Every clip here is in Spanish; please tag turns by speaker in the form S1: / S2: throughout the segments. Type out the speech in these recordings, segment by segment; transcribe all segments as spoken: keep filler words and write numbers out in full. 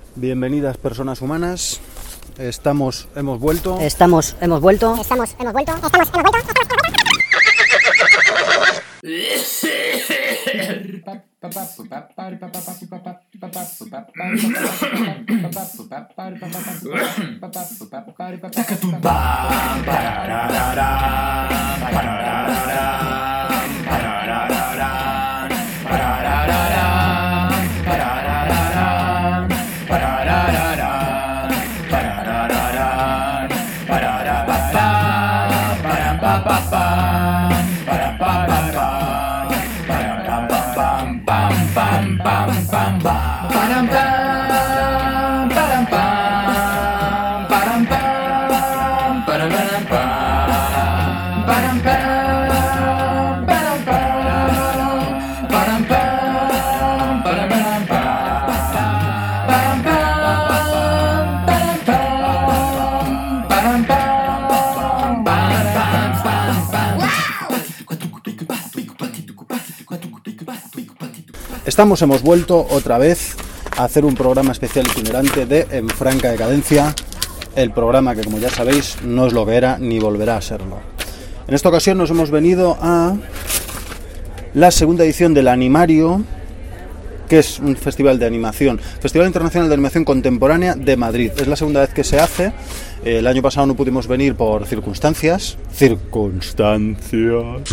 S1: Bienvenidas personas humanas. Estamos, hemos vuelto.
S2: Estamos, hemos vuelto.
S3: Estamos, hemos vuelto. Estamos, hemos vuelto.
S1: Estamos, hemos vuelto otra vez a hacer un programa especial itinerante de En Franca Decadencia, el programa que, como ya sabéis, no es lo que era ni volverá a serlo. En esta ocasión nos hemos venido a la segunda edición del Animario, que es un festival de animación, Festival Internacional de Animación Contemporánea de Madrid. Es la segunda vez que se hace. El año pasado no pudimos venir por circunstancias. Circunstancias.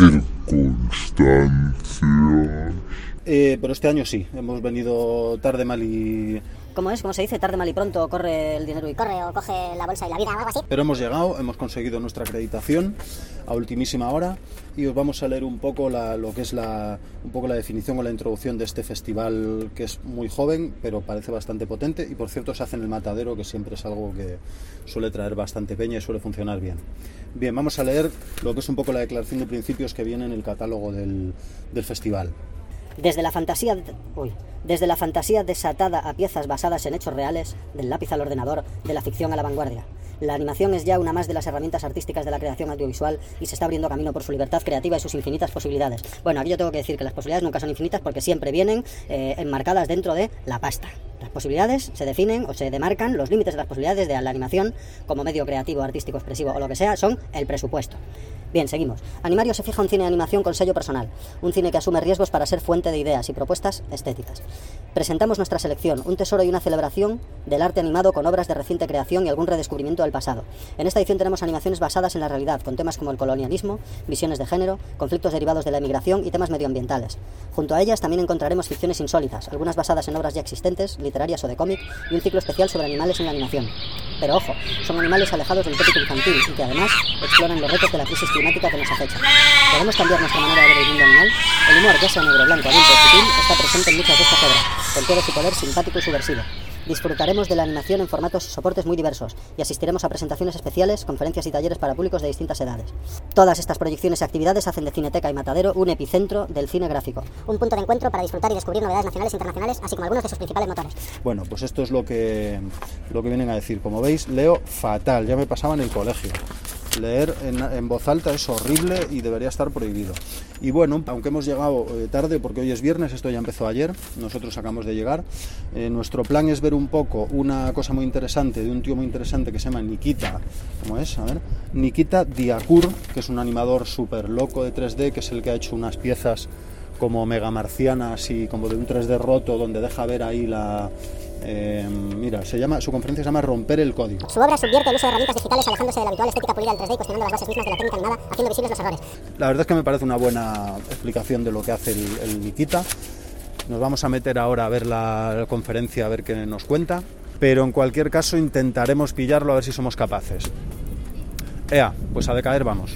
S1: Circunstancias. Eh, pero este año sí, hemos venido tarde, mal y...
S2: ¿Cómo es? ¿Cómo se dice? Tarde, mal y pronto, corre el dinero y...
S3: Corre o coge la bolsa y la vida o algo así.
S1: Pero hemos llegado, hemos conseguido nuestra acreditación a ultimísima hora y os vamos a leer un poco la, lo que es la, un poco la definición o la introducción de este festival, que es muy joven, pero parece bastante potente, y por cierto se hace en el Matadero, que siempre es algo que suele traer bastante peña y suele funcionar bien. Bien, vamos a leer lo que es un poco la declaración de principios que viene en el catálogo del, del festival.
S2: Desde la fantasía, uy, desde la fantasía desatada a piezas basadas en hechos reales, del lápiz al ordenador, de la ficción a la vanguardia. La animación es ya una más de las herramientas artísticas de la creación audiovisual y se está abriendo camino por su libertad creativa y sus infinitas posibilidades. Bueno, aquí yo tengo que decir que las posibilidades nunca son infinitas porque siempre vienen eh, enmarcadas dentro de la pasta. Las posibilidades se definen o se demarcan, los límites de las posibilidades de la animación como medio creativo, artístico, expresivo o lo que sea, son el presupuesto. Bien, seguimos. Animario se fija un cine de animación con sello personal, un cine que asume riesgos para ser fuente de ideas y propuestas estéticas. Presentamos nuestra selección, un tesoro y una celebración del arte animado con obras de reciente creación y algún redescubrimiento del pasado. En esta edición tenemos animaciones basadas en la realidad, con temas como el colonialismo, visiones de género, conflictos derivados de la emigración y temas medioambientales. Junto a ellas también encontraremos ficciones insólitas, algunas basadas en obras ya existentes, literarias o de cómic, y un ciclo especial sobre animales en la animación. Pero ojo, son animales alejados del tópico infantil y que además exploran los retos de la crisis climática que nos acecha. ¿Podemos cambiar nuestra manera de ver el mundo animal? El humor, ya sea negro, blanco, adulto o sutil, está presente en muchas de estas obras, con todo su poder simpático y subversivo. Disfrutaremos de la animación en formatos y soportes muy diversos y asistiremos a presentaciones especiales, conferencias y talleres para públicos de distintas edades. Todas estas proyecciones y actividades hacen de Cineteca y Matadero un epicentro del cine gráfico.
S3: Un punto de encuentro para disfrutar y descubrir novedades nacionales e internacionales, así como algunos de sus principales motores.
S1: Bueno, pues esto es lo que, lo que vienen a decir. Como veis, leo fatal, ya me pasaba en el colegio. Leer en, en voz alta es horrible y debería estar prohibido. Y bueno, aunque hemos llegado eh, tarde, porque hoy es viernes, esto ya empezó ayer, nosotros acabamos de llegar, eh, nuestro plan es ver un poco una cosa muy interesante de un tío muy interesante que se llama Nikita, ¿cómo es? A ver, Nikita Diakur, que es un animador súper loco de tres D, que es el que ha hecho unas piezas como mega marcianas y como de un tres D roto, donde deja ver ahí la... Eh, mira, se llama, su conferencia se llama Romper el Código.
S3: Su obra subvierte el uso de herramientas digitales alejándose de la habitual estética pulida del tres D y cuestionando las bases mismas de la técnica animada, haciendo visibles los errores.
S1: La verdad es que me parece una buena explicación de lo que hace el, el Nikita. Nos vamos a meter ahora a ver la, la conferencia, a ver qué nos cuenta, pero en cualquier caso intentaremos pillarlo a ver si somos capaces. Ea, pues a decaer vamos.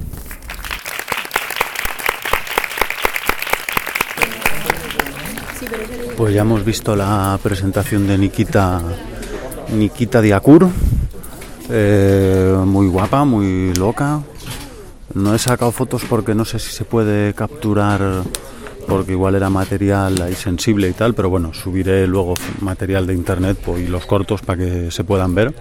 S1: Pues ya hemos visto la presentación de Nikita, Nikita Diakur, eh, muy guapa, muy loca. No he sacado fotos porque no sé si se puede capturar, porque igual era material ahí sensible y tal, pero bueno, subiré luego material de internet pues, y los cortos para que se puedan ver.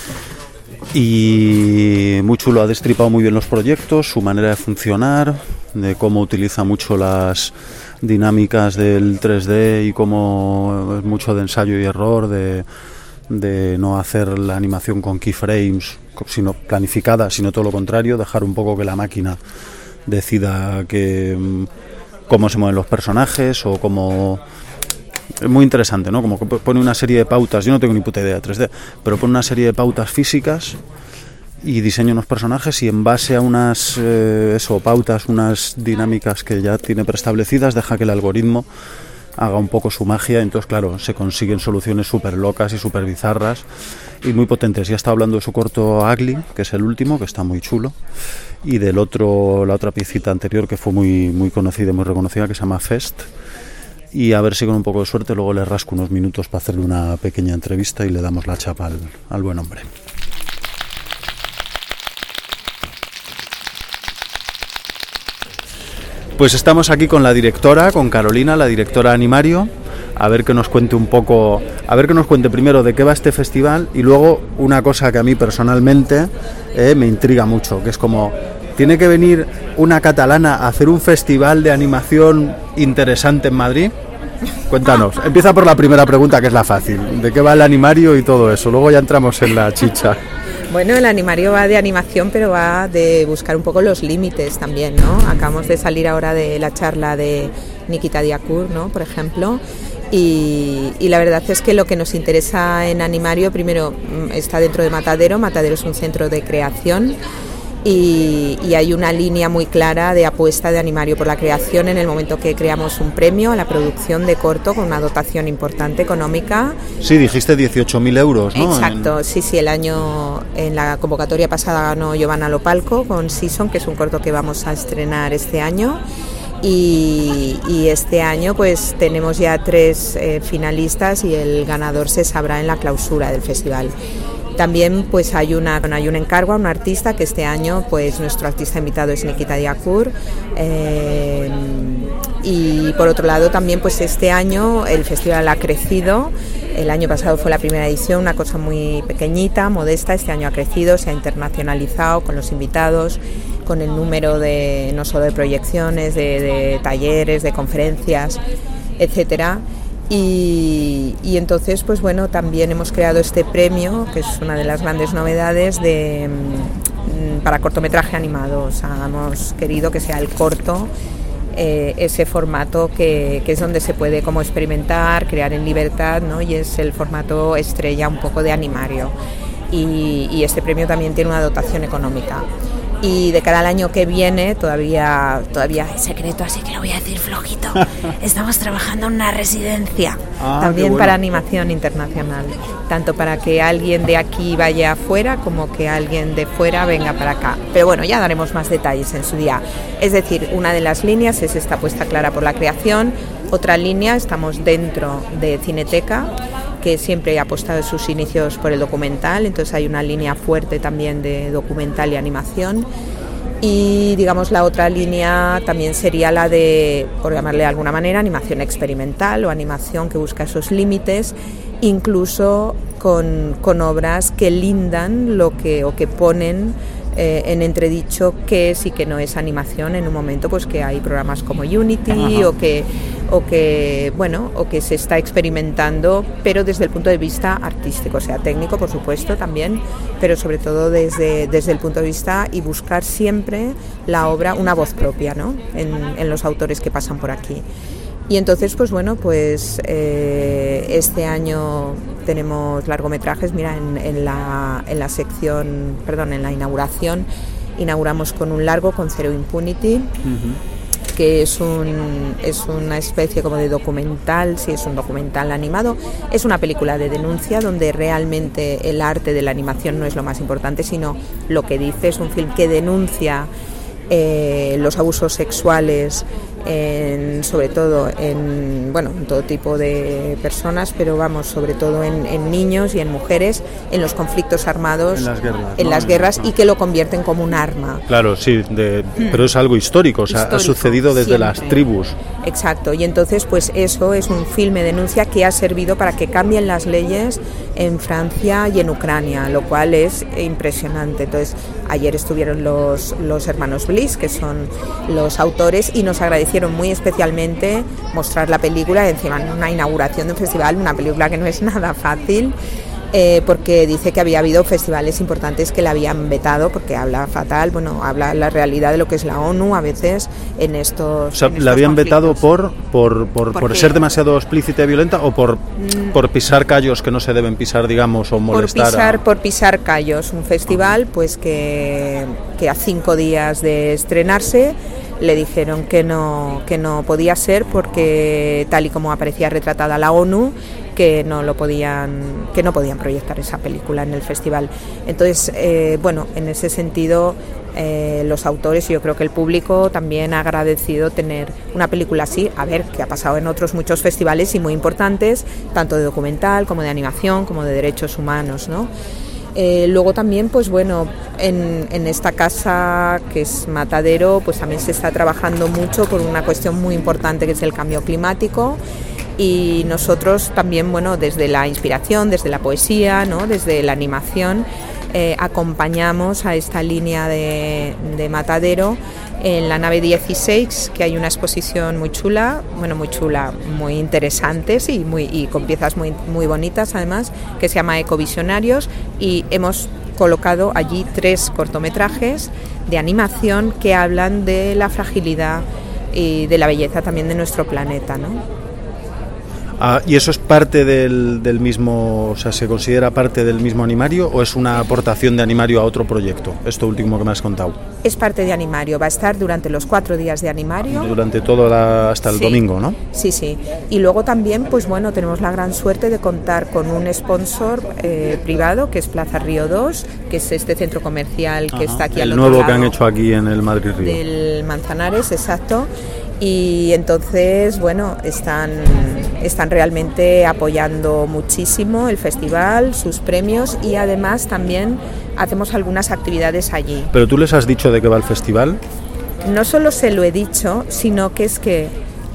S1: Y muy chulo, ha destripado muy bien los proyectos, su manera de funcionar, de cómo utiliza mucho las dinámicas del tres D y como es mucho de ensayo y error, de, de no hacer la animación con keyframes, sino planificada, sino todo lo contrario, dejar un poco que la máquina decida que cómo se mueven los personajes o cómo... Es muy interesante, ¿no? Como que pone una serie de pautas, yo no tengo ni puta idea de tres D, pero pone una serie de pautas físicas y diseña unos personajes y en base a unas eh, eso, pautas, unas dinámicas que ya tiene preestablecidas, deja que el algoritmo haga un poco su magia. Entonces, claro, se consiguen soluciones súper locas y súper bizarras y muy potentes. Ya estaba hablando de su corto Ugly, que es el último, que está muy chulo, y del otro, la otra piecita anterior que fue muy, muy conocida y muy reconocida, que se llama Fest. Y a ver si con un poco de suerte luego le rasco unos minutos para hacerle una pequeña entrevista y le damos la chapa al, al buen hombre. Pues estamos aquí con la directora, con Carolina, la directora de Animario, a ver que nos cuente un poco, a ver que nos cuente primero de qué va este festival y luego una cosa que a mí personalmente eh, me intriga mucho, que es como, ¿tiene que venir una catalana a hacer un festival de animación interesante en Madrid? Cuéntanos, empieza por la primera pregunta, que es la fácil, ¿de qué va el Animario y todo eso? Luego ya entramos en la chicha.
S4: Bueno, el Animario va de animación, pero va de buscar un poco los límites también, ¿no? Acabamos de salir ahora de la charla de Nikita Diakur, ¿no? Por ejemplo, y, y la verdad es que lo que nos interesa en Animario, primero, está dentro de Matadero. Matadero es un centro de creación y, y hay una línea muy clara de apuesta de Animario por la creación en el momento que creamos un premio a la producción de corto con una dotación importante económica.
S1: Sí, dijiste dieciocho mil euros, ¿no?
S4: Exacto, en... sí, sí, el año, en la convocatoria pasada ganó Giovanna Lopalco con Season, que es un corto que vamos a estrenar este año. Y, y este año pues tenemos ya tres eh, finalistas y el ganador se sabrá en la clausura del festival. También pues hay una hay un encargo a un artista, que este año pues nuestro artista invitado es Nikita Diakur, eh, y por otro lado también pues este año el festival ha crecido. El año pasado fue la primera edición, una cosa muy pequeñita, modesta. Este año ha crecido, se ha internacionalizado con los invitados, con el número de no solo de proyecciones, de, de talleres, de conferencias, etcétera. Y, y entonces, pues bueno, también hemos creado este premio, que es una de las grandes novedades de, para cortometraje animado. O sea, hemos querido que sea el corto, eh, ese formato que, que es donde se puede como experimentar, crear en libertad, ¿no? Y es el formato estrella un poco de Animario. Y, y este premio también tiene una dotación económica. Y de cara al año que viene, todavía todavía es secreto, así que lo voy a decir flojito, estamos trabajando en una residencia, ah, también bueno. Para animación internacional, tanto para que alguien de aquí vaya afuera como que alguien de fuera venga para acá. Pero bueno, ya daremos más detalles en su día. Es decir, una de las líneas es esta apuesta clara por la creación, otra línea, estamos dentro de Cineteca, que siempre ha apostado en sus inicios por el documental, entonces hay una línea fuerte también de documental y animación. Y digamos la otra línea también sería la de, por llamarle de alguna manera, animación experimental o animación que busca esos límites, incluso con, con obras que lindan lo que o que ponen eh, en entredicho qué es y qué no es animación en un momento pues que hay programas como Unity. Ajá. o que o que bueno o que se está experimentando, pero desde el punto de vista artístico, o sea, técnico por supuesto también, pero sobre todo desde, desde el punto de vista y buscar siempre la obra, una voz propia, ¿no? en, en los autores que pasan por aquí. Y entonces pues bueno pues eh, este año tenemos largometrajes. Mira, en, en la en la sección perdón en la inauguración inauguramos con un largo, con Zero Impunity. Uh-huh. Que es, un, es una especie como de documental, sí, es un documental animado, es una película de denuncia donde realmente el arte de la animación no es lo más importante, sino lo que dice. Es un film que denuncia eh, los abusos sexuales, en, sobre todo en, bueno, en todo tipo de personas, pero vamos, sobre todo en, en niños y en mujeres, en los conflictos armados, en las guerras, en ¿no? las guerras y que lo convierten como un arma.
S1: Claro, sí, de, hmm. pero es algo histórico, o sea, histórico, ha sucedido desde siempre. Las tribus.
S4: Exacto, y entonces pues eso es un filme denuncia que ha servido para que cambien las leyes en Francia y en Ucrania, lo cual es impresionante. Entonces, ayer estuvieron los, los hermanos Bliss, que son los autores, y nos agradecieron eligieron muy especialmente mostrar la película, encima en una inauguración de un festival, una película que no es nada fácil. Eh, porque dice que había habido festivales importantes que la habían vetado porque habla fatal, bueno, habla la realidad de lo que es la ONU a veces en estos.
S1: O sea,
S4: en
S1: ¿la habían
S4: conflictos.
S1: vetado por por, por, por ser demasiado explícita y violenta o por, mm, por pisar callos que no se deben pisar, digamos, o molestar?
S4: Por pisar,
S1: a...
S4: por pisar callos, un festival pues que, que a cinco días de estrenarse le dijeron que no, que no podía ser porque tal y como aparecía retratada la ONU, que no lo podían, que no podían proyectar esa película en el festival. Entonces, eh, bueno, en ese sentido, eh, los autores y yo creo que el público también ha agradecido tener una película así, a ver, que ha pasado en otros muchos festivales y muy importantes, tanto de documental como de animación, como de derechos humanos, ¿no? Eh, luego también, pues bueno, en, en esta casa que es Matadero, pues también se está trabajando mucho por una cuestión muy importante que es el cambio climático. Y nosotros también, bueno, desde la inspiración, desde la poesía, ¿no?, desde la animación, eh, acompañamos a esta línea de, de Matadero en la nave dieciséis, que hay una exposición muy chula, bueno, muy chula, muy interesante, sí, muy, y con piezas muy, muy bonitas además, que se llama Ecovisionarios, y hemos colocado allí tres cortometrajes de animación que hablan de la fragilidad y de la belleza también de nuestro planeta, ¿no?
S1: Ah, ¿y eso es parte del, del mismo, o sea, se considera parte del mismo animario o es una aportación de animario a otro proyecto? Esto último que me has contado.
S4: Es parte de animario, va a estar durante los cuatro días de animario.
S1: Durante todo la, hasta el
S4: sí,
S1: domingo, ¿no?
S4: Sí, sí. Y luego también, pues bueno, tenemos la gran suerte de contar con un sponsor eh, privado, que es Plaza Río dos, que es este centro comercial que Ajá, está aquí al otro lado.
S1: El nuevo que han hecho aquí en el Madrid Río.
S4: Del Manzanares, exacto. Y entonces, bueno, están, están realmente apoyando muchísimo el festival, sus premios, y además también hacemos algunas actividades allí.
S1: ¿Pero tú les has dicho de qué va el festival?
S4: No solo se lo he dicho, sino que es que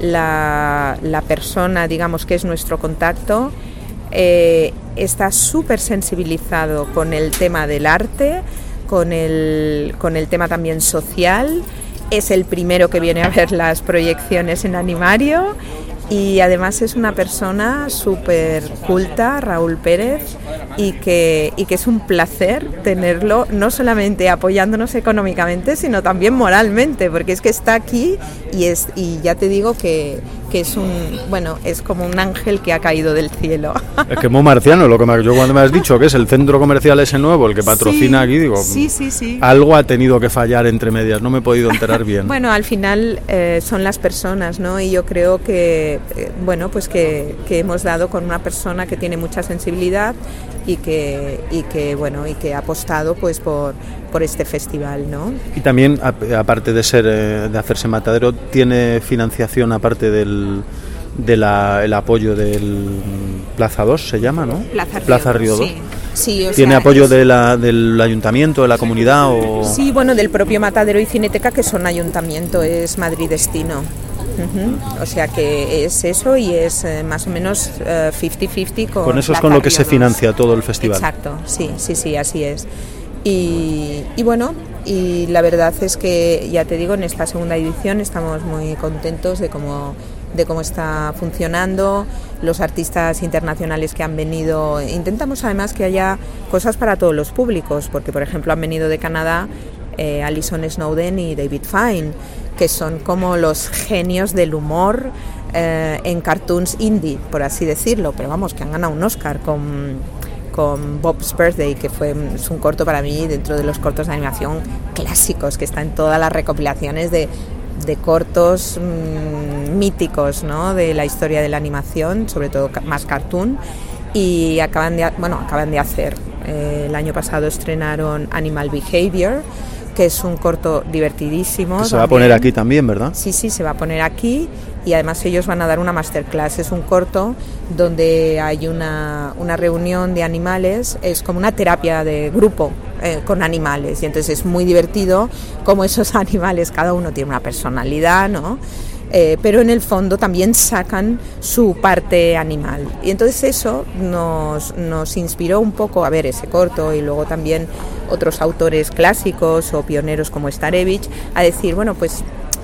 S4: la, la persona, digamos, que es nuestro contacto, eh, está súper sensibilizado con el tema del arte, con el, con el tema también social. Es el primero que viene a ver las proyecciones en animario y además es una persona súper culta, Raúl Pérez, y que, y que es un placer tenerlo, no solamente apoyándonos económicamente, sino también moralmente, porque es que está aquí y, es, y ya te digo que, que es un, bueno, es como un ángel que ha caído del cielo.
S1: Es que es muy marciano, lo que me, yo cuando me has dicho que es el centro comercial ese nuevo, el que patrocina sí, aquí, digo,
S4: sí, sí, sí.
S1: algo ha tenido que fallar entre medias, no me he podido enterar bien.
S4: Bueno, al final eh, son las personas, ¿no? Y yo creo que, eh, bueno, pues que, que hemos dado con una persona que tiene mucha sensibilidad y que, y que bueno, y que ha apostado pues por, por este festival, ¿no?
S1: Y también, aparte de ser de hacerse Matadero, tiene financiación aparte del de la, el apoyo del Plaza dos, se llama, ¿no?
S4: Plaza Río,
S1: Plaza Río dos.
S4: Sí. Sí, o
S1: ¿Tiene
S4: sea,
S1: apoyo
S4: es...
S1: de la, del ayuntamiento, de la comunidad? O...
S4: Sí, bueno, del propio Matadero y Cineteca, que son ayuntamiento, es Madrid Destino. Uh-huh. O sea que es eso y es eh, más o menos uh, cincuenta cincuenta con
S1: Con eso es
S4: Plaza
S1: con lo que
S4: Río
S1: se
S4: dos.
S1: financia todo el festival.
S4: Exacto, sí, sí, sí, así es. Y, y bueno, y la verdad es que, ya te digo, en esta segunda edición estamos muy contentos de cómo, de cómo está funcionando, los artistas internacionales que han venido. Intentamos además que haya cosas para todos los públicos, porque por ejemplo han venido de Canadá eh, Alison Snowden y David Fine, que son como los genios del humor eh, en cartoons indie, por así decirlo, pero vamos, que han ganado un Oscar con, con Bob's Birthday, que fue es un corto para mí dentro de los cortos de animación clásicos, que está en todas las recopilaciones de, de cortos mmm, míticos, ¿no?, de la historia de la animación, sobre todo más cartoon, y acaban de, bueno, acaban de hacer, eh, el año pasado estrenaron Animal Behavior, que es un corto divertidísimo. Que
S1: se va a poner aquí también, ¿verdad?
S4: Sí, sí, se va a poner aquí y además ellos van a dar una masterclass. Es un corto donde hay una, una reunión de animales, es como una terapia de grupo eh, con animales, y entonces es muy divertido como esos animales, cada uno tiene una personalidad, ¿no? Eh, pero en el fondo también sacan su parte animal. Y entonces eso nos, nos inspiró un poco a ver ese corto, y luego también otros autores clásicos o pioneros como Starevich, a decir, bueno, pues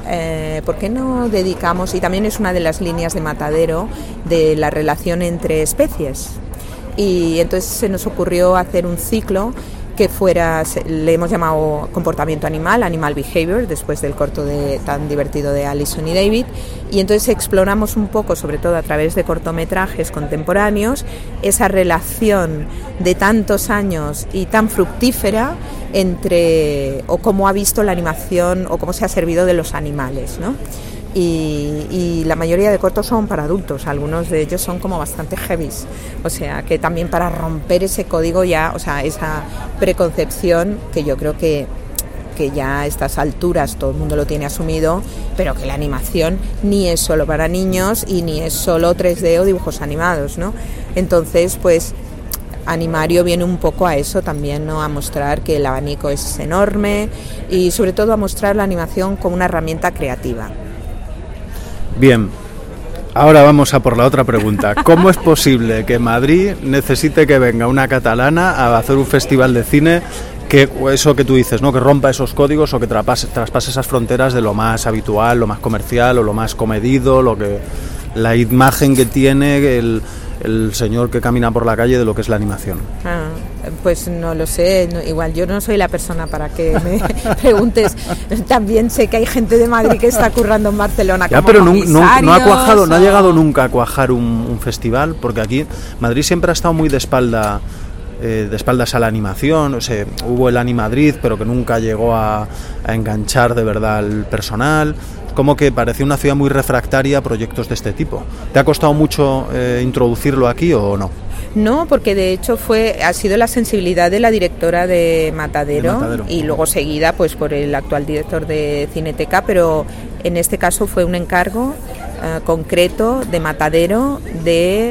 S4: eh, ¿por qué no dedicamos, y también es una de las líneas de Matadero, de la relación entre especies? Y entonces se nos ocurrió hacer un ciclo que fuera, le hemos llamado comportamiento animal, animal behavior, después del corto de, tan divertido de Alison y David, y entonces exploramos un poco, sobre todo a través de cortometrajes contemporáneos, esa relación de tantos años y tan fructífera entre, o cómo ha visto la animación o cómo se ha servido de los animales, ¿no? Y, y la mayoría de cortos son para adultos, algunos de ellos son como bastante heavies, o sea que también para romper ese código ya, o sea, esa preconcepción que yo creo que, que ya a estas alturas todo el mundo lo tiene asumido, pero que la animación ni es solo para niños y ni es solo tres D o dibujos animados, ¿no? Entonces, pues Animario viene un poco a eso también, ¿no? A mostrar que el abanico es enorme y sobre todo a mostrar la animación como una herramienta creativa.
S1: Bien, ahora vamos a por la otra pregunta. ¿Cómo es posible que Madrid necesite que venga una catalana a hacer un festival de cine que eso que tú dices, ¿no? Que rompa esos códigos o que traspase, traspase esas fronteras de lo más habitual, lo más comercial o lo más comedido, lo que la imagen que tiene el, el señor que camina por la calle de lo que es la animación?
S4: Ah, pues no lo sé, no, igual yo no soy la persona para que me preguntes. También sé que hay gente de Madrid que está currando en Barcelona
S1: ya,
S4: como
S1: pero no, no, no ha cuajado,
S4: o...
S1: no ha llegado nunca a cuajar un, un festival, porque aquí Madrid siempre ha estado muy de espalda, eh, de espaldas a la animación. O sea, hubo el Animadrid, pero que nunca llegó a, a enganchar de verdad al personal. Como que parecía una ciudad muy refractaria a proyectos de este tipo. ¿Te ha costado mucho eh, introducirlo aquí o no?
S4: No, porque de hecho fue ha sido la sensibilidad de la directora de Matadero, de Matadero. Y luego seguida pues por el actual director de Cineteca, pero en este caso fue un encargo eh, concreto de Matadero de...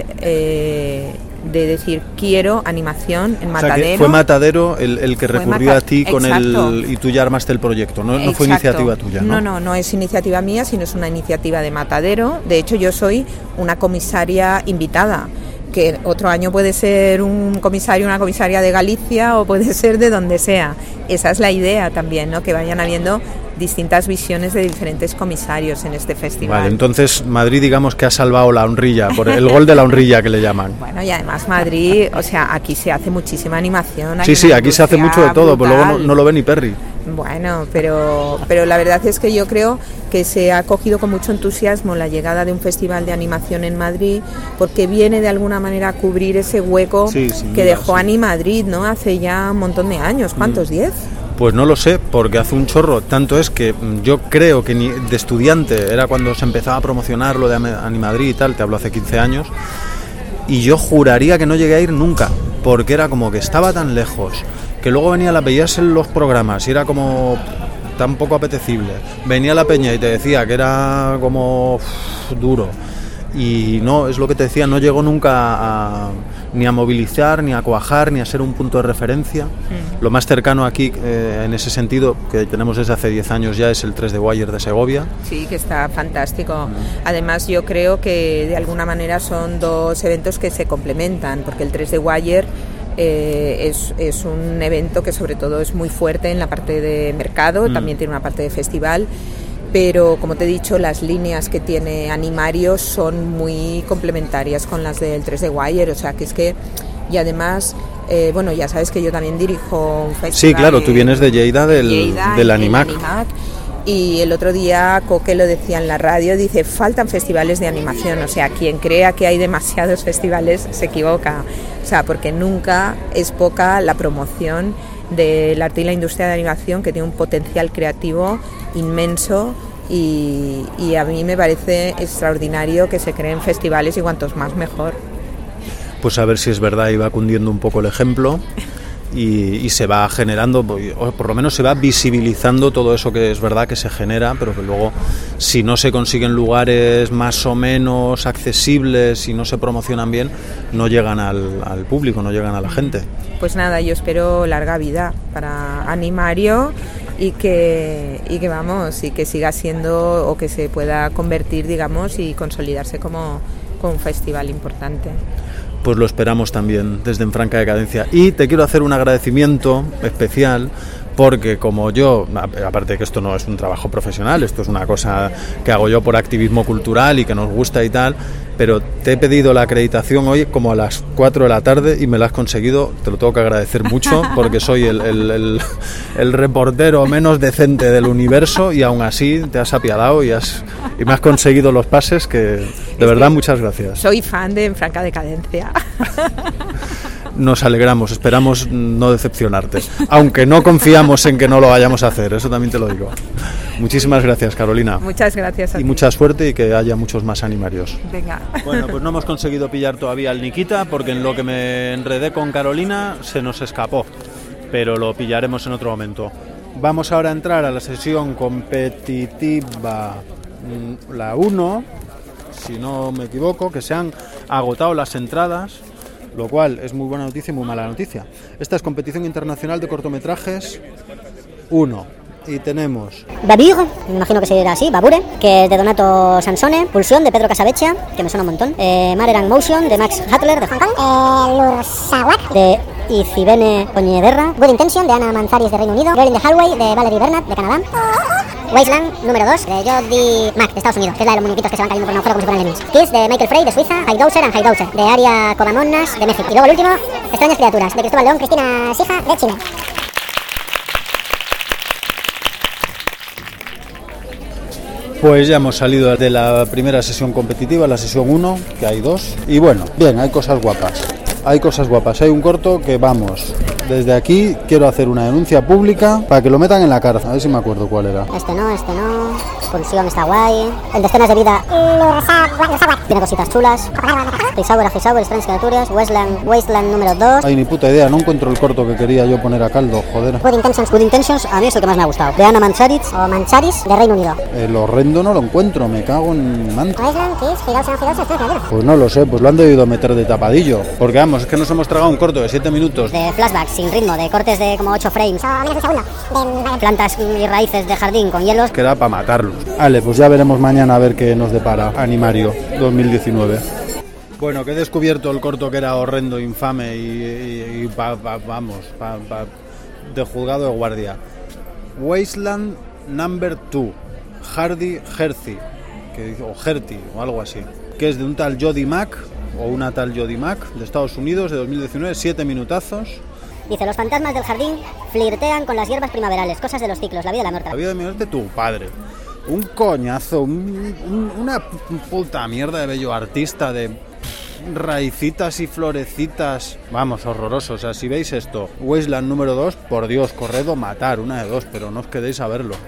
S4: Eh, de decir quiero animación en Matadero. O sea, que
S1: fue Matadero el, el que recurrió
S4: Mata-
S1: a ti con
S4: Exacto.
S1: el y tú ya armaste el proyecto, no, no fue iniciativa tuya, ¿no?
S4: No, no, no es iniciativa mía, sino es una iniciativa de Matadero. De hecho, yo soy una comisaria invitada, que otro año puede ser un comisario, una comisaria de Galicia o puede ser de donde sea. Esa es la idea también, ¿no? Que vayan habiendo distintas visiones de diferentes comisarios en este festival.
S1: Vale, entonces Madrid digamos que ha salvado la honrilla, por el gol de la honrilla que le llaman.
S4: Bueno, y además Madrid, o sea, aquí se hace muchísima animación.
S1: Sí, sí, aquí se hace mucho de todo, pero luego no, no lo ve ni Perry.
S4: Bueno, pero, pero la verdad es que yo creo que se ha acogido con mucho entusiasmo la llegada de un festival de animación en Madrid, porque viene de alguna manera a cubrir ese hueco sí, que duda, dejó sí. Animadrid, ¿no? Hace ya un montón de años. ¿Cuántos? ¿Diez? Mm.
S1: Pues no lo sé, porque hace un chorro. Tanto es que yo creo que ni de estudiante era cuando se empezaba a promocionar lo de Animadrid y tal, te hablo hace quince años, y yo juraría que no llegué a ir nunca, porque era como que estaba tan lejos, que luego venía la veías en los programas y era como tan poco apetecible. Venía la peña y te decía que era como uff, duro. Y no, es lo que te decía, no llegó nunca a, ni a movilizar, ni a cuajar, ni a ser un punto de referencia. Mm. Lo más cercano aquí, eh, en ese sentido, que tenemos desde hace diez años ya, es el tres de Wire de Segovia.
S4: Sí, que está fantástico. Mm. Además, yo creo que de alguna manera son dos eventos que se complementan, porque el tres de Wire eh, es, es un evento que sobre todo es muy fuerte en la parte de mercado, mm. también tiene una parte de festival. Pero, como te he dicho, las líneas que tiene Animario son muy complementarias con las del tres de Wire, o sea, que es que, y además, eh, bueno, ya sabes que yo también dirijo un festival.
S1: Sí, claro, tú vienes de Lleida, del,
S4: Lleida,
S1: del Animac.
S4: Animac. Y el otro día Coque lo decía en la radio, dice, faltan festivales de animación, o sea, quien crea que hay demasiados festivales se equivoca, o sea, porque nunca es poca la promoción del arte y la industria de animación, que tiene un potencial creativo inmenso y, y a mí me parece extraordinario que se creen festivales y cuantos más mejor.
S1: Pues a ver si es verdad y va cundiendo un poco el ejemplo y, y se va generando, o por lo menos se va visibilizando todo eso que es verdad que se genera, pero que luego si no se consiguen lugares más o menos accesibles, si no se promocionan bien, no llegan al, al público, no llegan a la gente.
S4: Pues nada, yo espero larga vida para Animario y que, y que vamos, y que siga siendo o que se pueda convertir, digamos, y consolidarse como, como un festival importante.
S1: Pues lo esperamos también desde En Franca Decadencia. Y te quiero hacer un agradecimiento especial porque como yo, aparte de que esto no es un trabajo profesional, esto es una cosa que hago yo por activismo cultural y que nos gusta y tal, pero te he pedido la acreditación hoy como a las cuatro de la tarde y me la has conseguido, te lo tengo que agradecer mucho porque soy el, el, el, el reportero menos decente del universo y aún así te has apiadado y, has, y me has conseguido los pases que, de es verdad, muchas gracias.
S4: Soy fan de En Franca Decadencia.
S1: Nos alegramos, esperamos no decepcionarte, aunque no confiamos en que no lo vayamos a hacer, eso también te lo digo. Muchísimas gracias, Carolina.
S4: Muchas gracias a
S1: y
S4: ti.
S1: Mucha suerte y que haya muchos más animarios.
S4: Venga.
S1: Bueno, pues no hemos conseguido pillar todavía al Nikita porque en lo que me enredé con Carolina se nos escapó, pero lo pillaremos en otro momento. Vamos ahora a entrar a la sesión competitiva, la uno, si no me equivoco, que se han agotado las entradas, lo cual es muy buena noticia y muy mala noticia. Esta es competición internacional de cortometrajes uno. Y tenemos
S3: Babur, me imagino que se dirá así, Babure, que es de Donato Sansone, Pulsión de Pedro Casabeccia, que me suena un montón, eh, Mareran Motion de Max Hattler de Hong Kong, eh, Lursawak de Icibene Oñederra, Good Intention de Ana Manzaris de Reino Unido, Girl in the Hallway de Valerie Bernat de Canadá, Wasteland número dos de Jody Mack de Estados Unidos, que es la de los muñequitos que se van cayendo por un agujero como si fueran lemmings, Kiss de Michael Frey de Suiza, Highdozer and Highdozer de Aria Cobamonas de México, y luego el último, Extrañas Criaturas de Cristóbal León, Cristina Sija de Chile.
S1: Pues ya hemos salido de la primera sesión competitiva, la sesión uno, que hay dos. Y bueno, bien, hay cosas guapas. Hay cosas guapas. Hay un corto que, vamos, desde aquí quiero hacer una denuncia pública para que lo metan en la cárcel. A ver si me acuerdo cuál era.
S3: Este no, este no. Pulsión está guay. El de escenas de vida tiene cositas chulas. Highsauer, Highsauer, Extrañas Criaturas. Wasteland, Wasteland número dos.
S1: Ay, ni puta idea, no encuentro el corto que quería yo poner a caldo, joder.
S3: Good Intentions, Good Intentions, a mí es el que más me ha gustado. De Ana Manzaris o Mancharis de Reino Unido.
S1: El horrendo no lo encuentro, me cago en manto.
S3: Wasteland, Kiss, Highdozer, Highdozer, Extrañas Criaturas.
S1: Pues no lo sé, pues lo han debido meter de tapadillo. Porque vamos, es que nos hemos tragado un corto de siete minutos.
S3: De flashbacks sin ritmo, de cortes de como ocho frames. O menos un segundo. De plantas y raíces de jardín con hielos.
S1: Que era para matarlos. Vale, pues ya veremos mañana a ver qué nos depara Animario dos mil diecinueve. Bueno, que he descubierto el corto que era horrendo, infame y, y, y pa, pa, vamos, pa, pa, de juzgado de guardia. Wasteland Number dos, Hardy Herzi, que, o Herty o algo así, que es de un tal Jody Mack o una tal Jody Mack de Estados Unidos de dos mil diecinueve, siete minutazos.
S3: Dice, los fantasmas del jardín flirtean con las hierbas primaverales, cosas de los ciclos, la vida y la muerte.
S1: La vida y la muerte de tu padre. Un coñazo, un, un, una puta mierda de bello artista, de raicitas y florecitas. Vamos, horroroso. O sea, si veis esto, Wasteland número dos, por Dios, corred o matar, una de dos, pero no os quedéis a verlo.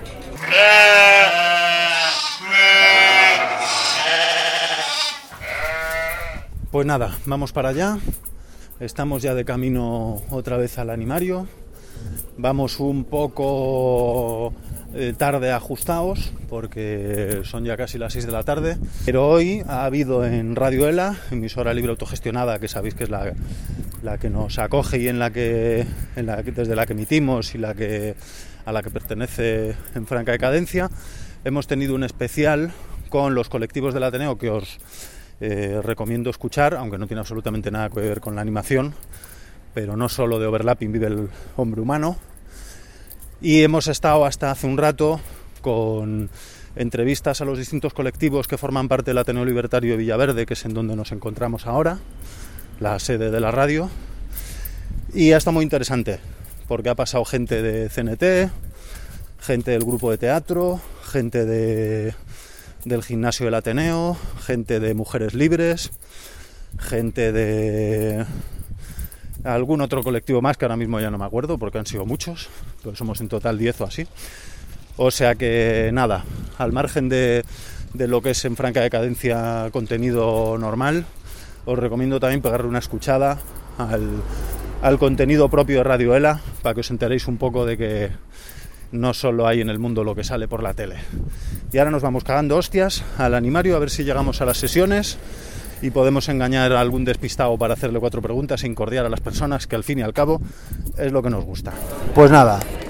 S1: Pues nada, vamos para allá. Estamos ya de camino otra vez al Animario. Vamos un poco eh, tarde ajustados porque son ya casi las seis de la tarde. Pero hoy ha habido en Radio Ela, emisora libre autogestionada, que sabéis que es la, la que nos acoge y en la que, en la que desde la que emitimos y la que, a la que pertenece En Franca Decadencia, hemos tenido un especial con los colectivos del Ateneo que os eh, recomiendo escuchar, aunque no tiene absolutamente nada que ver con la animación. Pero no solo de overlapping vive el hombre humano. Y hemos estado hasta hace un rato con entrevistas a los distintos colectivos que forman parte del Ateneo Libertario de Villaverde, que es en donde nos encontramos ahora, la sede de la radio. Y ha estado muy interesante, porque ha pasado gente de C N T, gente del grupo de teatro, gente de, del gimnasio del Ateneo, gente de Mujeres Libres, gente de algún otro colectivo más que ahora mismo ya no me acuerdo porque han sido muchos, pues somos en total diez o así. O sea que nada, al margen de, de lo que es En Franca Decadencia contenido normal, os recomiendo también pegarle una escuchada al, al contenido propio de Radio Ela para que os enteréis un poco de que no solo hay en el mundo lo que sale por la tele. Y ahora nos vamos cagando hostias al Animario a ver si llegamos a las sesiones y podemos engañar a algún despistado para hacerle cuatro preguntas e incordiar a las personas, que al fin y al cabo es lo que nos gusta. Pues nada,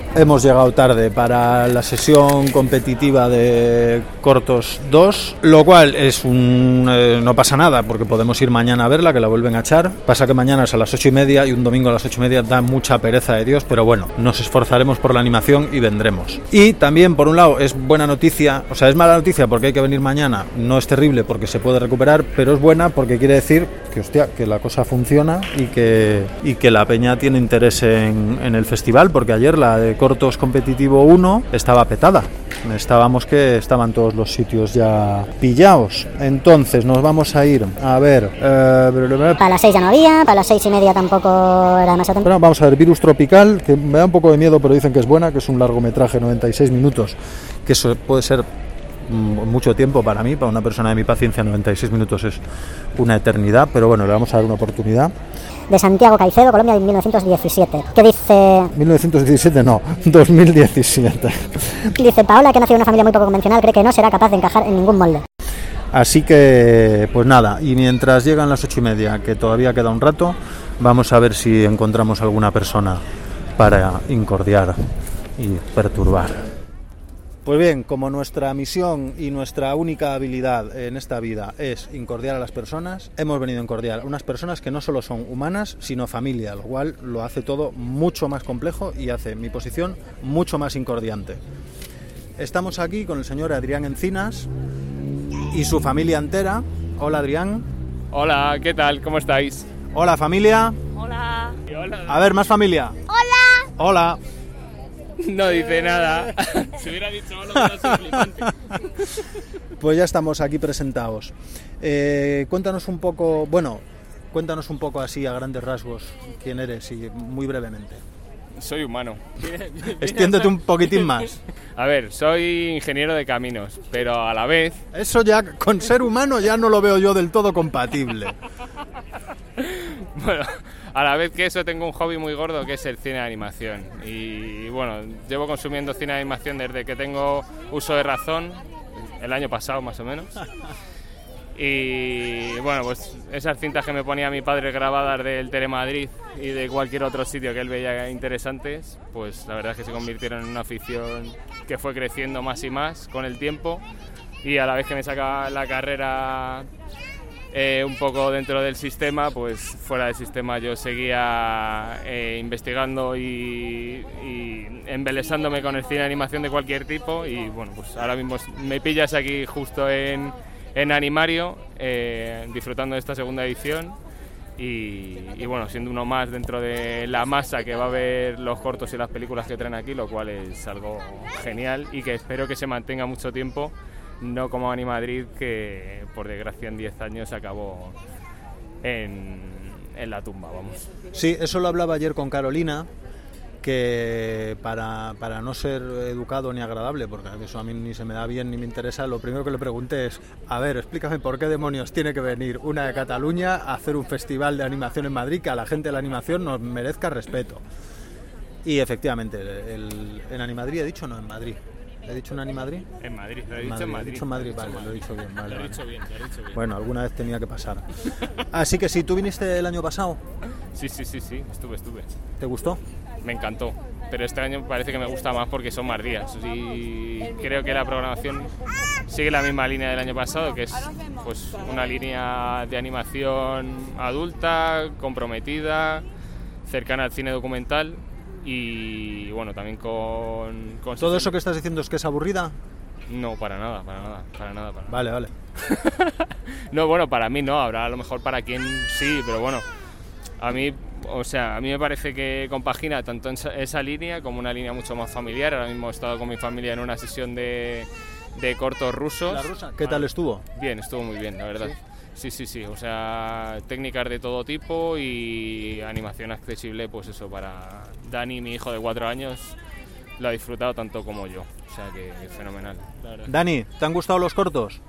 S1: hemos llegado tarde para la sesión competitiva de cortos dos, lo cual es un eh, no pasa nada porque podemos ir mañana a verla, que la vuelven a echar. Pasa que mañana es a las ocho y media y un domingo a las ocho y media da mucha pereza de Dios, pero bueno, nos esforzaremos por la animación y vendremos. Y también, por un lado, es buena noticia, o sea, es mala noticia porque hay que venir mañana, no es terrible porque se puede recuperar, pero es buena porque quiere decir que, hostia, que la cosa funciona y que, y que la peña tiene interés en, en el festival, porque ayer la de cortos competitivo uno estaba petada. Estábamos que estaban todos los sitios ya pillados. Entonces nos vamos a ir a ver... Eh,
S3: para las seis ya no había, para las seis y media tampoco era demasiado temprano.
S1: Bueno, vamos a ver Virus Tropical, que me da un poco de miedo, pero dicen que es buena, que es un largometraje, noventa y seis minutos, que eso puede ser mucho tiempo para mí, para una persona de mi paciencia. Noventa y seis minutos es una eternidad, pero bueno, le vamos a dar una oportunidad.
S3: De Santiago Caicedo, Colombia, de mil novecientos diecisiete. ¿Qué dice?
S1: mil novecientos diecisiete no, dos mil diecisiete.
S3: Dice Paola, que ha nacido en una familia muy poco convencional, cree que no será capaz de encajar en ningún molde.
S1: Así que, pues nada, y mientras llegan las ocho y media, que todavía queda un rato, vamos a ver si encontramos alguna persona para incordiar y perturbar. Pues bien, como nuestra misión y nuestra única habilidad en esta vida es incordiar a las personas, hemos venido a incordiar a unas personas que no solo son humanas, sino familia, lo cual lo hace todo mucho más complejo y hace mi posición mucho más incordiante. Estamos aquí con el señor Adrián Encinas y su familia entera. Hola, Adrián.
S5: Hola, ¿qué tal? ¿Cómo estáis?
S1: Hola, familia.
S6: Hola.
S5: Y hola.
S1: A ver, más familia.
S6: Hola.
S1: Hola.
S5: No dice nada. Si hubiera dicho hola, hubiera sido flipante.
S1: Pues ya estamos aquí presentados. Eh, cuéntanos un poco, bueno, cuéntanos un poco así a grandes rasgos quién eres y muy brevemente.
S5: Soy humano.
S1: Extiéndete un poquitín más.
S5: A ver, soy ingeniero de caminos, pero a la vez...
S1: Eso ya, con ser humano ya no lo veo yo del todo compatible.
S5: Bueno, a la vez que eso tengo un hobby muy gordo que es el cine de animación. Y bueno, llevo consumiendo cine de animación desde que tengo uso de razón, el año pasado más o menos. Y bueno, pues esas cintas que me ponía mi padre grabadas del Telemadrid y de cualquier otro sitio que él veía interesantes, pues la verdad es que se convirtieron en una afición que fue creciendo más y más con el tiempo. Y a la vez que me sacaba la carrera eh, un poco dentro del sistema, pues fuera del sistema yo seguía eh, investigando y, y embelesándome con el cine de animación de cualquier tipo. Y bueno, pues ahora mismo me pillas aquí justo en... en Animario, eh, disfrutando de esta segunda edición y, y bueno, siendo uno más dentro de la masa que va a ver los cortos y las películas que traen aquí, lo cual es algo genial y que espero que se mantenga mucho tiempo, no como Animadrid, que por desgracia en diez años acabó en, en la tumba, vamos.
S1: Sí, eso lo hablaba ayer con Carolina, que para, para no ser educado ni agradable, porque eso a mí ni se me da bien ni me interesa, lo primero que le pregunté es, a ver, explícame por qué demonios tiene que venir una de Cataluña a hacer un festival de animación en Madrid, que a la gente de la animación nos merezca respeto. Y efectivamente, el, en Animadrid he dicho, no, en Madrid. ¿He dicho en Animadrid?
S5: En Madrid, lo he
S1: en
S5: dicho en
S1: Madrid.
S5: Madrid.
S1: He dicho en Madrid, vale, lo he dicho bien. Vale,
S5: lo he
S1: vale.
S5: dicho bien, lo he dicho bien.
S1: Bueno, alguna vez tenía que pasar. Así que sí, ¿tú viniste el año pasado?
S5: Sí, sí, sí, sí, estuve, estuve.
S1: ¿Te gustó?
S5: Me encantó, pero este año parece que me gusta más porque son más días y creo que la programación sigue la misma línea del año pasado, que es pues una línea de animación adulta, comprometida, cercana al cine documental y bueno, también con... con
S1: ¿Todo eso que estás diciendo es que es aburrida?
S5: No, para nada, para nada, para nada. Para nada.
S1: Vale, vale.
S5: No, bueno, para mí no, habrá a lo mejor para quien sí, pero bueno, a mí... O sea, a mí me parece que compagina tanto en esa línea como una línea mucho más familiar. Ahora mismo he estado con mi familia en una sesión de, de cortos rusos.
S1: ¿La rusa? ¿Qué tal estuvo?
S5: Bien, estuvo muy bien, la verdad. Sí, sí, sí. O sea, técnicas de todo tipo y animación accesible, pues eso, para Dani, mi hijo de cuatro años, lo ha disfrutado tanto como yo. O sea, que es fenomenal, la verdad.
S1: Dani, ¿te han gustado los cortos?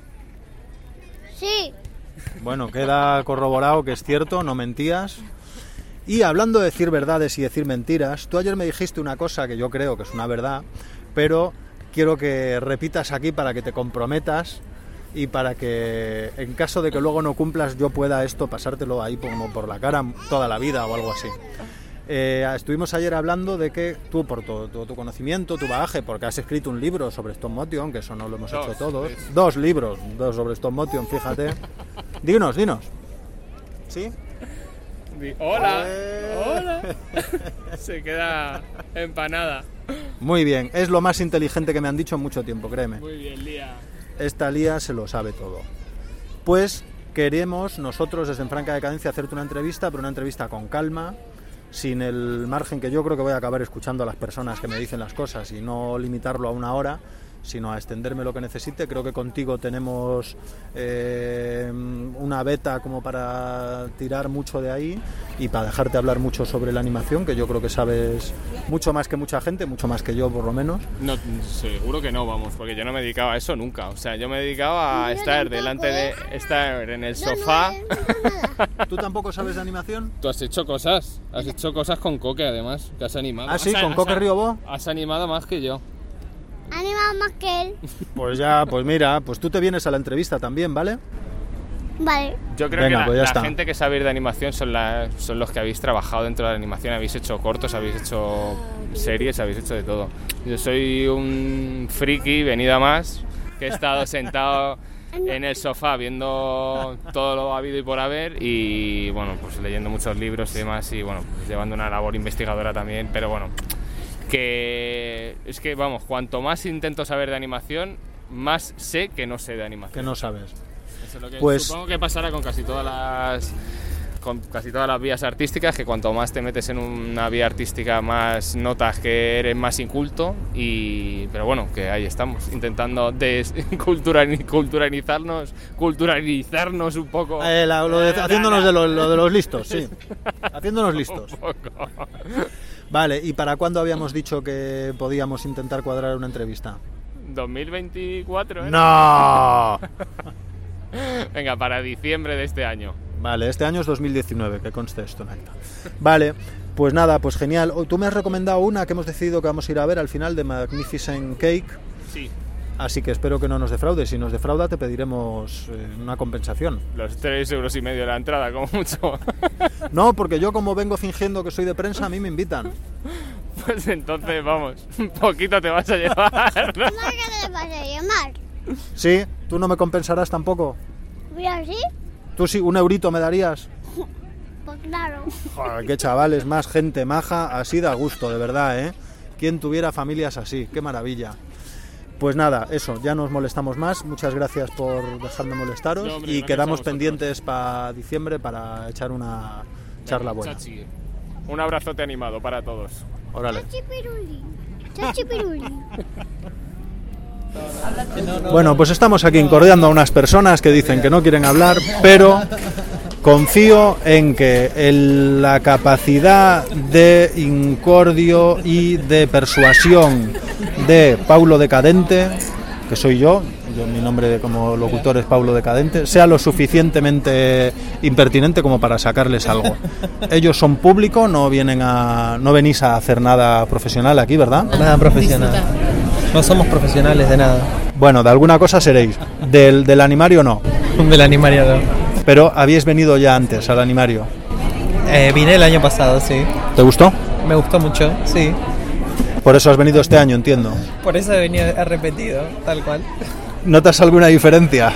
S6: Sí.
S1: Bueno, queda corroborado que es cierto, no mentías. Y hablando de decir verdades y decir mentiras, tú ayer me dijiste una cosa que yo creo que es una verdad, pero quiero que repitas aquí para que te comprometas y para que en caso de que luego no cumplas yo pueda esto pasártelo ahí como por la cara toda la vida o algo así. Eh, estuvimos ayer hablando de que tú, por todo tu, tu conocimiento, tu bagaje, porque has escrito un libro sobre stop motion, que eso no lo hemos dos, hecho todos. Tres. Dos libros, dos sobre stop motion, fíjate. Dinos, dinos. ¿Sí?
S5: Hola, eh... hola. Se queda empanada.
S1: Muy bien, es lo más inteligente que me han dicho en mucho tiempo, créeme.
S5: Muy bien, Lía.
S1: Esta Lía se lo sabe todo. Pues queremos nosotros desde En Franca Decadencia hacerte una entrevista, pero una entrevista con calma, sin el margen que yo creo que voy a acabar escuchando a las personas que me dicen las cosas y no limitarlo a una hora, sino a extenderme lo que necesite. Creo que contigo tenemos eh, una beta como para tirar mucho de ahí y para dejarte hablar mucho sobre la animación, que yo creo que sabes mucho más que mucha gente, mucho más que yo por lo menos.
S5: No, seguro que no, vamos, porque yo no me dedicaba a eso nunca. O sea, yo me dedicaba a estar delante de... estar en el sofá.
S1: ¿Tú tampoco sabes de animación?
S5: Tú has hecho cosas, has hecho cosas con Coque además, que has animado.
S1: ¿Ah, sí?
S5: Has,
S1: ¿Con
S5: has,
S1: Coque Riobó?
S5: Has animado más que yo.
S6: Ha animado más que él.
S1: Pues ya, pues mira, pues tú te vienes a la entrevista también, ¿vale?
S6: Vale.
S5: Yo creo
S1: Venga,
S5: que la,
S1: pues ya
S5: la
S1: está.
S5: gente que sabe ir de animación son, la, son los que habéis trabajado dentro de la animación, habéis hecho cortos, habéis hecho series, habéis hecho de todo. Yo soy un friki venido a más, que he estado sentado en el sofá viendo todo lo habido y por haber y bueno, pues leyendo muchos libros y demás y bueno, pues llevando una labor investigadora también, pero bueno, que es que vamos, cuanto más intento saber de animación, más sé que no sé de animación.
S1: Que no sabes.
S5: Eso es lo que
S1: pues,
S5: supongo que pasará con casi todas las con casi todas las vías artísticas, que cuanto más te metes en una vía artística más notas que eres más inculto y pero bueno, que ahí estamos intentando desculturalizarnos, culturalizarnos un poco.
S1: Eh, la, lo de, haciéndonos de, lo, lo de los listos, sí. Haciéndonos listos.
S5: Un poco.
S1: Vale, ¿y para cuándo habíamos dicho que podíamos intentar cuadrar una entrevista?
S5: dos mil veinticuatro, ¿eh?
S1: ¡No!
S5: Venga, para diciembre de este año.
S1: Vale, este año es dos mil diecinueve, que conste esto en acta. Vale, pues nada, pues genial. Tú me has recomendado una que hemos decidido que vamos a ir a ver al final, de Magnificent Cake.
S5: Sí.
S1: Así que espero que no nos defraude. Si nos defrauda te pediremos eh, una compensación.
S5: Los tres euros y medio de la entrada, como mucho.
S1: No, porque yo como vengo fingiendo que soy de prensa, a mí me invitan.
S5: Pues entonces, vamos, un poquito te vas a llevar, ¿no?
S6: ¿Cómo que te vas a llevar?
S1: ¿Sí? ¿Tú no me compensarás tampoco?
S6: ¿Mira así?
S1: ¿Tú sí, un eurito me darías?
S6: Pues claro.
S1: Joder, qué chavales, más gente maja, así da gusto, de verdad, ¿eh? ¿Quién tuviera familias así? ¡Qué maravilla! Pues nada, eso, ya no os molestamos más. Muchas gracias por dejarme molestaros. No, hombre, y quedamos pendientes para diciembre para echar una charla buena.
S5: Chachi. Un abrazote animado para todos.
S1: Órale.
S6: Chachipiruli. Chachipiruli.
S1: Bueno, pues estamos aquí incordiando a unas personas que dicen que no quieren hablar, pero confío en que el, la capacidad de incordio y de persuasión de Paulo Decadente, que soy yo, yo mi nombre como locutor es Paulo Decadente, sea lo suficientemente impertinente como para sacarles algo. Ellos son público, no vienen a, no venís a hacer nada profesional aquí, ¿verdad?
S7: Nada profesional. No somos profesionales de nada.
S1: Bueno, de alguna cosa seréis. Del, del animario no.
S7: Del animario no.
S1: Pero habíais venido ya antes al animario.
S7: Eh, vine el año pasado, sí.
S1: ¿Te gustó?
S7: Me gustó mucho, sí.
S1: Por eso has venido este año, entiendo.
S7: Por eso he venido, he repetido, tal cual.
S1: ¿Notas alguna diferencia?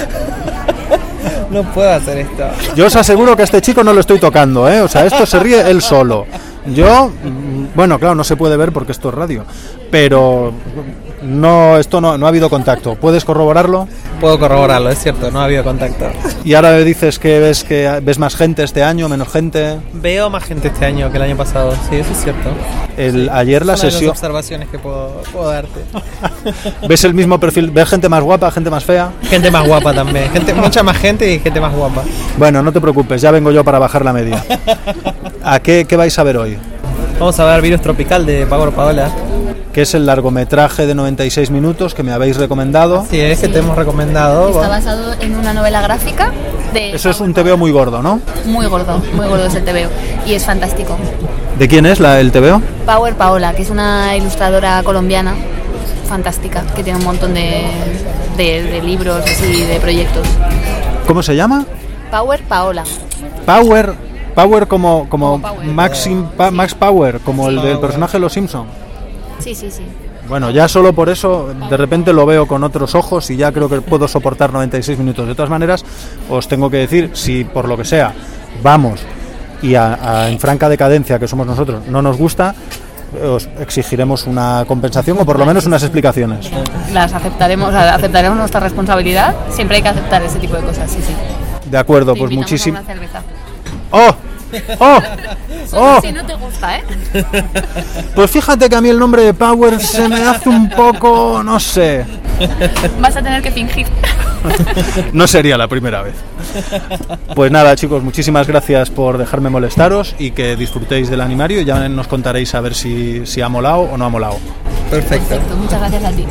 S7: No puedo hacer esto.
S1: Yo os aseguro que a este chico no lo estoy tocando, ¿eh? O sea, esto se ríe él solo. Yo, bueno, claro, no se puede ver porque esto es radio, pero no, esto no, no ha habido contacto. ¿Puedes corroborarlo?
S7: Puedo corroborarlo, es cierto, no ha habido contacto.
S1: Y ahora me dices que ves que ves más gente este año, menos gente.
S7: Veo más gente este año que el año pasado, sí, eso es cierto.
S1: El,
S7: sí,
S1: ayer la
S7: es una
S1: sesión.
S7: De las observaciones que puedo, puedo darte.
S1: ¿Ves el mismo perfil? ¿Ves gente más guapa, gente más fea?
S7: Gente más guapa también, gente, mucha más gente y gente más guapa.
S1: Bueno, no te preocupes, ya vengo yo para bajar la media. ¿A qué, qué vais a ver hoy?
S7: Vamos a ver Virus Tropical de Power Paola,
S1: que es el largometraje de noventa y seis minutos que me habéis recomendado.
S7: Sí, es que te hemos recomendado.
S8: Está basado en una novela gráfica de...
S1: Eso es un tebeo muy gordo, ¿no?
S8: Muy gordo, muy gordo es el tebeo y es fantástico.
S1: ¿De quién es la, el tebeo?
S8: Power Paola, que es una ilustradora colombiana fantástica, que tiene un montón de, de, de libros y de proyectos.
S1: ¿Cómo se llama?
S8: Power Paola.
S1: Power Power como, como,
S8: Como Power.
S1: Maxim, pa,
S8: Sí.
S1: Max Power, como el del
S7: Power.
S1: personaje de Los Simpson.
S8: Sí, sí, sí.
S1: Bueno, ya solo por eso de repente lo veo con otros ojos y ya creo que puedo soportar noventa y seis minutos. De todas maneras, os tengo que decir, si por lo que sea vamos y a, a, en franca decadencia, que somos nosotros, no nos gusta, os exigiremos una compensación o por lo menos unas explicaciones.
S8: Las aceptaremos, aceptaremos nuestra responsabilidad. Siempre hay que aceptar ese tipo de cosas, sí, sí.
S1: De acuerdo,
S8: Te
S1: pues
S8: invitamos a
S1: muchísimo.
S8: una cerveza.
S1: ¡Oh! ¡Oh!
S8: Solo
S1: ¡Oh!
S8: si no te gusta, ¿eh?
S1: Pues fíjate que a mí el nombre de Power se me hace un poco, no sé.
S8: Vas a tener que fingir.
S1: No sería la primera vez. Pues nada, chicos, muchísimas gracias por dejarme molestaros y que disfrutéis del animario. Ya nos contaréis a ver si, si ha molado o no ha molado.
S7: Perfecto.
S8: Perfecto, muchas gracias a ti.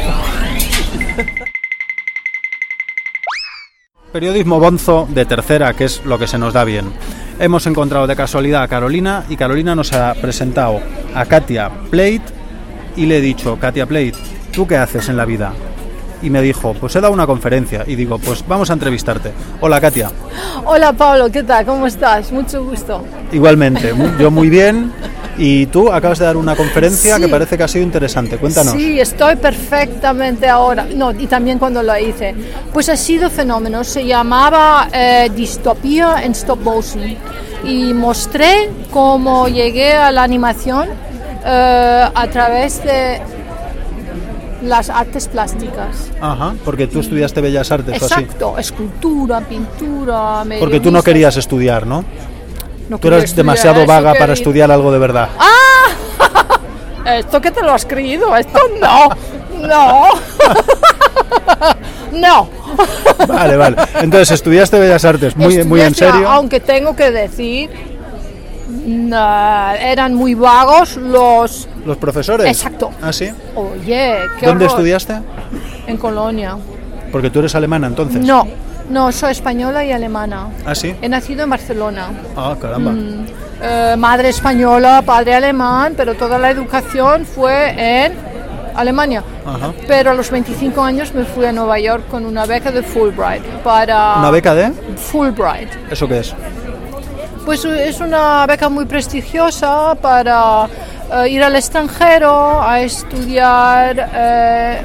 S1: Periodismo bonzo de tercera, que es lo que se nos da bien. Hemos encontrado de casualidad a Carolina y Carolina nos ha presentado a Katia Plate y le he dicho, Katia Plate, ¿tú qué haces en la vida? Y me dijo, pues he dado una conferencia. Y digo, pues vamos a entrevistarte. Hola, Katia.
S9: Hola Pablo, ¿qué tal? ¿Cómo estás? Mucho gusto.
S1: Igualmente, mu- yo muy bien. Y tú acabas de dar una conferencia
S9: Sí.
S1: que parece que ha sido interesante. Cuéntanos.
S9: Sí, estoy perfectamente ahora. No, y también cuando lo hice. Pues ha sido fenómeno. Se llamaba eh, Distopía en Stop Motion. Y mostré cómo llegué a la animación eh, a través de las artes plásticas.
S1: Ajá, porque tú estudiaste Bellas Artes o así.
S9: Exacto, escultura, pintura. me
S1: Porque
S9: dio
S1: tú no
S9: muchas-
S1: querías estudiar, ¿no?
S9: no
S1: Tú
S9: quería
S1: eres
S9: estudiar
S1: demasiado
S9: eso,
S1: vaga para
S9: quería-
S1: estudiar algo de verdad.
S9: ¿Esto que te lo has creído? Esto no, no, no.
S1: Vale, vale. Entonces estudiaste Bellas Artes, muy, muy en
S9: Estudié,
S1: serio.
S9: Aunque tengo que decir, no, eran muy vagos los...
S1: ¿Los profesores?
S9: Exacto.
S1: ¿Ah, sí?
S9: Oye, qué
S1: ¿Dónde
S9: horror.
S1: estudiaste?
S9: En Colonia.
S1: Porque tú eres alemana, entonces.
S9: No, no, soy española y alemana.
S1: ¿Ah, sí?
S9: He nacido en Barcelona.
S1: Ah, caramba.
S9: Eh, madre española, padre alemán, pero toda la educación fue en Alemania.
S1: Ajá.
S9: Pero a los veinticinco años me fui a Nueva York con una beca de Fulbright para...
S1: ¿Una beca de?
S9: Fulbright.
S1: ¿Eso qué es?
S9: Pues es una beca muy prestigiosa para eh, ir al extranjero a estudiar, eh,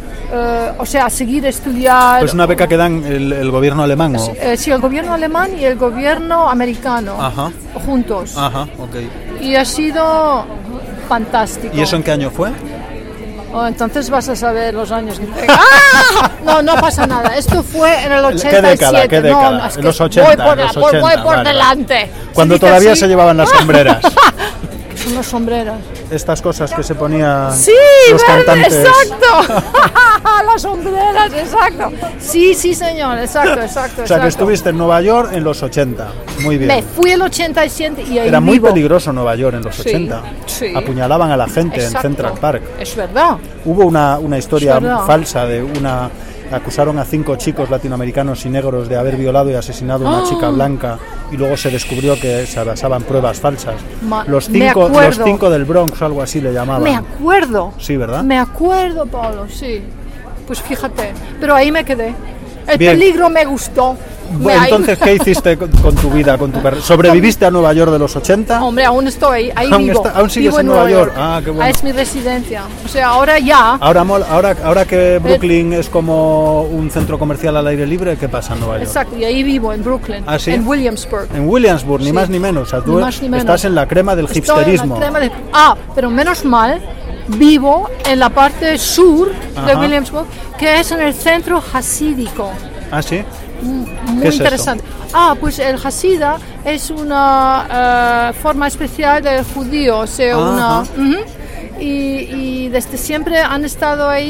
S9: eh, o sea, a seguir estudiar.
S1: Pues una beca que dan el, el gobierno alemán, ¿o?
S9: Eh, sí, el gobierno alemán y el gobierno americano
S1: Ajá.
S9: juntos.
S1: Ajá, ok.
S9: Y ha sido fantástico.
S1: ¿Y eso en qué año fue?
S9: Oh, entonces vas a saber los años que tengo. ¡Ah! No, no pasa nada. Esto fue en el ochenta y siete.
S1: ¿Qué década? ¿Qué década?
S9: No, es
S1: En
S9: que
S1: los ochenta,
S9: Voy por,
S1: en los
S9: voy- voy
S1: ochenta,
S9: por
S1: vale,
S9: delante.
S1: Cuando
S9: Se dice
S1: todavía
S9: así.
S1: se llevaban las sombreras.
S9: ¿Qué son las sombreras?
S1: Estas cosas que se ponían
S9: Sí,
S1: los
S9: verde,
S1: cantantes.
S9: exacto. Las sombreras, exacto. Sí, sí, señor, exacto, exacto.
S1: O sea, que
S9: exacto.
S1: estuviste en Nueva York en los ochenta. Muy bien.
S9: Me fui el ochenta y siete y ahí
S1: Era muy
S9: vivo.
S1: peligroso Nueva York en los
S9: Sí,
S1: ochenta.
S9: sí.
S1: Apuñalaban a la gente
S9: Exacto.
S1: en Central Park.
S9: Es verdad.
S1: Hubo una, una historia
S9: Es verdad.
S1: falsa de una... Acusaron a cinco chicos latinoamericanos y negros de haber violado y asesinado a una
S9: ¡Ah!
S1: chica blanca y luego se descubrió que se basaban pruebas falsas.
S9: Ma-
S1: Los
S9: me
S1: cinco, los
S9: acuerdo.
S1: cinco del Bronx, algo así le llamaban.
S9: Me acuerdo.
S1: Sí, ¿verdad?
S9: Me acuerdo, Pablo, sí. Pues fíjate. Pero ahí me quedé. El
S1: Bien.
S9: peligro me gustó.
S1: Bueno,
S9: Me-
S1: entonces, ¿qué hiciste con, con tu vida, con tu carrera? ¿Sobreviviste a Nueva York de los ochenta?
S9: Hombre, aún estoy, ahí
S1: Aún
S9: vivo.
S1: está- aún sigues
S9: Vivo
S1: en Nueva York. Ah, qué bueno.
S9: Ah, es mi residencia. O sea, ahora ya.
S1: Ahora, mol- ahora, ahora que Brooklyn es como un centro comercial al aire libre, ¿qué pasa en Nueva York?
S9: Exacto, y ahí vivo, en Brooklyn.
S1: ¿Ah, sí?
S9: En Williamsburg.
S1: En Williamsburg, ni
S9: Sí.
S1: más ni menos. O sea, tú
S9: Ni más ni menos.
S1: estás en la crema del
S9: Estoy en
S1: hipsterismo.
S9: la crema de- Ah, pero menos mal, vivo en la parte sur de
S1: Ajá.
S9: Williamsburg, que es en el centro hasídico.
S1: ¿Ah, sí?
S9: Muy
S1: ¿Qué es
S9: interesante. Ah, pues el Hasida es una eh, forma especial del judío, o sea, una...
S1: Ajá.
S9: Ujú. y, y desde siempre han estado ahí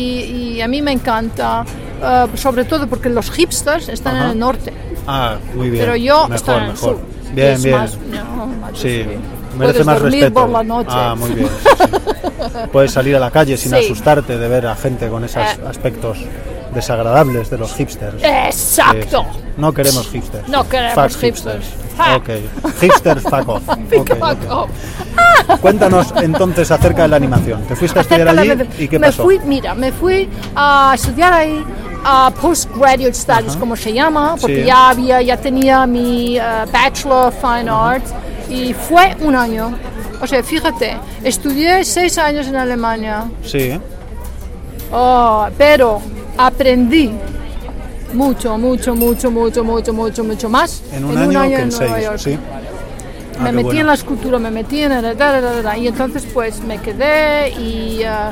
S9: y, y a mí me encanta, eh, sobre todo porque los hipsters están
S1: Ajá.
S9: en el norte,
S1: Ah, muy bien.
S9: pero yo
S1: mejor,
S9: estoy en el
S1: mejor.
S9: sur.
S1: Bien,
S9: Es
S1: bien.
S9: más- no, más
S1: Sí,
S9: sí.
S1: merece
S9: Puedes
S1: más
S9: dormir
S1: respeto.
S9: por la noche.
S1: Ah, muy bien. sí, sí. Puedes salir a la calle sin
S9: Sí.
S1: asustarte de ver a gente con esos
S9: Eh.
S1: aspectos desagradables de los hipsters.
S9: Exacto.
S1: Sí, sí. No queremos hipsters.
S9: No queremos
S1: Fuck
S9: hipsters. Fuck.
S1: Ok. Hipsters, fuck off. Ok,
S9: Fuck
S1: ok.
S9: off.
S1: Cuéntanos entonces acerca de la animación. ¿Te fuiste a estudiar
S9: Acerca
S1: allí
S9: de la-
S1: y qué
S9: me
S1: pasó?
S9: Fui, mira, me fui a estudiar ahí a postgraduate status,
S1: Ajá.
S9: como se llama, porque
S1: Sí.
S9: ya había, ya tenía mi uh, Bachelor of Fine Arts y fue un año. O sea, fíjate, estudié seis años en Alemania,
S1: Sí.
S9: oh, pero aprendí mucho, mucho, mucho, mucho, mucho, mucho, mucho más
S1: En un año, que en,
S9: en Nueva
S1: seis.
S9: York.
S1: Sí. Ah,
S9: Me
S1: qué
S9: metí
S1: bueno.
S9: en la escultura, me metí en el... da, da, da, da, y entonces pues me quedé y uh,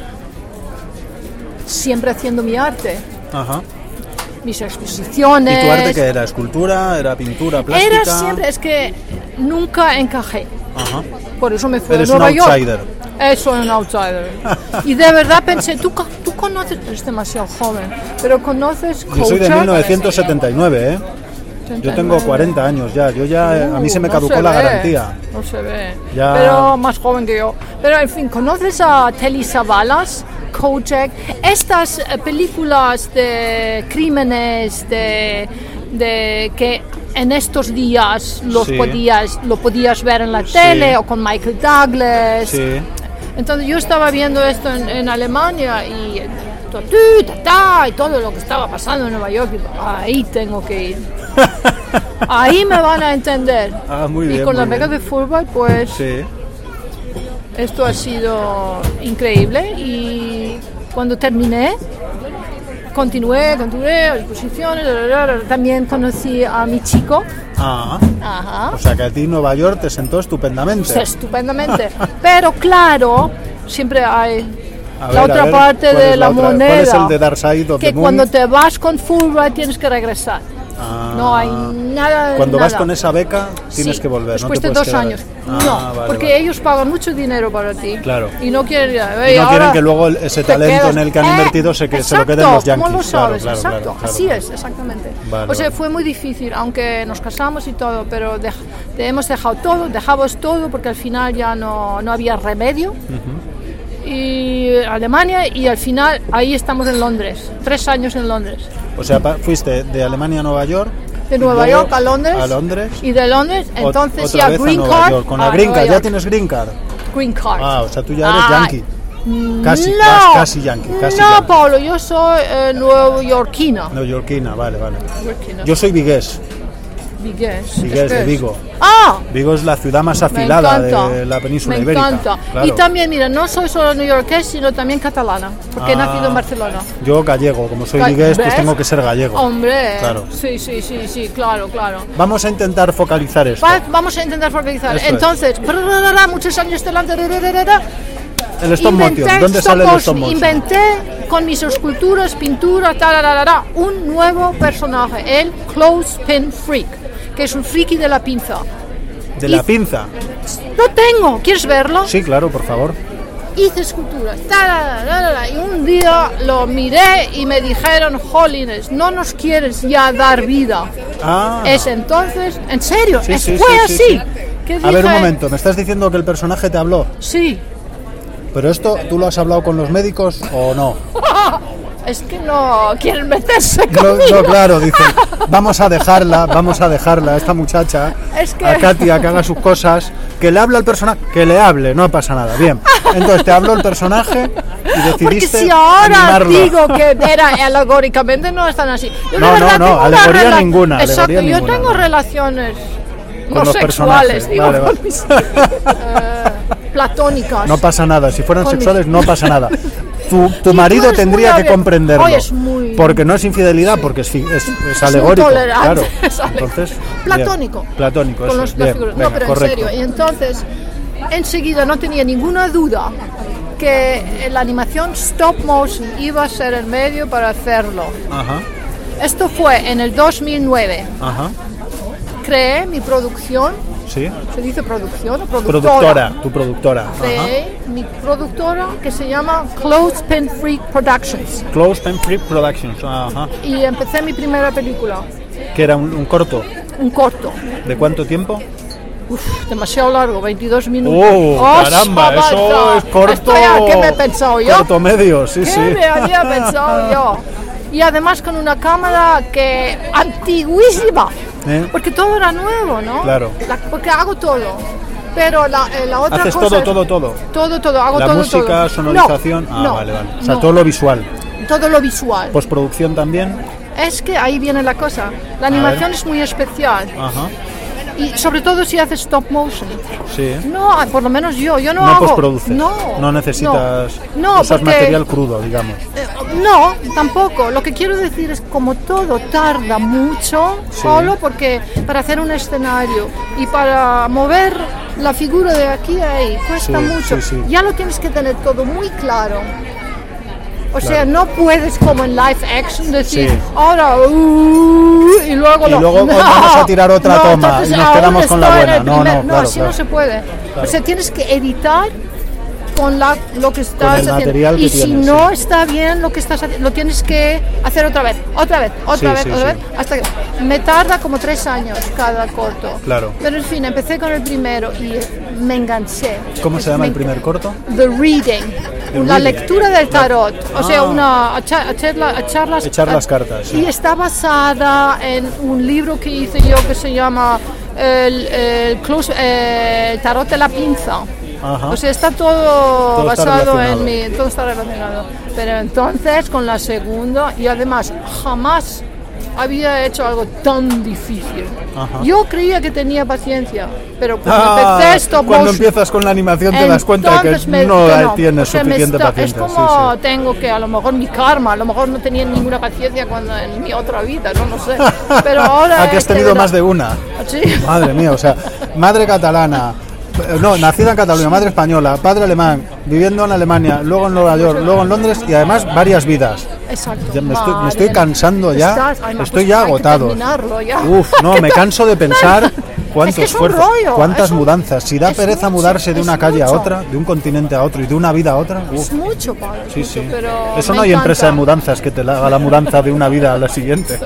S9: siempre haciendo mi arte,
S1: Ajá.
S9: mis exposiciones.
S1: ¿Y tu arte qué era? ¿Escultura? ¿Era pintura plástica?
S9: Era siempre, es que nunca encajé.
S1: Ajá.
S9: Por eso me fui
S1: Eres
S9: a
S1: un
S9: Nueva York.
S1: outsider.
S9: Eh, soy un outsider. Y de verdad pensé, tú, co- tú conoces, eres demasiado joven, pero conoces
S1: Yo soy de
S9: Kochak?
S1: mil novecientos setenta y nueve, ¿eh? Yo tengo cuarenta años ya. Yo ya a mí se me
S9: Uh,
S1: caducó
S9: no se
S1: la
S9: ve,
S1: garantía.
S9: No se ve.
S1: Ya.
S9: Pero más joven que yo. Pero en fin, ¿conoces a Telly Savalas? Kochak, estas eh, películas de crímenes de, de que en estos días los
S1: Sí.
S9: podías, lo podías ver en la
S1: Sí.
S9: tele o con Michael Douglas.
S1: Sí.
S9: Entonces yo estaba viendo esto en, en Alemania y eh, ta, tu, ta, ta, y todo lo que estaba pasando en Nueva York, digo, ahí tengo que ir. Ahí me van a entender.
S1: Ah, muy
S9: y
S1: bien,
S9: con
S1: muy
S9: la beca
S1: bien.
S9: de Fulbright, pues
S1: Sí.
S9: esto ha sido increíble. Y cuando terminé, continué, continué, exposiciones, la, la, la, también conocí a mi chico.
S1: Ah.
S9: Ajá.
S1: O sea que a ti Nueva York te sentó estupendamente.
S9: Sí, estupendamente. Pero claro, siempre hay
S1: A
S9: la
S1: ver, a
S9: otra
S1: ver,
S9: parte
S1: ¿cuál
S9: de
S1: es
S9: la,
S1: otra?
S9: moneda.
S1: ¿Cuál es el de Dark Side of
S9: que
S1: the Moon?
S9: cuando te vas con Fulbright tienes que regresar.
S1: Ah.
S9: No hay nada.
S1: Cuando
S9: nada.
S1: vas con esa beca tienes
S9: Sí,
S1: que volver.
S9: Después
S1: no te
S9: de
S1: puedes
S9: dos
S1: quedar
S9: años.
S1: ahí.
S9: no,
S1: Ah, vale,
S9: porque
S1: vale.
S9: ellos pagan mucho dinero para ti.
S1: Claro.
S9: Y no quieren.
S1: Y
S9: "Ey,
S1: no
S9: ahora
S1: quieren que luego el- ese
S9: te
S1: talento
S9: quedas".
S1: en el que han
S9: Eh,
S1: invertido se, que, se lo
S9: exacto,
S1: queden los yankees.
S9: ¿cómo lo sabes?
S1: Claro, claro,
S9: exacto,
S1: claro, claro.
S9: así es, exactamente.
S1: Vale,
S9: o sea,
S1: vale.
S9: fue muy difícil, aunque nos casamos y todo, pero dej- te hemos dejado todo, dejamos todo porque al final ya no, no había remedio. Y Alemania, y al final ahí estamos en Londres, tres años en Londres.
S1: O sea, pa- fuiste de Alemania a Nueva York.
S9: De
S1: y
S9: Nueva
S1: luego
S9: York a Londres.
S1: A Londres.
S9: Y de Londres,
S1: ot-
S9: entonces
S1: otra
S9: ya
S1: vez a
S9: Green
S1: Nueva
S9: Card.
S1: York. Con la
S9: a
S1: Green
S9: Nueva
S1: Card, ya
S9: York.
S1: tienes Green Card.
S9: Green Card.
S1: Ah, o sea, tú ya eres
S9: Ah,
S1: yankee. Casi,
S9: no,
S1: casi, casi yankee, casi
S9: no,
S1: yankee.
S9: Pablo, yo soy eh, neoyorquina.
S1: Neoyorquina, vale, vale.
S9: Neoyorquina.
S1: Yo soy vigués.
S9: Vigués.
S1: Vigués,
S9: ¿Es
S1: de
S9: que es?
S1: Vigo.
S9: Ah,
S1: Vigo es la ciudad más
S9: me
S1: afilada
S9: encanta.
S1: de la península
S9: me
S1: ibérica.
S9: encanta.
S1: Claro.
S9: Y también, mira, no soy solo neoyorqués, sino también catalana, porque he
S1: Ah.
S9: nacido en Barcelona.
S1: Yo gallego, como soy
S9: Ga-
S1: vigués, pues
S9: ¿ves?
S1: tengo que ser gallego.
S9: Hombre.
S1: Claro.
S9: Sí, sí, sí, sí, claro, claro.
S1: Vamos a intentar focalizar esto.
S9: Va- vamos a intentar focalizar.
S1: Eso es.
S9: Entonces, muchos años delante.
S1: El stop
S9: Inventé
S1: motion, ¿dónde
S9: stop
S1: sale el
S9: motion,
S1: stop motion?
S9: Inventé con mis esculturas, pintura, tararara, un nuevo personaje, el Clothespin Freak, que es un friki de la pinza.
S1: De la
S9: y-
S1: pinza.
S9: Lo tengo, ¿quieres verlo?
S1: Sí, claro, por favor.
S9: Hice esculturas, tararara, y un día lo miré y me dijeron, jolines, no nos quieres ya dar vida.
S1: Ah.
S9: Es entonces, en serio,
S1: Sí,
S9: es-
S1: sí,
S9: fue
S1: sí, sí,
S9: así.
S1: sí.
S9: que
S1: A ver, un
S9: dije,
S1: momento, ¿me estás diciendo que el personaje te habló?
S9: Sí.
S1: ¿Pero esto tú lo has hablado con los médicos o no?
S9: Es que no quieren meterse
S1: No,
S9: conmigo.
S1: no, claro, dicen, vamos a dejarla, vamos a dejarla a esta muchacha,
S9: Es que-
S1: a Katia, que haga sus cosas, que le hable al personaje, que le hable, no pasa nada, bien. Entonces te habló el personaje y
S9: Porque
S1: decidiste
S9: si ahora
S1: animarlo.
S9: digo que era alegóricamente no están así. Yo de
S1: No,
S9: verdad
S1: no, no,
S9: tengo una
S1: alegoría
S9: rela-
S1: ninguna,
S9: Exacto,
S1: alegoría
S9: yo
S1: ninguna,
S9: tengo
S1: no.
S9: relaciones
S1: Con
S9: no
S1: los
S9: sexuales,
S1: personajes,
S9: digo,
S1: vale,
S9: con
S1: vale.
S9: mis, eh, platónicas.
S1: No pasa nada, si fueran
S9: Con mis-
S1: sexuales no pasa nada. Tu, tu
S9: tú
S1: marido
S9: eres
S1: tendría
S9: muy
S1: que
S9: abe-
S1: comprenderlo,
S9: Oye, es muy-
S1: porque no es infidelidad, porque es, fi- es, es
S9: Es
S1: alegórico,
S9: muy tolerante,
S1: claro.
S9: es ale-
S1: Entonces, bien.
S9: platónico.
S1: Platónico,
S9: Con
S1: eso,
S9: los, las
S1: bien,
S9: figuras.
S1: venga,
S9: No, pero
S1: correcto.
S9: en serio. Y entonces, enseguida no tenía ninguna duda que la animación stop motion iba a ser el medio para hacerlo.
S1: Ajá,
S9: Esto fue en el dos mil nueve.
S1: ajá,
S9: Creé mi producción,
S1: sí.
S9: ¿se dice producción o productora?
S1: Productora, tu productora. Ajá.
S9: Creé mi productora que se llama Clothespin Freak Productions.
S1: Clothespin Free Productions, ajá.
S9: Y empecé mi primera película,
S1: Que era un, un corto.
S9: un corto.
S1: ¿De cuánto tiempo?
S9: Uf, demasiado largo, veintidós minutos.
S1: ¡Oh,
S9: ¡Oh,
S1: caramba! Eso
S9: chavalza!
S1: es corto.
S9: Esto ya, ¿qué me he pensado yo?
S1: Corto medio, sí,
S9: ¿Qué
S1: sí.
S9: me había pensado yo? Y además con una cámara que antiguísima,
S1: ¿Eh?
S9: porque todo era nuevo, ¿no?
S1: Claro.
S9: La- porque hago todo. Pero la, eh, la otra
S1: Haces
S9: cosa
S1: todo,
S9: es-
S1: todo, todo.
S9: Todo, todo, hago
S1: La
S9: todo,
S1: música,
S9: todo.
S1: sonorización.
S9: No,
S1: ah,
S9: no,
S1: vale, vale. O sea,
S9: no.
S1: todo lo visual.
S9: todo lo visual.
S1: ¿Postproducción también?
S9: Es que ahí viene la cosa. La animación es muy especial.
S1: Ajá.
S9: Y sobre todo si haces stop motion.
S1: Sí.
S9: No, por lo menos yo, yo no,
S1: no
S9: hago.
S1: No postproduces.
S9: No.
S1: No necesitas.
S9: No, no
S1: usas
S9: porque,
S1: material crudo, digamos.
S9: Eh, no, tampoco. Lo que quiero decir es como todo tarda mucho, sí. Solo porque para hacer un escenario y para mover la figura de aquí a ahí cuesta
S1: sí,
S9: mucho.
S1: Sí, sí.
S9: Ya lo tienes que tener todo muy claro. O
S1: claro.
S9: sea, no puedes como en live action decir,
S1: sí.
S9: ahora, uh, y luego,
S1: y
S9: lo,
S1: luego
S9: no,
S1: vamos a tirar otra
S9: no,
S1: toma
S9: entonces,
S1: y nos quedamos con la buena. No,
S9: primer,
S1: no,
S9: no,
S1: claro,
S9: así
S1: claro.
S9: no se puede.
S1: Claro.
S9: O sea, tienes que editar con la, lo que estás
S1: con el
S9: haciendo. Y
S1: que
S9: si
S1: tienes,
S9: no
S1: sí.
S9: está bien lo que estás haciendo, lo tienes que hacer otra vez, otra vez, otra
S1: sí,
S9: vez,
S1: sí,
S9: otra
S1: sí.
S9: vez, hasta que me tarda como tres años cada corto.
S1: Claro.
S9: Pero en fin, empecé con el primero y me enganché.
S1: ¿Cómo se llama
S9: me
S1: el primer corto?
S9: The Reading.
S1: The
S9: La
S1: reading.
S9: lectura del tarot, o
S1: ah.
S9: sea, una, a, cha, a, charla, a charlas,
S1: echar las cartas. Sí.
S9: Y está basada en un libro que hice yo que se llama El, el, close, eh, el tarot de la pinza.
S1: Ajá.
S9: O sea, está todo, todo basado está en mi, todo está relacionado. Pero entonces con la segunda, y además jamás había hecho algo tan difícil.
S1: Ajá.
S9: Yo creía que tenía paciencia, pero cuando
S1: ah,
S9: empecé stop
S1: cuando
S9: motion,
S1: empiezas con la animación te das cuenta que
S9: me,
S1: no,
S9: que no
S1: tienes
S9: o sea,
S1: suficiente
S9: está,
S1: paciencia.
S9: Es como
S1: sí, sí.
S9: tengo que, a lo mejor mi karma, a lo mejor no tenía ninguna paciencia cuando en mi otra vida, no lo sé. Pero ahora
S1: ¿A que has tenido más de una?
S9: ¿Sí?
S1: Madre mía, o sea, madre catalana. No, nacida en Cataluña, madre española, padre alemán, viviendo en Alemania, luego en Nueva York, luego en Londres y además varias vidas.
S9: Exacto.
S1: Ya me, estoy, me estoy cansando ya,
S9: Estás, ay, no,
S1: estoy
S9: pues
S1: ya
S9: hay
S1: agotado.
S9: Que ya.
S1: Uf, no, me canso de pensar cuánto
S9: es que es
S1: esfuerzo,
S9: rollo,
S1: cuántas
S9: un,
S1: mudanzas. Si da pereza
S9: mucho,
S1: mudarse de una calle
S9: mucho.
S1: a otra, de un continente a otro y de una vida a otra. Uf.
S9: Es mucho, padre.
S1: Sí,
S9: mucho,
S1: sí.
S9: Pero
S1: eso
S9: me
S1: no hay
S9: encanta.
S1: empresa de mudanzas que te haga la mudanza de una vida a la siguiente.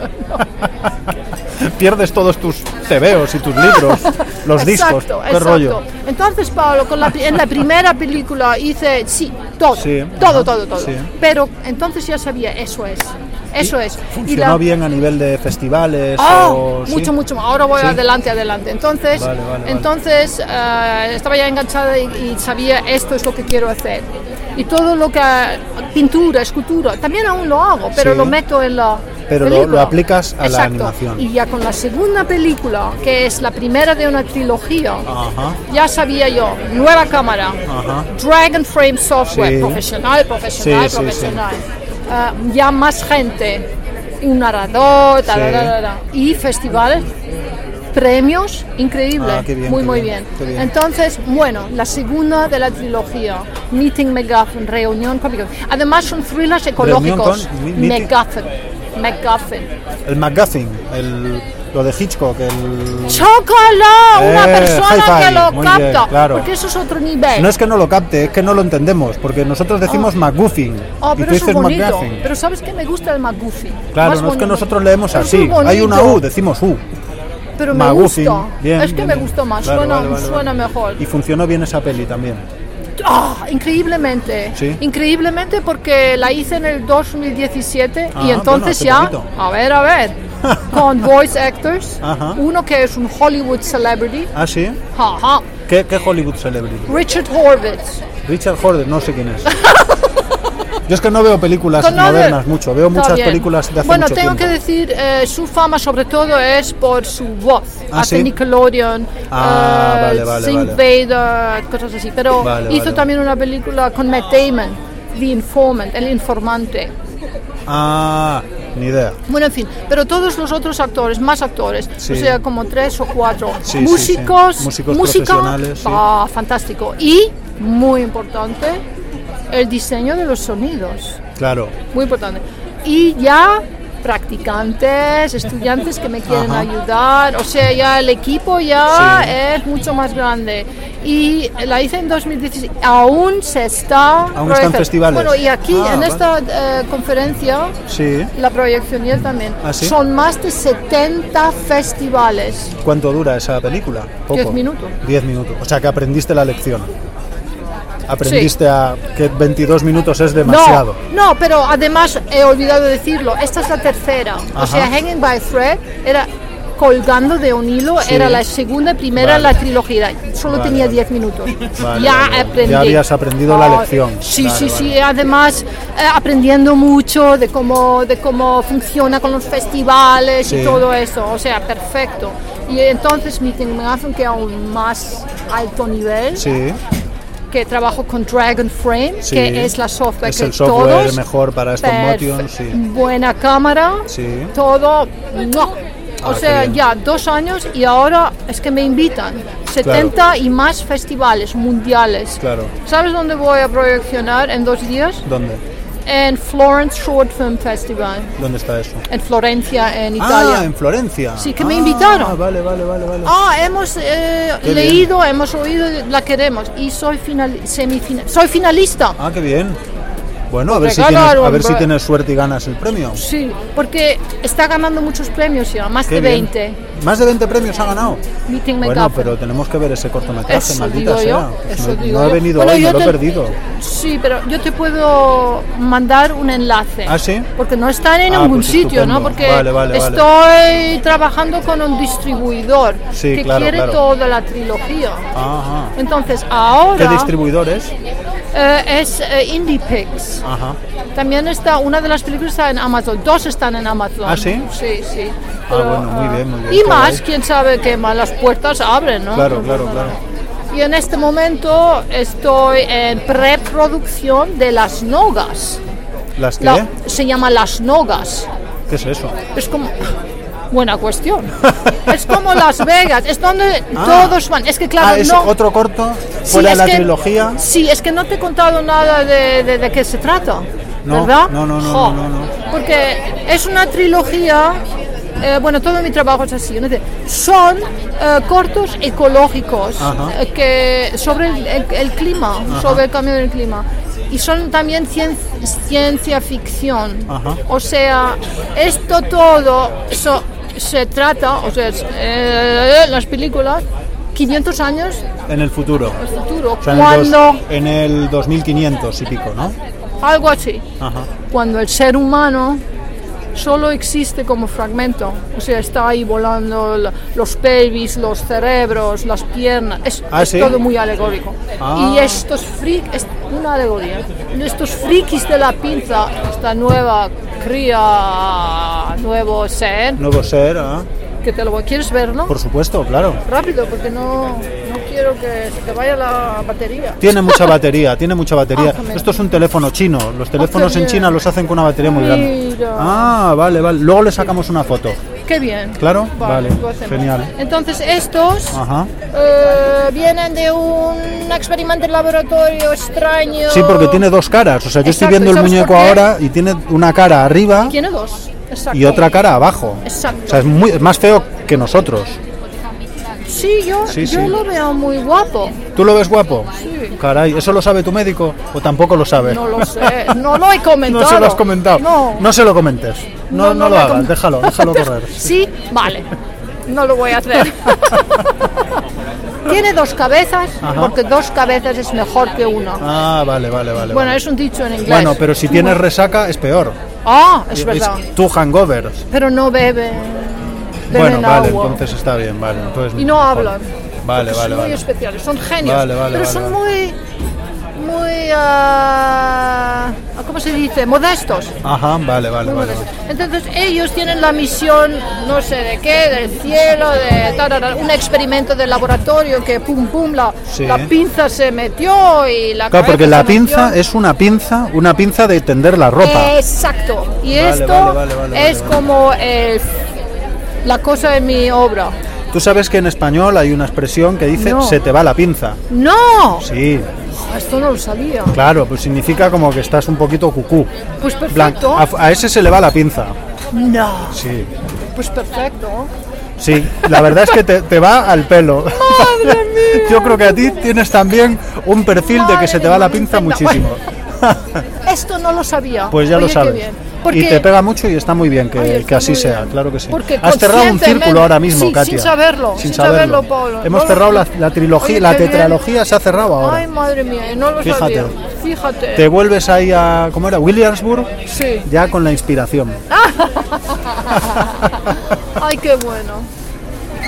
S1: Pierdes todos tus tebeos y tus libros, los
S9: exacto,
S1: discos, qué
S9: exacto.
S1: rollo.
S9: Entonces, Pablo, con la, en la primera película hice, sí, todo,
S1: sí,
S9: todo,
S1: ajá,
S9: todo, todo.
S1: Sí.
S9: Pero entonces ya sabía, eso es, eso es.
S1: ¿Funcionó
S9: y la...
S1: bien a nivel de festivales?
S9: Oh,
S1: o...
S9: mucho,
S1: ¿sí?
S9: mucho. Ahora voy
S1: ¿Sí?
S9: adelante, adelante. Entonces,
S1: vale, vale, vale.
S9: entonces uh, estaba ya enganchada y, y sabía esto es lo que quiero hacer. Y todo lo que pintura, escultura, también aún lo hago, pero
S1: sí.
S9: lo meto en la
S1: Pero lo, lo aplicas a
S9: Exacto.
S1: la animación.
S9: Y ya con la segunda película, que es la primera de una trilogía,
S1: Ajá.
S9: ya sabía yo, nueva cámara,
S1: Ajá.
S9: Dragon Frame Software,
S1: sí.
S9: profesional, profesional,
S1: sí,
S9: profesional.
S1: Sí, sí.
S9: Uh, ya más gente, un narrador, ta,
S1: sí.
S9: ta, ta, ta, y festivales, premios, increíble,
S1: ah, qué bien,
S9: muy
S1: qué
S9: muy
S1: bien,
S9: bien.
S1: bien.
S9: Entonces, bueno, la segunda de la trilogía, Meeting MacGuffin, Reunión con MacGuffin. Además son thrillers ecológicos.
S1: Con,
S9: MacGuffin, MacGuffin.
S1: El MacGuffin, el, lo de Hitchcock, el...
S9: ¡Chócalo!
S1: Eh,
S9: Una persona
S1: hi-fi,
S9: que lo
S1: muy
S9: capta,
S1: bien, claro.
S9: porque eso es otro nivel.
S1: No es que no lo capte, es que no lo entendemos, porque nosotros decimos oh. MacGuffin
S9: oh,
S1: y
S9: pero
S1: tú
S9: eso
S1: dices
S9: es bonito.
S1: MacGuffin.
S9: Pero ¿sabes qué? Me gusta el MacGuffin.
S1: Claro,
S9: Más
S1: no es que
S9: bonito.
S1: nosotros leemos
S9: pero
S1: así, hay una U, decimos U.
S9: Pero me
S1: MacGuffin.
S9: gusta,
S1: Bien,
S9: es que
S1: bien,
S9: me
S1: bien.
S9: gustó más,
S1: Claro,
S9: suena,
S1: vale, vale,
S9: suena
S1: vale.
S9: mejor.
S1: Y funcionó bien esa peli también.
S9: Oh, increíblemente,
S1: ¿Sí?
S9: increíblemente porque la hice en el dos mil diecisiete
S1: ah,
S9: y entonces
S1: bueno,
S9: ya, a ver, a ver, con voice actors,
S1: Ajá.
S9: uno que es un Hollywood celebrity.
S1: ¿Ah, sí?
S9: Ajá.
S1: ¿Qué, qué Hollywood celebrity?
S9: Richard Horvitz.
S1: Richard Horvitz, no sé quién es. Yo es que no veo películas
S9: Con
S1: modernas
S9: de...
S1: mucho, veo muchas películas de hace
S9: bueno,
S1: mucho
S9: tengo
S1: tiempo.
S9: que decir, eh, su fama sobre todo es por su voz.
S1: ¿Ah,
S9: Hace
S1: sí?
S9: Nickelodeon,
S1: ah,
S9: uh,
S1: vale, vale,
S9: Sing
S1: vale.
S9: Vader, cosas así. Pero
S1: vale,
S9: hizo
S1: vale,
S9: también una película con Matt Damon, The Informant, El Informante.
S1: Ah, ni idea.
S9: Bueno, en fin, pero todos los otros actores, más actores,
S1: sí.
S9: o sea, como tres o cuatro
S1: sí,
S9: músicos,
S1: sí, sí. músicos
S9: música,
S1: profesionales, sí.
S9: ah, fantástico. Y, muy importante, el diseño de los sonidos.
S1: Claro.
S9: Muy importante. Y ya practicantes, estudiantes que me quieren
S1: Ajá.
S9: ayudar, o sea, ya el equipo ya
S1: sí.
S9: es mucho más grande. Y la hice en dos mil dieciséis, aún se está...
S1: Aún está en festivales.
S9: Bueno, y aquí
S1: ah,
S9: en
S1: vale.
S9: esta eh, conferencia,
S1: sí.
S9: la proyección y él también,
S1: ¿Ah, sí?
S9: son más de setenta festivales.
S1: ¿Cuánto dura esa película? Poco.
S9: Diez minutos.
S1: Diez minutos, o sea que aprendiste la lección. Aprendiste sí. a que veintidós minutos es demasiado.
S9: No, no, pero además he olvidado decirlo, esta es la tercera.
S1: Ajá.
S9: O sea, Hanging by a Thread era colgando de un hilo,
S1: Sí.
S9: era la segunda, primera
S1: Vale.
S9: la trilogía, solo
S1: Vale,
S9: tenía
S1: vale.
S9: diez minutos.
S1: Vale,
S9: ya
S1: vale.
S9: aprendí.
S1: Ya habías aprendido la
S9: Ah,
S1: lección.
S9: Sí,
S1: Vale,
S9: sí,
S1: vale.
S9: sí, además eh, aprendiendo mucho de cómo, de cómo funciona con los festivales
S1: Sí.
S9: y todo eso, o sea, perfecto. Y entonces mi tecnificación que aún más alto nivel,
S1: Sí,
S9: que trabajo con Dragon Frame,
S1: sí.
S9: que es la software
S1: Es
S9: que
S1: el software
S9: todos,
S1: mejor para stop
S9: perfe-
S1: motion, sí.
S9: buena cámara,
S1: Sí.
S9: todo, ¡mua! o
S1: Ah, qué
S9: sea,
S1: bien.
S9: ya dos años y ahora es que me invitan, setenta y más festivales mundiales.
S1: Claro.
S9: ¿Sabes dónde voy a proyeccionar en dos días?
S1: ¿Dónde?
S9: En Florence Short Film Festival,
S1: ¿Dónde está eso?
S9: en Florencia, en Italia.
S1: Ah, en Florencia.
S9: Sí, que me
S1: Ah,
S9: invitaron.
S1: Vale, vale, vale, vale.
S9: Ah, hemos eh,
S1: Qué
S9: leído, hemos oído, la queremos y soy final, semifina- soy finalista.
S1: Ah, qué bien. Bueno, a
S9: Porque
S1: ver, si tienes,
S9: claro,
S1: a ver si
S9: hombre.
S1: tienes suerte y ganas el premio.
S9: Sí, porque está ganando muchos premios ya, más
S1: Qué
S9: de
S1: bien.
S9: veinte.
S1: Más de veinte premios ha ganado.
S9: Meeting
S1: Bueno,
S9: Makeup.
S1: pero tenemos que ver ese cortometraje,
S9: Eso
S1: maldita
S9: digo
S1: sea.
S9: yo,
S1: Pues
S9: eso
S1: no,
S9: digo
S1: no he
S9: yo.
S1: venido
S9: Bueno,
S1: hoy,
S9: yo
S1: me lo he
S9: te-
S1: perdido.
S9: Sí, pero yo te puedo mandar un enlace.
S1: ¿Ah, sí?
S9: Porque no están en
S1: Ah,
S9: ningún
S1: pues
S9: sitio, ¿no?
S1: estupendo.
S9: Porque
S1: Vale, vale, vale.
S9: estoy trabajando con un distribuidor
S1: Sí,
S9: que
S1: claro,
S9: quiere
S1: claro.
S9: toda la trilogía.
S1: Ajá.
S9: Entonces, ahora
S1: ¿Qué distribuidor es?
S9: eh, es eh, IndiePix.
S1: Ajá.
S9: También está, una de las películas está en Amazon, dos están en Amazon.
S1: ¿Ah, sí?
S9: Sí, sí.
S1: Ah, bueno, muy bien, muy bien,
S9: Y
S1: qué
S9: más,
S1: guay.
S9: quién sabe qué más, las puertas abren, ¿no?
S1: Claro, claro, claro.
S9: Y en este momento estoy en preproducción de Las Nogas.
S1: ¿Las qué?
S9: La- se llama Las Nogas.
S1: ¿Qué es eso?
S9: Es como... Buena cuestión. Es como Las Vegas, es donde
S1: Ah.
S9: todos van. Es que claro,
S1: Ah, es
S9: no...
S1: otro corto
S9: Sí,
S1: fuera de
S9: es
S1: la
S9: que-
S1: trilogía.
S9: Sí, es que no te he contado nada de, de, de qué se trata,
S1: No,
S9: ¿verdad?
S1: no, no, no,
S9: Jo,
S1: no, no, no.
S9: Porque es una trilogía, eh, bueno, todo mi trabajo es así, ¿no? De- son eh, cortos ecológicos
S1: Ajá.
S9: eh, que sobre el, el- el clima,
S1: Ajá.
S9: sobre el cambio del clima. Y son también cien- ciencia ficción.
S1: Ajá.
S9: O sea, esto todo so- se trata, o sea, es, eh, las películas, quinientos años
S1: En el futuro.
S9: el futuro,
S1: O sea, en el,
S9: cuando,
S1: dos- en el dos mil quinientos y pico, ¿no?
S9: algo así,
S1: Ajá.
S9: cuando el ser humano solo existe como fragmento, o sea, está ahí volando la- los pelvis, los cerebros, las piernas, es,
S1: Ah,
S9: es
S1: ¿sí?
S9: todo muy alegórico.
S1: Ah.
S9: Y estos frikis, es una alegoría, estos frikis de la pinza, esta nueva cría, nuevo ser,
S1: Nuevo ser, ah,
S9: que te lo voy- ¿quieres verlo?
S1: por supuesto, claro.
S9: Rápido, porque no, no quiero que se te vaya la batería.
S1: Tiene mucha batería, tiene mucha batería.
S9: Ah, qué bien.
S1: Esto es un teléfono chino. Los teléfonos en
S9: bien.
S1: China los hacen con una batería muy grande.
S9: Mira.
S1: Ah, vale, vale. Luego le sacamos una foto.
S9: Qué bien.
S1: ¿Claro? Vale,
S9: lo hacemos.
S1: genial.
S9: Entonces estos
S1: Ajá.
S9: eh, vienen de un experimento en laboratorio extraño.
S1: Sí, porque tiene dos caras. O sea, yo estoy
S9: Exacto,
S1: viendo el
S9: ¿sabes
S1: muñeco
S9: por qué?
S1: ahora y tiene una cara arriba
S9: Tiene dos. Exacto.
S1: y otra cara abajo.
S9: Exacto.
S1: O sea, es, muy, es más feo que nosotros.
S9: Sí, yo,
S1: Sí,
S9: yo
S1: sí.
S9: lo veo muy guapo.
S1: ¿Tú lo ves guapo?
S9: Sí.
S1: Caray, ¿eso lo sabe tu médico o tampoco lo sabe?
S9: No lo sé. No lo he comentado.
S1: No se lo has comentado.
S9: No.
S1: No se lo comentes. No,
S9: No,
S1: no,
S9: no
S1: lo
S9: lo he
S1: hagas,
S9: com-
S1: déjalo, déjalo correr.
S9: Sí, vale. No lo voy a hacer. Tiene dos cabezas,
S1: Ajá.
S9: porque dos cabezas es mejor que una.
S1: Ah, vale, vale, vale.
S9: Bueno,
S1: vale.
S9: es un dicho en inglés.
S1: Bueno, pero si tienes resaca es peor.
S9: Ah, es verdad.
S1: tu hangover.
S9: Pero no bebe.
S1: Bueno,
S9: Beben
S1: vale,
S9: agua.
S1: entonces está bien, vale. Entonces,
S9: Y no
S1: mejor.
S9: hablan.
S1: Vale,
S9: Porque
S1: vale,
S9: son muy
S1: vale.
S9: especiales, son genios.
S1: Vale, vale,
S9: pero
S1: vale,
S9: son
S1: vale.
S9: muy. Muy. ah, ¿Cómo se dice? Modestos.
S1: Ajá, vale, vale,
S9: Muy
S1: vale.
S9: modestos. Entonces ellos tienen la misión, no sé de qué, del cielo, de tarara, un experimento de laboratorio que pum pum, la,
S1: Sí.
S9: la pinza se metió y la
S1: Claro, porque
S9: cabeza
S1: la
S9: se metió.
S1: pinza es una pinza, una pinza de tender la ropa.
S9: Exacto. Y
S1: Vale,
S9: esto
S1: vale, vale, vale,
S9: es
S1: vale, vale.
S9: como el- la cosa de mi obra.
S1: Tú sabes que en español hay una expresión que dice
S9: No.
S1: se te va la pinza.
S9: ¡No!
S1: Sí,
S9: Esto no lo sabía.
S1: claro, pues significa como que estás un poquito cucú.
S9: Pues
S1: Plan,
S9: perfecto.
S1: a, a ese se le va la pinza.
S9: No.
S1: Sí,
S9: Pues perfecto.
S1: sí, la verdad es que te, te va al pelo.
S9: ¡Madre mía!
S1: Yo creo que a ti tienes también un perfil de que
S9: Madre
S1: se te va la
S9: mía,
S1: pinza
S9: venga,
S1: muchísimo.
S9: Esto no lo sabía.
S1: Pues ya
S9: Oye,
S1: lo
S9: qué
S1: sabes.
S9: bien.
S1: Y
S9: Porque-
S1: te pega mucho y está muy bien que,
S9: Ay, está
S1: que así
S9: muy
S1: sea,
S9: bien.
S1: claro que sí.
S9: Porque
S1: Has cerrado un
S9: conscientemente-
S1: círculo ahora mismo,
S9: sí,
S1: Katia.
S9: sin saberlo, sin saberlo, Pablo.
S1: Hemos
S9: No lo-
S1: cerrado la, la trilogía,
S9: Oye,
S1: la
S9: qué bien.
S1: tetralogía se ha cerrado ahora.
S9: Ay, madre mía, no lo
S1: Fíjate.
S9: sabía. Fíjate.
S1: Te vuelves ahí a, ¿cómo era? Williamsburg,
S9: Sí.
S1: ya con la inspiración.
S9: Ay, qué bueno.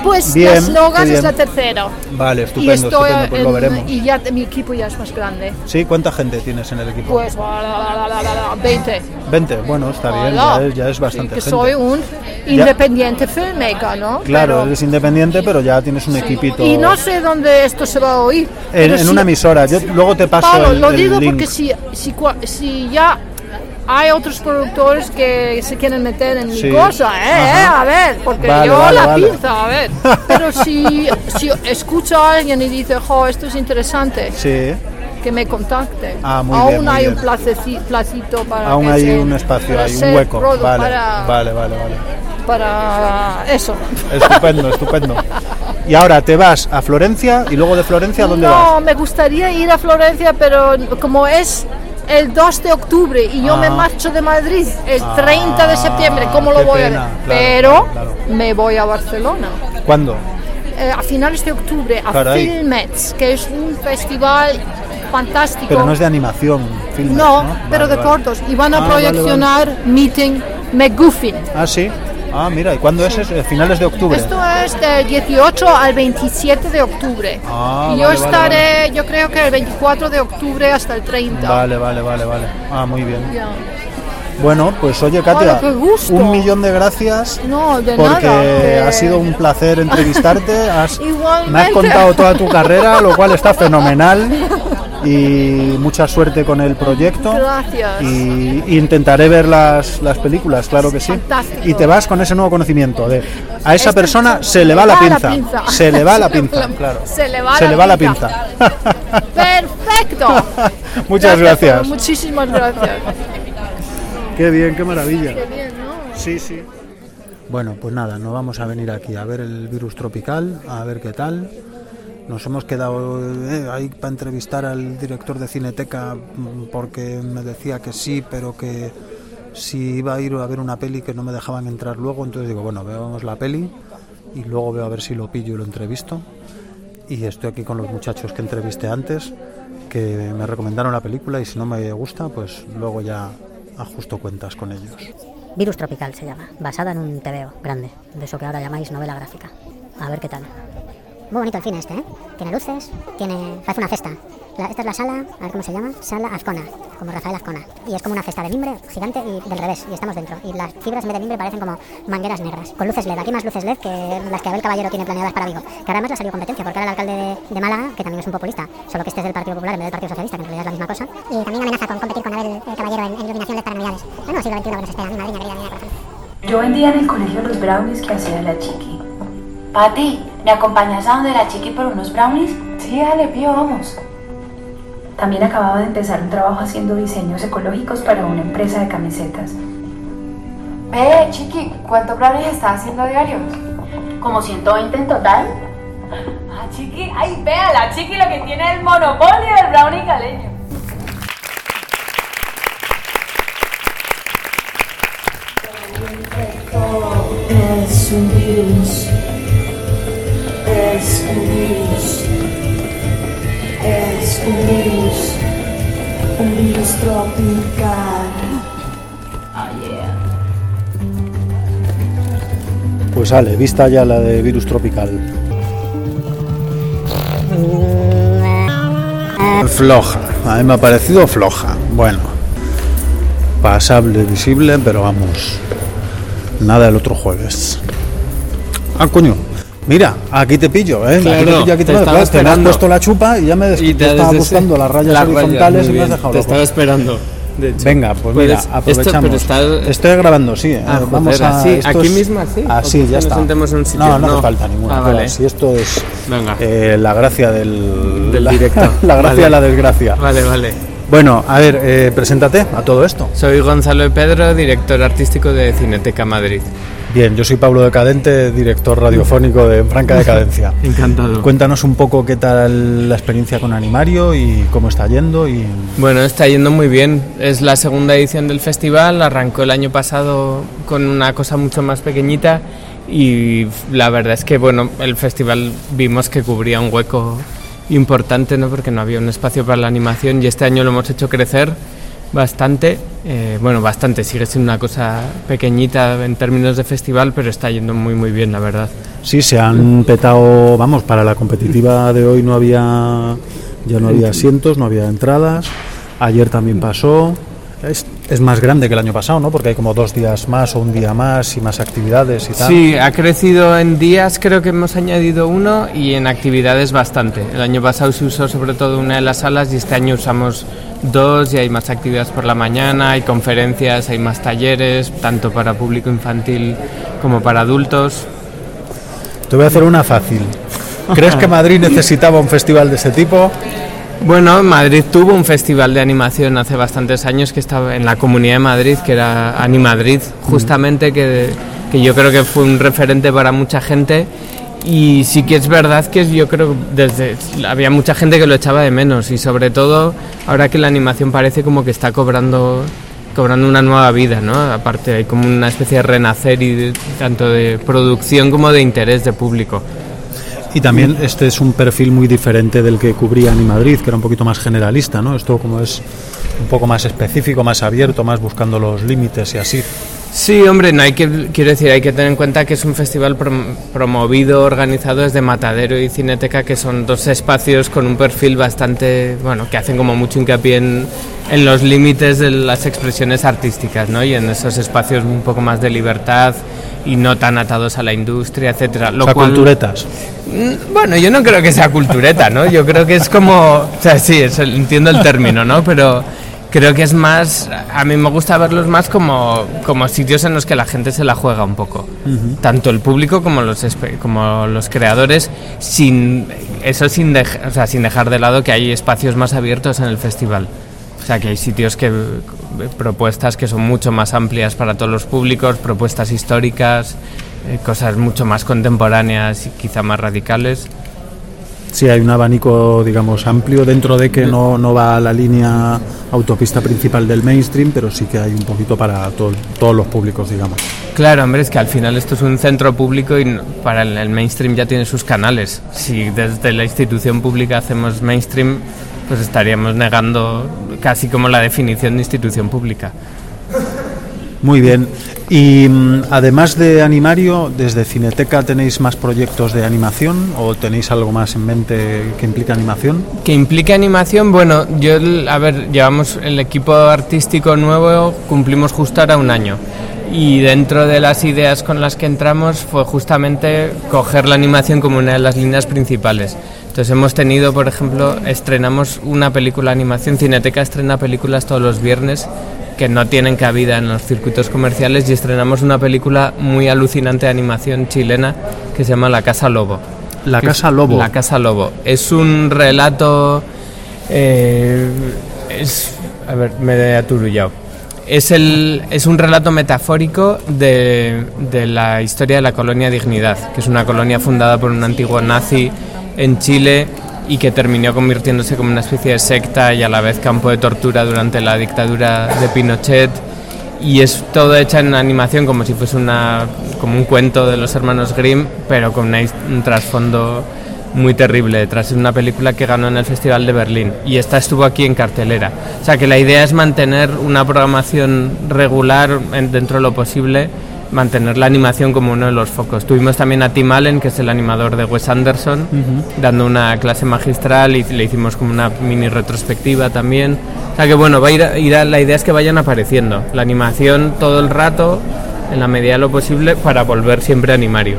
S9: Pues
S1: Bien,
S9: las Logas
S1: qué bien.
S9: es la tercera.
S1: Vale,
S9: Y
S1: estupendo,
S9: estoy
S1: estupendo, pues lo
S9: en-
S1: veremos.
S9: Y ya mi equipo ya es más grande.
S1: ¿Sí? ¿Cuánta gente tienes en el equipo?
S9: Pues la, la, la, la, la, la, veinte.
S1: veinte, bueno, está bien,
S9: Hola.
S1: ya es, ya es bastante
S9: Sí, que
S1: gente.
S9: soy un independiente filmmaker, ¿no?
S1: Claro,
S9: Pero-
S1: eres independiente, pero ya tienes un equipito.
S9: Y no sé dónde esto se va a oír.
S1: En,
S9: pero
S1: en
S9: si-
S1: una emisora, yo luego te paso
S9: Pablo,
S1: el,
S9: lo
S1: el
S9: digo
S1: link.
S9: porque si, si, cua- si ya hay otros productores que se quieren meter en
S1: Sí.
S9: mi cosa, ¿eh?
S1: Ajá.
S9: eh, A ver, porque
S1: Vale,
S9: yo
S1: vale,
S9: la
S1: vale.
S9: pinza, a ver. Pero si, si escucho a alguien y dice, jo, esto es interesante,
S1: Sí,
S9: que me contacte.
S1: Ah, muy
S9: Aún
S1: bien, muy
S9: hay
S1: bien.
S9: un placeci- placito para
S1: aún
S9: que
S1: hay
S9: se-
S1: un espacio,
S9: para
S1: hay un
S9: ser
S1: hueco.
S9: produ-
S1: Vale,
S9: para,
S1: vale, vale, vale.
S9: para eso.
S1: Estupendo, estupendo. Y ahora te vas a Florencia y luego de Florencia, ¿a dónde
S9: No,
S1: vas?
S9: me gustaría ir a Florencia, pero como es el dos de octubre y yo
S1: Ah.
S9: me marcho de Madrid el
S1: Ah,
S9: treinta de septiembre, ¿cómo lo
S1: qué
S9: voy
S1: pena,
S9: a ver?
S1: claro,
S9: Pero
S1: claro, claro.
S9: me voy a Barcelona.
S1: ¿Cuándo?
S9: Eh, a finales de octubre a
S1: Caray.
S9: Filmets, que es un festival fantástico.
S1: Pero no es de animación, filmes,
S9: No,
S1: ¿no?
S9: pero
S1: Vale,
S9: de
S1: vale.
S9: cortos. Y van a
S1: Ah, vale, vale.
S9: proyeccionar Meeting McGuffin.
S1: Ah, sí. Ah, mira, ¿y cuándo es? ¿Es finales de octubre?
S9: Esto es del dieciocho al veintisiete de octubre.
S1: Ah,
S9: y yo
S1: vale, vale,
S9: estaré, yo creo que el veinticuatro de octubre hasta el treinta.
S1: Vale, vale, vale, vale. Ah, muy bien.
S9: Ya.
S1: Bueno, pues oye, Katia,
S9: Vale, qué gusto.
S1: un millón de gracias.
S9: No, de
S1: Porque
S9: nada. que-
S1: ha sido un placer entrevistarte. Has,
S9: Igualmente.
S1: me has contado toda tu carrera, lo cual está fenomenal. Y mucha suerte con el proyecto.
S9: Gracias.
S1: Y, y intentaré ver las, las películas, claro que sí.
S9: Fantástico.
S1: Y te vas con ese nuevo conocimiento de a esa
S9: Esta
S1: persona
S9: persona
S1: se le va la
S9: pinza.
S1: pinza. Se le va la pinza,
S9: Se le-
S1: claro.
S9: se le va
S1: Se
S9: la
S1: le va la
S9: pinza.
S1: pinza.
S9: Perfecto.
S1: Muchas gracias.
S9: Pablo, muchísimas gracias.
S1: Qué bien, qué maravilla.
S9: Qué bien, ¿no?
S1: Sí, sí. Bueno, pues nada, nos vamos a venir aquí a ver el virus tropical, a ver qué tal. Nos hemos quedado eh, ahí para entrevistar al director de Cineteca mm, porque me decía que sí, pero que si iba a ir a ver una peli que no me dejaban entrar luego. Entonces digo, bueno, veamos la peli y luego veo a ver si lo pillo y lo entrevisto. Y estoy aquí con los muchachos que entrevisté antes, que me recomendaron la película y si no me gusta, pues luego ya ajusto cuentas con ellos.
S3: Virus Tropical se llama, basada en un tebeo grande, de eso que ahora llamáis novela gráfica. A ver qué tal. Muy bonito el cine este, ¿eh? Tiene luces, tiene... parece una cesta. La- esta es la sala, a ver cómo se llama, Sala Azcona, como Rafael Azcona. Y es como una cesta de mimbre gigante y del revés, y estamos dentro. Y las fibras en vez de mimbre parecen como mangueras negras, con luces L E D. Aquí más luces L E D que las que Abel Caballero tiene planeadas para Vigo. Que ahora además le ha salido competencia, porque ahora el alcalde de, de Málaga, que también es un populista, solo que este es del Partido Popular en vez del Partido Socialista, que en realidad es la misma cosa. Y también amenaza con competir con Abel eh, Caballero en, en iluminación L E D para Navidades. Bueno, siglo veintiuno que nos espera, mi madrina querida, mi corazón.
S10: Yo vendía en el colegio los brownies que hacía la chiqui. Pati, ¿me acompañas a donde la chiqui por unos brownies? Sí, dale, pío, vamos. También acababa de empezar un trabajo haciendo diseños ecológicos para una empresa de camisetas.
S11: Ve, chiqui, ¿cuántos brownies estás haciendo diarios?
S10: Como ciento veinte en total.
S11: Ah, chiqui, ay, vea, la chiqui lo que tiene es el monopolio del brownie caleño.
S10: Es un virus. Es un virus. Es un virus. Un virus tropical. Oh yeah.
S1: Pues sale, vista ya la de virus tropical. Floja, a mí me ha parecido floja. Bueno, pasable, visible, pero vamos, nada el otro jueves. Ah, coño, mira, aquí te pillo, ¿eh?
S7: Claro,
S1: aquí te pillo, aquí te,
S7: te
S1: pillo.
S7: estaba
S1: Claro, te me has
S7: esperando.
S1: puesto la chupa y ya me des-
S7: Y
S1: te
S7: te
S1: estaba
S7: desde
S1: buscando
S7: ese-
S1: las rayas
S7: las
S1: horizontales
S7: rayas,
S1: y
S7: muy
S1: me has
S7: bien.
S1: dejado
S7: Te
S1: loco.
S7: estaba esperando. De hecho.
S1: Venga, pues
S7: Puedes-
S1: mira,
S7: esto,
S1: aprovechamos.
S7: pero está-
S1: Estoy grabando, sí. eh,
S7: Ah,
S1: vamos
S7: joder,
S1: a,
S7: así,
S1: esto
S7: aquí
S1: es-
S7: mismo, así.
S1: Así,
S7: ¿O
S1: ya
S7: que nos
S1: está.
S7: sentemos en un sitio?
S1: No, no,
S7: No.
S1: hace falta ninguna.
S7: Ah,
S1: claro,
S7: vale.
S1: si esto es
S7: Venga.
S1: eh, la gracia del,
S7: Del
S1: la-
S7: directo.
S1: la gracia
S7: Vale.
S1: de la desgracia.
S7: Vale, vale.
S1: Bueno, a ver, eh, preséntate a todo esto.
S7: Soy Gonzalo de Pedro, director artístico de Cineteca Madrid.
S1: Bien, yo soy Pablo Decadente, director radiofónico de Franca Decadencia.
S7: Encantado.
S1: Cuéntanos un poco qué tal la experiencia con Animario y cómo está yendo. Y
S7: Bueno, está yendo muy bien. Es la segunda edición del festival. Arrancó el año pasado con una cosa mucho más pequeñita y la verdad es que bueno, el festival vimos que cubría un hueco importante, ¿no? Porque no había un espacio para la animación y este año lo hemos hecho crecer bastante Eh, bueno, bastante, sigue siendo una cosa pequeñita en términos de festival, pero está yendo muy muy bien, la verdad.
S1: Sí, se han petado, vamos, para la competitiva de hoy no había, ya no había asientos, no había entradas, ayer también pasó. Es, es más grande que el año pasado, ¿no? Porque hay como dos días más o un día más y más actividades y tal.
S7: Sí, ha crecido en días, creo que hemos añadido uno, y en actividades bastante. El año pasado se usó sobre todo una de las salas y este año usamos dos y hay más actividades por la mañana, hay conferencias, hay más talleres, tanto para público infantil como para adultos.
S1: Te voy a hacer una fácil. ¿Crees que Madrid necesitaba un festival de ese tipo?
S7: Bueno, Madrid tuvo un festival de animación hace bastantes años que estaba en la Comunidad de Madrid, que era Animadrid, justamente, que, que yo creo que fue un referente para mucha gente. Y sí que es verdad que yo creo desde había mucha gente que lo echaba de menos, y sobre todo ahora que la animación parece como que está cobrando cobrando una nueva vida, ¿no? Aparte hay como una especie de renacer, y de, tanto de producción como de interés de público.
S1: Y también este es un perfil muy diferente del que cubría Animadrid, que era un poquito más generalista, ¿no? Esto como es un poco más específico, más abierto, más buscando los límites y así.
S7: Sí, hombre, no hay que, quiero decir, hay que tener en cuenta que es un festival prom- promovido, organizado desde Matadero y Cineteca, que son dos espacios con un perfil bastante, bueno, que hacen como mucho hincapié en, en los límites de las expresiones artísticas, ¿no? Y en esos espacios un poco más de libertad y no tan atados a la industria, etcétera. Lo
S1: o sea,
S7: cual,
S1: culturetas.
S7: Bueno, yo no creo que sea cultureta, ¿no? Yo creo que es como, o sea, sí, es, entiendo el término, ¿no? Pero creo que es más, a mí me gusta verlos más como, como sitios en los que la gente se la juega un poco, uh-huh. Tanto el público como los como los creadores, sin eso sin, dej, o sea, sin dejar de lado que hay espacios más abiertos en el festival. O sea, que hay sitios que propuestas que son mucho más amplias para todos los públicos, propuestas históricas, eh, cosas mucho más contemporáneas y quizá más radicales.
S1: Sí, hay un abanico, digamos, amplio, dentro de que no, no va a la línea autopista principal del mainstream, pero sí que hay un poquito para todo, todos los públicos, digamos.
S7: Claro, hombre, es que al final esto es un centro público y para el, el mainstream ya tiene sus canales. Si desde la institución pública hacemos mainstream, pues estaríamos negando casi como la definición de institución pública.
S1: Muy bien. Y además de Animario, ¿desde Cineteca tenéis más proyectos de animación o tenéis algo más en mente que implique animación?
S7: Que implique animación, bueno, yo, a ver, llevamos el equipo artístico nuevo, cumplimos justo ahora un año. Y dentro de las ideas con las que entramos fue justamente coger la animación como una de las líneas principales. Entonces hemos tenido, por ejemplo, estrenamos una película de animación, Cineteca estrena películas todos los viernes que no tienen cabida en los circuitos comerciales, y estrenamos una película muy alucinante de animación chilena que se llama La Casa Lobo.
S1: La Casa Lobo.
S7: La Casa Lobo. Es un relato... Eh, es, a ver, me he aturullado. Es, el, es un relato metafórico de, de la historia de la colonia Dignidad, que es una colonia fundada por un antiguo nazi en Chile y que terminó convirtiéndose como una especie de secta y a la vez campo de tortura durante la dictadura de Pinochet, y es todo hecha en animación como si fuese una, como un cuento de los hermanos Grimm, pero con una, un trasfondo muy terrible detrás. Es una película que ganó en el Festival de Berlín y esta estuvo aquí en cartelera. O sea que la idea es mantener una programación regular en, dentro de lo posible, mantener la animación como uno de los focos. Tuvimos también a Tim Allen, que es el animador de Wes Anderson, uh-huh. dando una clase magistral, y le hicimos como una mini retrospectiva también. O sea que bueno, va a ir a, ir a, la idea es que vayan apareciendo la animación todo el rato, en la medida de lo posible, para volver siempre a Animario.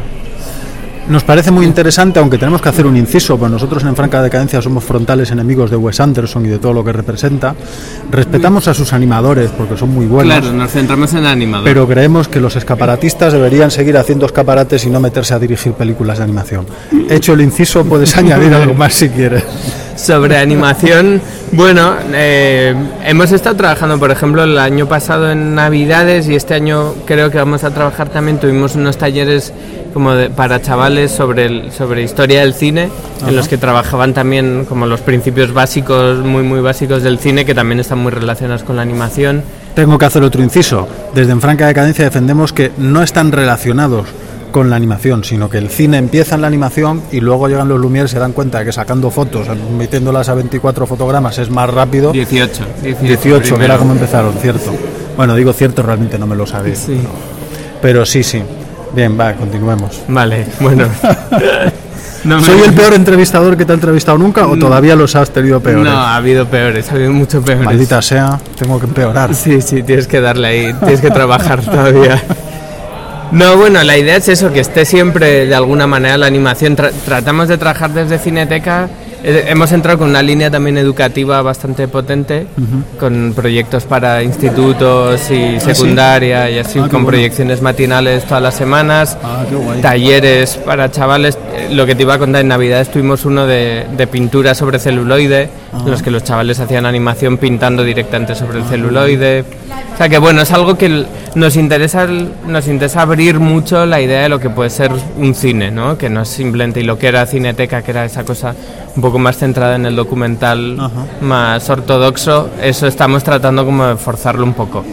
S1: Nos parece muy interesante, aunque tenemos que hacer un inciso, pues nosotros en Franca Decadencia somos frontales enemigos de Wes Anderson y de todo lo que representa. Respetamos a sus animadores porque son muy buenos.
S7: Claro, nos centramos en el animador.
S1: Pero creemos que los escaparatistas deberían seguir haciendo escaparates y no meterse a dirigir películas de animación. Hecho el inciso, puedes añadir algo más si quieres.
S7: Sobre animación, bueno, eh, hemos estado trabajando, por ejemplo, el año pasado en Navidades, y este año creo que vamos a trabajar también. Tuvimos unos talleres como de, para chavales sobre el, sobre historia del cine, uh-huh. en los que trabajaban también como los principios básicos, muy muy básicos del cine, que también están muy relacionados con la animación.
S1: Tengo que hacer otro inciso. Desde En Franca Decadencia defendemos que no están relacionados con la animación, sino que el cine empieza en la animación y luego llegan los Lumière y se dan cuenta de que sacando fotos, metiéndolas a veinticuatro fotogramas es más rápido.
S7: dieciocho.
S1: dieciocho, que era como empezaron, cierto. Bueno, digo cierto, realmente no me lo sabía.
S7: Sí.
S1: Pero, pero sí, sí. Bien, va, continuemos.
S7: Vale, bueno. No
S1: ¿Soy
S7: me...
S1: el peor entrevistador que te ha entrevistado nunca o todavía los has tenido peores?
S7: No, ha habido peores, ha habido mucho peores.
S1: Maldita sea, tengo que empeorar.
S7: Sí, sí, tienes que darle ahí, tienes que trabajar todavía. No, bueno, la idea es eso, que esté siempre de alguna manera la animación. Tra- tratamos de trabajar desde Cineteca. Eh, hemos entrado con una línea también educativa bastante potente, uh-huh. con proyectos para institutos y secundaria, ¿Ah, sí? y así, ah, con bueno. proyecciones matinales todas las semanas,
S1: ah, qué guay.
S7: talleres para chavales. Eh, lo que te iba a contar, en Navidad tuvimos uno de, de pintura sobre celuloide, ah. en los que los chavales hacían animación pintando directamente sobre el ah, celuloide. O sea que bueno, es algo que nos interesa, nos interesa abrir mucho la idea de lo que puede ser un cine, ¿no? Que no es simplemente, y lo que era Cineteca, que era esa cosa un poco más centrada en el documental, Ajá. más ortodoxo, eso estamos tratando como de forzarlo un poco.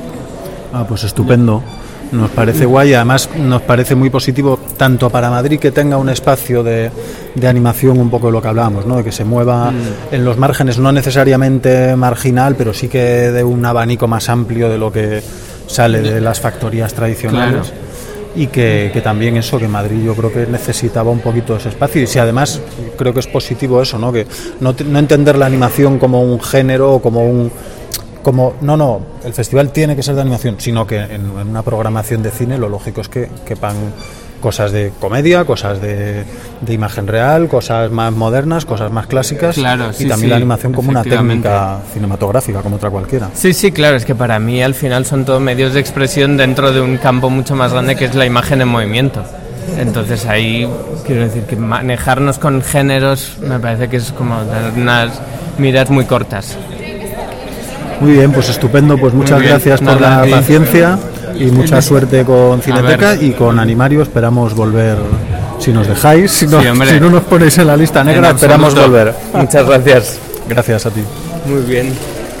S1: Ah, pues estupendo. Nos parece guay, además nos parece muy positivo tanto para Madrid que tenga un espacio de, de animación, un poco de lo que hablábamos, ¿no? De que se mueva mm. en los márgenes, no necesariamente marginal, pero sí que de un abanico más amplio de lo que sale de las factorías tradicionales. Claro. Y que, que también eso, que Madrid yo creo que necesitaba un poquito de ese espacio. Y si además creo que es positivo eso, ¿no? Que no, no entender la animación como un género o como un... Como, no, no, el festival tiene que ser de animación, sino que en, en una programación de cine lo lógico es que quepan cosas de comedia, cosas de, de imagen real, cosas más modernas, cosas más clásicas,
S7: claro, sí,
S1: y también
S7: sí,
S1: la animación como una técnica cinematográfica, como otra cualquiera.
S7: Sí, sí, claro, es que para mí al final son todos medios de expresión dentro de un campo mucho más grande que es la imagen en movimiento. Entonces ahí quiero decir que manejarnos con géneros me parece que es como tener unas miras muy cortas.
S1: Muy bien, pues estupendo, pues muchas gracias por la paciencia y mucha suerte con Cineteca y con Animario. Esperamos volver, si nos dejáis, si no, sí, si no nos ponéis en la lista negra, esperamos volver.
S7: Muchas gracias.
S1: Gracias a ti.
S7: Muy bien.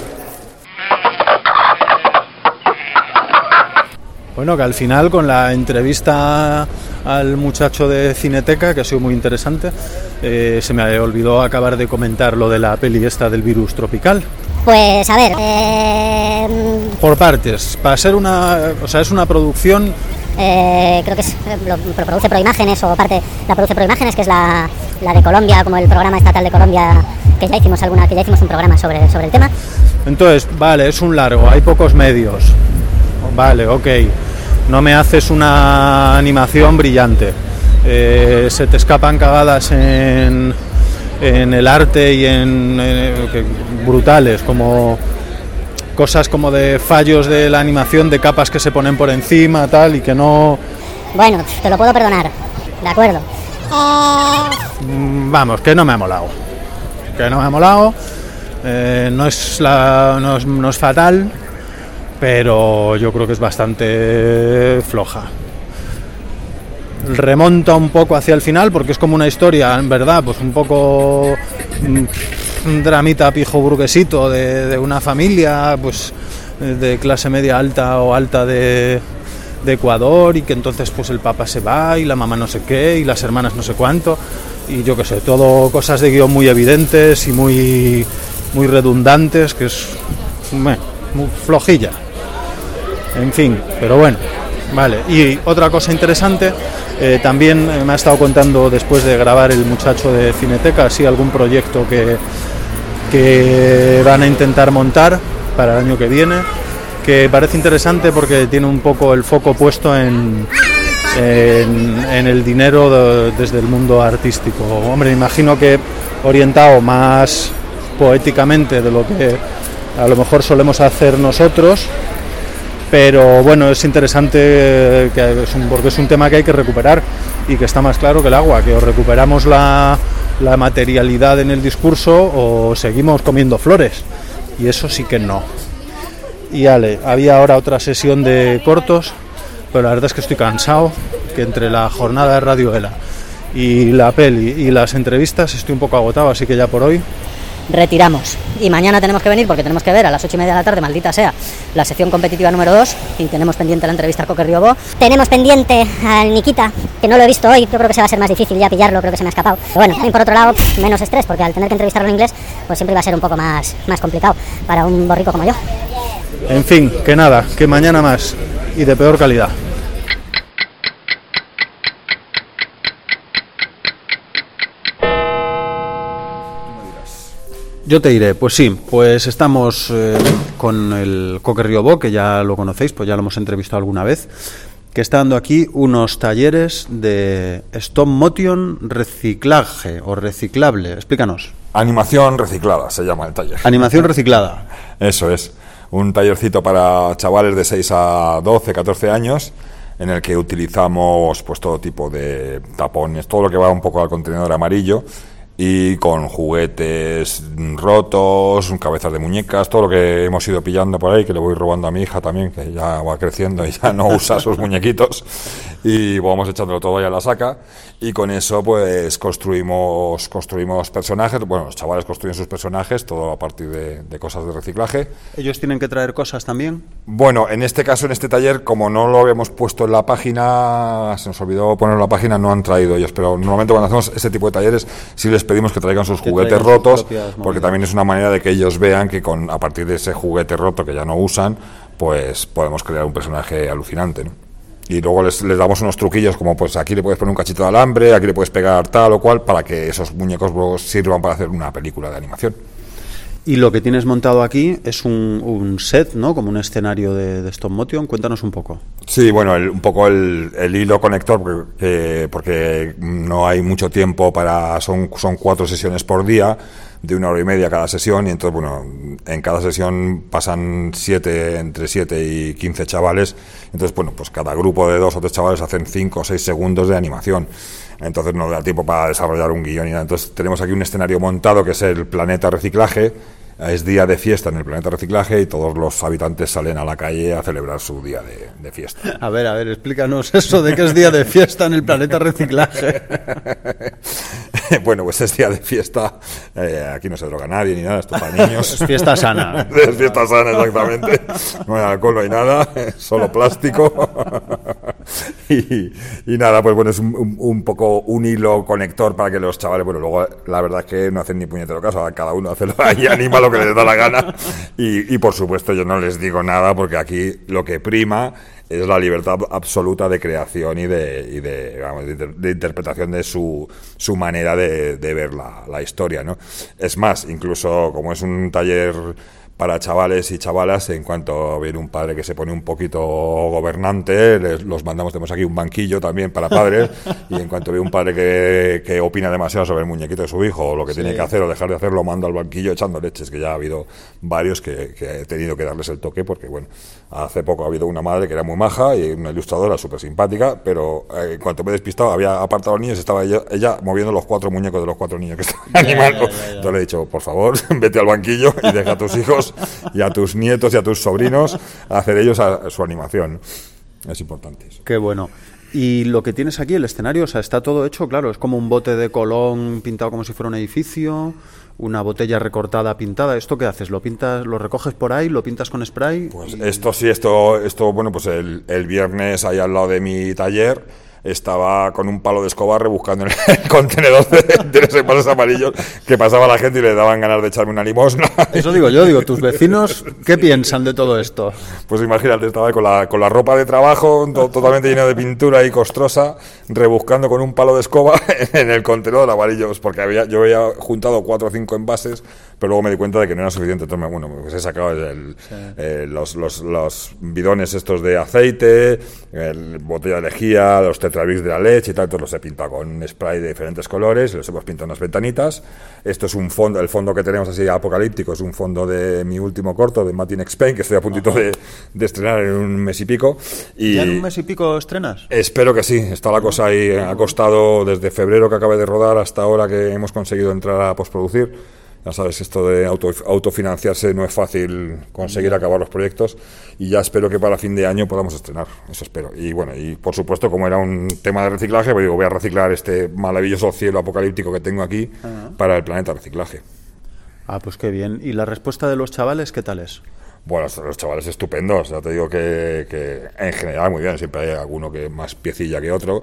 S1: Bueno, que al final con la entrevista al muchacho de Cineteca, que ha sido muy interesante, eh, se me olvidó acabar de comentar lo de la peli esta del virus tropical.
S3: Pues a ver, eh...
S1: por partes, para ser una, o sea, es una producción,
S3: eh, creo que es, lo, lo produce Proimágenes o parte, la produce Proimágenes, que es la, la de Colombia, como el programa estatal de Colombia, que ya hicimos alguna, que ya hicimos un programa sobre, sobre el tema.
S1: Entonces, vale, es un largo, hay pocos medios, vale, ok, no me haces una animación brillante, eh, se te escapan cagadas en... en el arte y en, en que, brutales, como cosas como de fallos de la animación, de capas que se ponen por encima, tal, y que no...
S3: Bueno, te lo puedo perdonar, de acuerdo.
S1: Mm, vamos, que no me ha molado, que no me ha molado, eh, no, es la, no, es, no es fatal, pero yo creo que es bastante floja. Remonta un poco hacia el final porque es como una historia, en verdad, pues un poco un dramita pijo burguesito de, de una familia pues de clase media alta o alta de, de Ecuador, y que entonces pues el papá se va y la mamá no sé qué y las hermanas no sé cuánto, y yo qué sé, todo cosas de guión muy evidentes y muy, muy redundantes, que es bueno, muy flojilla, en fin, pero bueno. Vale, y otra cosa interesante, eh, también me ha estado contando después de grabar el muchacho de Cineteca, sí, algún proyecto que, que van a intentar montar para el año que viene, que parece interesante porque tiene un poco el foco puesto en, en, en el dinero de, desde el mundo artístico. Hombre, imagino que orientado más poéticamente de lo que a lo mejor solemos hacer nosotros, pero bueno, es interesante que es un, porque es un tema que hay que recuperar y que está más claro que el agua, que o recuperamos la, la materialidad en el discurso o seguimos comiendo flores, y eso sí que no. Y ale, había ahora otra sesión de cortos, pero la verdad es que estoy cansado, que entre la jornada de Radio Ela y la peli y las entrevistas estoy un poco agotado, así que ya por hoy
S2: retiramos. Y mañana tenemos que venir porque tenemos que ver a las ocho y media de la tarde, maldita sea, la sección competitiva número dos, y tenemos pendiente la entrevista a Coque Riobó.
S3: Tenemos pendiente al Nikita, que no lo he visto hoy, yo creo que se va a ser más difícil ya pillarlo, creo que se me ha escapado. Pero bueno, también por otro lado, menos estrés, porque al tener que entrevistarlo en inglés, pues siempre iba a ser un poco más, más complicado para un borrico como yo.
S1: En fin, que nada, que mañana más y de peor calidad. Yo te diré, pues sí, pues estamos eh, con el Coque Riobó, que ya lo conocéis, pues ya lo hemos entrevistado alguna vez, que está dando aquí unos talleres de stop motion reciclaje o reciclable. Explícanos.
S12: Animación reciclada se llama el taller.
S1: Animación reciclada.
S12: Eso es, un tallercito para chavales de seis a doce, catorce años, en el que utilizamos pues todo tipo de tapones, todo lo que va un poco al contenedor amarillo, y con juguetes rotos, cabezas de muñecas, todo lo que hemos ido pillando por ahí, que le voy robando a mi hija también, que ya va creciendo y ya no usa sus muñequitos, y vamos echándolo todo ahí a la saca, y con eso pues construimos construimos personajes. Bueno, los chavales construyen sus personajes, todo a partir de, de cosas de reciclaje.
S1: ¿Ellos tienen que traer cosas también?
S12: Bueno, en este caso, en este taller, como no lo habíamos puesto en la página, se nos olvidó ponerlo en la página, no han traído ellos, pero normalmente cuando hacemos este tipo de talleres sí les pedimos que traigan sus que juguetes traigan rotos, sus porque también es una manera de que ellos vean que con a partir de ese juguete roto que ya no usan, pues podemos crear un personaje alucinante, ¿no? Y luego les, les damos unos truquillos como pues aquí le puedes poner un cachito de alambre, aquí le puedes pegar tal o cual, para que esos muñecos luego sirvan para hacer una película de animación.
S1: Y lo que tienes montado aquí es un, un set, ¿no? Como un escenario de, de stop motion. Cuéntanos un poco.
S12: Sí, bueno, el, un poco el, el hilo conector, porque, porque no hay mucho tiempo para... Son, son cuatro sesiones por día, de una hora y media cada sesión, y entonces, bueno, en cada sesión pasan siete, entre siete y quince chavales, entonces, bueno, pues cada grupo de dos o tres chavales hacen cinco o seis segundos de animación. Entonces no da tiempo para desarrollar un guión y nada. Entonces tenemos aquí un escenario montado que es el Planeta Reciclaje. Es día de fiesta en el Planeta Reciclaje y todos los habitantes salen a la calle a celebrar su día de, de fiesta.
S1: A ver, a ver, explícanos eso de que es día de fiesta en el Planeta Reciclaje.
S12: Bueno, pues es día de fiesta. Eh, aquí no se droga nadie ni nada, esto es para niños.
S1: Es fiesta sana.
S12: Es fiesta sana, exactamente. No hay alcohol, no hay nada, solo plástico. Y, y nada, pues bueno, es un, un, un poco un hilo conector para que los chavales, bueno, luego la verdad es que no hacen ni puñetero caso, cada uno hace lo, y anima lo que les da la gana, y, y por supuesto yo no les digo nada, porque aquí lo que prima es la libertad absoluta de creación y de, y de, vamos, de, de interpretación de su, su manera de, de ver la, la historia, ¿no? Es más, incluso como es un taller para chavales y chavalas, en cuanto viene un padre que se pone un poquito gobernante, les, los mandamos, tenemos aquí un banquillo también para padres, y en cuanto ve un padre que, que opina demasiado sobre el muñequito de su hijo, o lo que sí. tiene que hacer o dejar de hacer, lo manda al banquillo echando leches, que ya ha habido varios que, que he tenido que darles el toque, porque bueno, hace poco ha habido una madre que era muy maja y una ilustradora súper simpática, pero eh, en cuanto me he despistado, había apartado a los niños, estaba ella, ella moviendo los cuatro muñecos de los cuatro niños que estaban ya, animando. Ya, ya, ya. Entonces le he dicho, por favor, vete al banquillo y deja a tus hijos y a tus nietos y a tus sobrinos a hacer ellos a, a su animación. Es importante eso.
S1: Qué bueno. Y lo que tienes aquí, el escenario, o sea, está todo hecho, claro, es como un bote de Colón pintado como si fuera un edificio, una botella recortada pintada. ¿Esto qué haces? ¿Lo pintas, lo recoges por ahí, lo pintas con spray?
S12: Pues
S1: y...
S12: esto sí, esto, esto bueno, pues el, el viernes ahí al lado de mi taller estaba con un palo de escoba rebuscando en el contenedor de, de los envases amarillos, que pasaba la gente y le daban ganas de echarme una limosna.
S1: Eso digo yo, digo, tus vecinos, ¿qué piensan de todo esto?
S12: Pues imagínate, estaba con la, con la ropa de trabajo to, totalmente llena de pintura y costrosa, rebuscando con un palo de escoba en el contenedor amarillo, pues porque había, yo había juntado cuatro o cinco envases, pero luego me di cuenta de que no era suficiente. Entonces, bueno, pues he sacado el, sí. eh, los, los, los bidones estos de aceite, el botella de lejía, los tetrabricks de la leche y tal, todos los he pintado con spray de diferentes colores, los hemos pintado en las ventanitas. Esto es un fondo, el fondo que tenemos así apocalíptico, es un fondo de mi último corto, de Martin X. Payne, que estoy a puntito de, de estrenar en un mes y pico. Y
S1: ¿ya en un mes y pico estrenas?
S12: Espero que sí, está la cosa ahí, ha costado desde febrero que acabé de rodar hasta ahora que hemos conseguido entrar a postproducir. Ya sabes, esto de auto, autofinanciarse no es fácil conseguir acabar los proyectos, y ya espero que para fin de año podamos estrenar, eso espero. Y bueno, y por supuesto, como era un tema de reciclaje, pues digo, voy a reciclar este maravilloso cielo apocalíptico que tengo aquí uh-huh. para el Planeta Reciclaje.
S1: Ah, pues qué bien. ¿Y la respuesta de los chavales qué tal es?
S12: Bueno, los chavales estupendos, ya te digo que, que en general muy bien, siempre hay alguno que más piecilla que otro,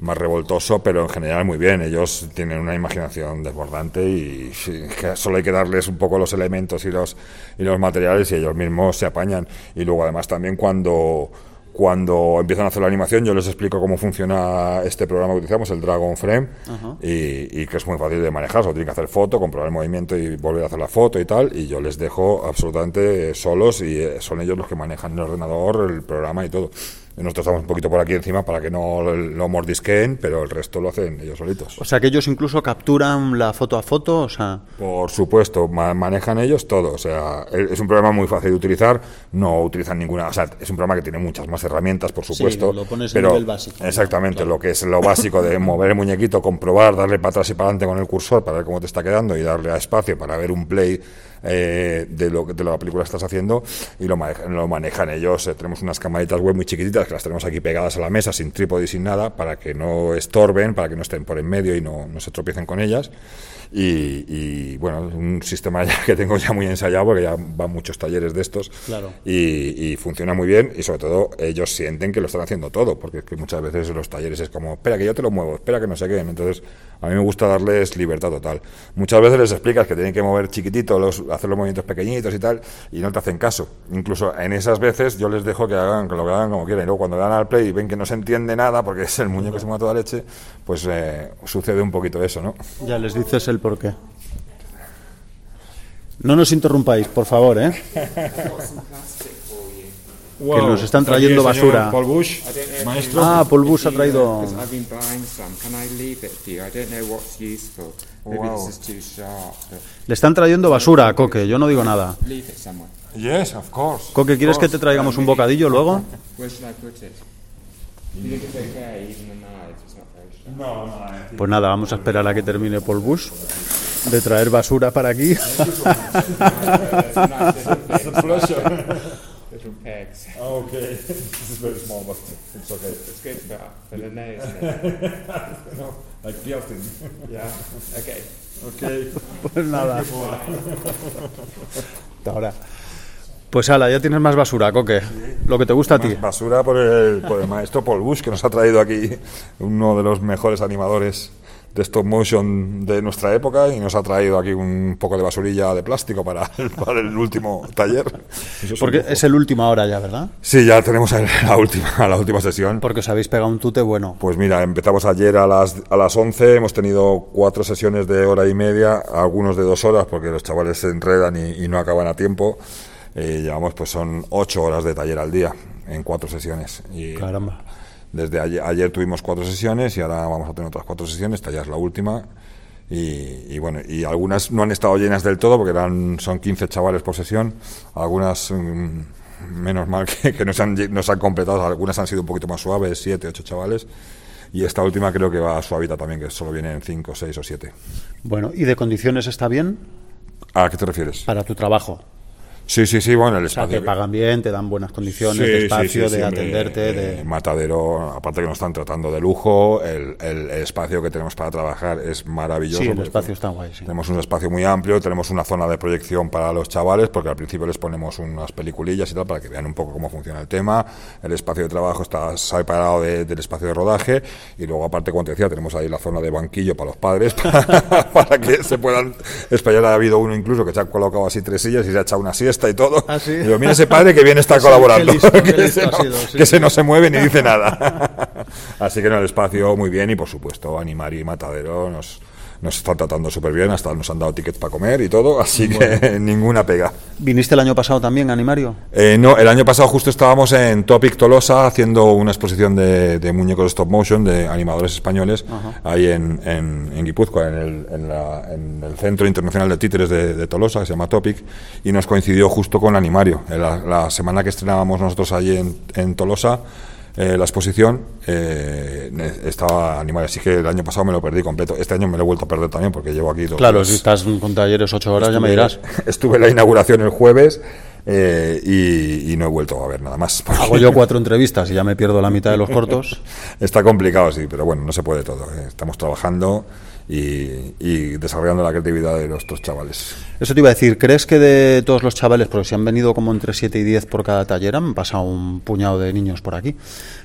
S12: más revoltoso, pero en general muy bien. Ellos tienen una imaginación desbordante y sí, que solo hay que darles un poco los elementos y los, y los materiales y ellos mismos se apañan. Y luego además también cuando... Cuando empiezan a hacer la animación, yo les explico cómo funciona este programa que utilizamos, el Dragon Frame, y, y que es muy fácil de manejar. Solo tienen que hacer foto, comprobar el movimiento y volver a hacer la foto y tal. Y yo les dejo absolutamente solos y son ellos los que manejan el ordenador, el programa y todo. Nosotros estamos un poquito por aquí encima para que no lo mordisqueen, pero el resto lo hacen ellos solitos.
S1: O sea, que ellos incluso capturan la foto a foto, o sea...
S12: Por supuesto, ma- manejan ellos todo. O sea, es un programa muy fácil de utilizar, no utilizan ninguna... O sea, es un programa que tiene muchas más herramientas, por supuesto.
S1: Sí, lo pones
S12: pero
S1: a nivel básico.
S12: Exactamente,
S1: claro.
S12: Lo que es lo básico de mover el muñequito, comprobar, darle para atrás y para adelante con el cursor para ver cómo te está quedando y darle a espacio para ver un play... Eh, de lo que de la película estás haciendo y lo manejan, lo manejan ellos. Eh, tenemos unas camaritas web muy chiquititas que las tenemos aquí pegadas a la mesa sin trípode y sin nada para que no estorben, para que no estén por en medio y no, no se tropiecen con ellas. Y, y bueno, es un sistema ya que tengo ya muy ensayado porque ya van muchos talleres de estos.
S1: Claro.
S12: y, y funciona muy bien y sobre todo ellos sienten que lo están haciendo todo, porque es que muchas veces en los talleres es como, espera que yo te lo muevo, espera que no sé qué. Entonces a mí me gusta darles libertad total. Muchas veces les explicas que tienen que mover chiquitito, los, hacer los movimientos pequeñitos y tal, y no te hacen caso. Incluso en esas veces yo les dejo que hagan, que lo hagan como quieran, y luego cuando dan al play y ven que no se entiende nada porque es el muñeco que se mueve a toda leche, pues eh, sucede un poquito eso, ¿no?
S1: Ya les dices el por qué. No nos interrumpáis, por favor, ¿eh?
S12: Wow.
S1: Que nos están trayendo
S12: Aquí, señor
S1: basura.
S12: Paul Bush, maestro.
S1: Ah, Paul Bush ha traído...
S12: Wow.
S1: Le están trayendo basura a Coque, yo no digo nada.
S12: Yes, of course.
S1: Coque, ¿quieres que te traigamos un bocadillo luego? Pues nada, vamos a esperar a que termine Paul Bush de traer basura para aquí.
S13: Different pegs.
S12: Oh, okay. This is very small, but it's okay.
S13: It's good for, for the nose.
S12: No, like Bjorn.
S13: Yeah. Okay.
S12: Okay.
S1: Pues nada. Ahora. Pues ala, ya tienes más basura, Coque. Lo que te gusta a ti.
S12: Más basura por el, por el maestro Paul Bush, que nos ha traído aquí uno de los mejores animadores de stop motion de nuestra época y nos ha traído aquí un poco de basurilla de plástico para el, para el último taller. Eso es
S1: Porque
S12: poco...
S1: es el último ahora ya, ¿verdad?
S12: Sí, ya tenemos la última, la última sesión.
S1: Porque os habéis pegado un tute bueno.
S12: Pues mira, empezamos ayer a las, a las once, hemos tenido cuatro sesiones de hora y media, algunos de dos horas porque los chavales se enredan y, y no acaban a tiempo. Eh, llevamos, pues son ocho horas de taller al día en cuatro sesiones. Y
S1: caramba.
S12: Desde ayer, ayer tuvimos cuatro sesiones y ahora vamos a tener otras cuatro sesiones, esta ya es la última. Y, y bueno, y algunas no han estado llenas del todo porque eran, son quince chavales por sesión, algunas mmm, menos mal que, que no, se han, no se han completado, algunas han sido un poquito más suaves, siete, ocho chavales. Y esta última creo que va suavita también, que solo vienen cinco, seis o siete.
S1: Bueno, ¿y de condiciones está bien?
S12: ¿A qué te refieres?
S1: Para tu trabajo.
S12: Sí, sí, sí, bueno, el
S1: espacio. O sea, te pagan bien, te dan buenas condiciones
S12: sí,
S1: de espacio,
S12: sí, sí,
S1: de
S12: sí,
S1: atenderte.
S12: Eh,
S1: de
S12: Matadero, aparte que nos están tratando de lujo, el, el, el espacio que tenemos para trabajar es maravilloso.
S1: Sí, el espacio está guay, sí.
S12: Tenemos un espacio muy amplio, tenemos una zona de proyección para los chavales, porque al principio les ponemos unas peliculillas y tal, para que vean un poco cómo funciona el tema. El espacio de trabajo está separado de, del espacio de rodaje, y luego, aparte, como te decía, tenemos ahí la zona de banquillo para los padres, para, para que se puedan explayar. Ha habido uno incluso que se ha colocado así tres sillas y se ha echado una siesta y todo.
S1: ¿Ah, sí?
S12: Y digo, mira ese padre que bien está sí, colaborando, listo, que, listo se no, sido, sí, que sí. se no se mueve ni dice nada. Así que en el espacio muy bien, y por supuesto Animari y Matadero nos, nos están tratando súper bien, hasta nos han dado tickets para comer y todo, así bueno. que ninguna pega.
S1: ¿Viniste el año pasado también, Animario?
S12: Eh, no, el año pasado justo estábamos en Topic Tolosa haciendo una exposición de, de muñecos de stop motion de animadores españoles. Ajá. Ahí en, en, en Guipúzcoa, en el, en, la, en el Centro Internacional de Títeres de, de Tolosa, que se llama Topic, y nos coincidió justo con Animario. La, la semana que estrenábamos nosotros allí en, en Tolosa, Eh, la exposición eh, estaba Animario, así que el año pasado me lo perdí completo. Este año me lo he vuelto a perder también porque llevo aquí dos
S1: Claro,
S12: días.
S1: Si estás con talleres ocho horas, estuve, ya me dirás.
S12: Estuve en la inauguración el jueves eh, y, y no he vuelto a ver nada más.
S1: Hago yo cuatro entrevistas y ya me pierdo la mitad de los cortos.
S12: Está complicado, sí, pero bueno, no se puede todo. Eh. Estamos trabajando y, y desarrollando la creatividad de nuestros chavales.
S1: Eso te iba a decir, ¿crees que de todos los chavales, porque si han venido como entre siete y diez por cada taller, han pasado un puñado de niños por aquí,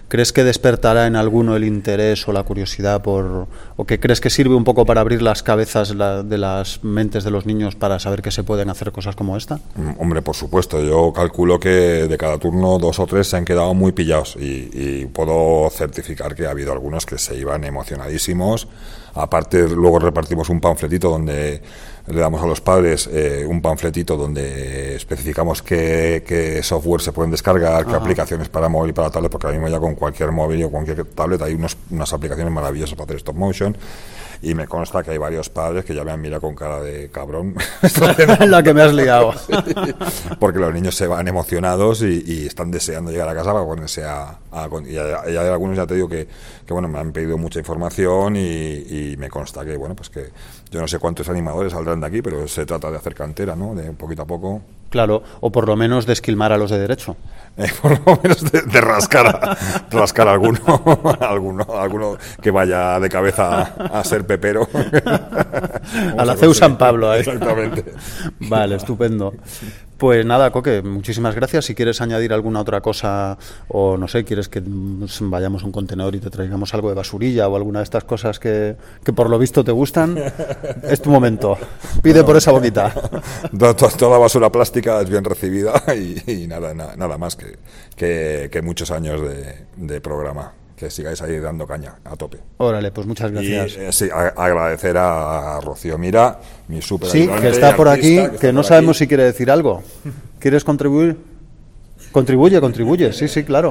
S1: ¿crees que despertará en alguno el interés o la curiosidad por, o que crees que sirve un poco para abrir las cabezas la, de las mentes de los niños para saber que se pueden hacer cosas como esta?
S12: Hombre, por supuesto, yo calculo que de cada turno dos o tres se han quedado muy pillados y, y puedo certificar que ha habido algunos que se iban emocionadísimos. Aparte, luego repartimos un panfletito donde le damos a los padres eh, un panfletito donde especificamos qué, qué software se pueden descargar, qué Ajá. aplicaciones para móvil y para tablet, porque ahora mismo ya con cualquier móvil o cualquier tablet hay unos, unas aplicaciones maravillosas para hacer stop motion. Y me consta que hay varios padres que ya me han mirado con cara de cabrón.
S1: La que me has liado.
S12: Sí, porque los niños se van emocionados y, y están deseando llegar a casa para ponerse a... a y hay, hay algunos, ya te digo, que, que bueno, me han pedido mucha información y, y me consta que, bueno, pues que yo no sé cuántos animadores saldrán de aquí, pero se trata de hacer cantera, ¿no? De poquito a poco.
S1: Claro, o por lo menos de esquilmar a los de derecho.
S12: Eh, por lo menos de, de rascar a, rascar a alguno, alguno, alguno que vaya de cabeza a, a ser pepero.
S1: A la C E U San Pablo. ¿eh?
S12: Exactamente.
S1: Vale, estupendo. Pues nada, Coque, muchísimas gracias. Si quieres añadir alguna otra cosa, o no sé, quieres que vayamos a un contenedor y te traigamos algo de basurilla o alguna de estas cosas que, que por lo visto te gustan, es tu momento. Pide por esa boquita.
S12: Toda basura plástica es bien recibida y, y nada, nada, nada más que, que, que muchos años de, de programa. Que sigáis ahí dando caña a tope.
S1: Órale, pues muchas gracias.
S12: Y eh, sí, a, agradecer a, a Rocío Mira, mi súper
S1: Sí, que está por aquí, que, que no sabemos aquí. Si quiere decir algo. ¿Quieres contribuir? Contribuye, contribuye, sí, sí, claro.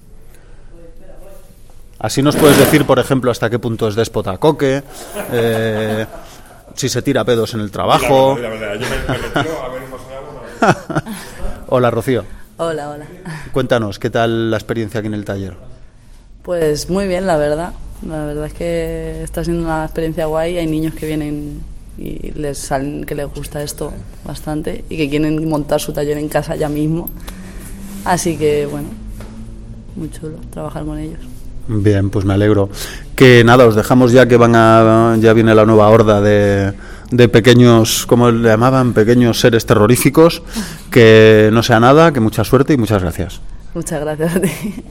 S1: Así nos puedes decir, por ejemplo, hasta qué punto es déspota Coque, eh, si se tira pedos en el trabajo.
S12: La verdad, la verdad. Yo me, me retiro a ver más.
S1: Hola, Rocío.
S14: Hola, hola.
S1: Cuéntanos, ¿qué tal la experiencia aquí en el taller?
S14: Pues muy bien, la verdad. La verdad es que está siendo una experiencia guay. Hay niños que vienen y les salen que les gusta esto bastante y que quieren montar su taller en casa ya mismo. Así que, bueno, muy chulo trabajar con ellos.
S1: Bien, pues me alegro. Que nada, os dejamos ya que van a, ya viene la nueva horda de, de pequeños, ¿cómo le llamaban? Pequeños seres terroríficos. Que no sea nada, que mucha suerte y muchas gracias.
S14: Muchas gracias a ti.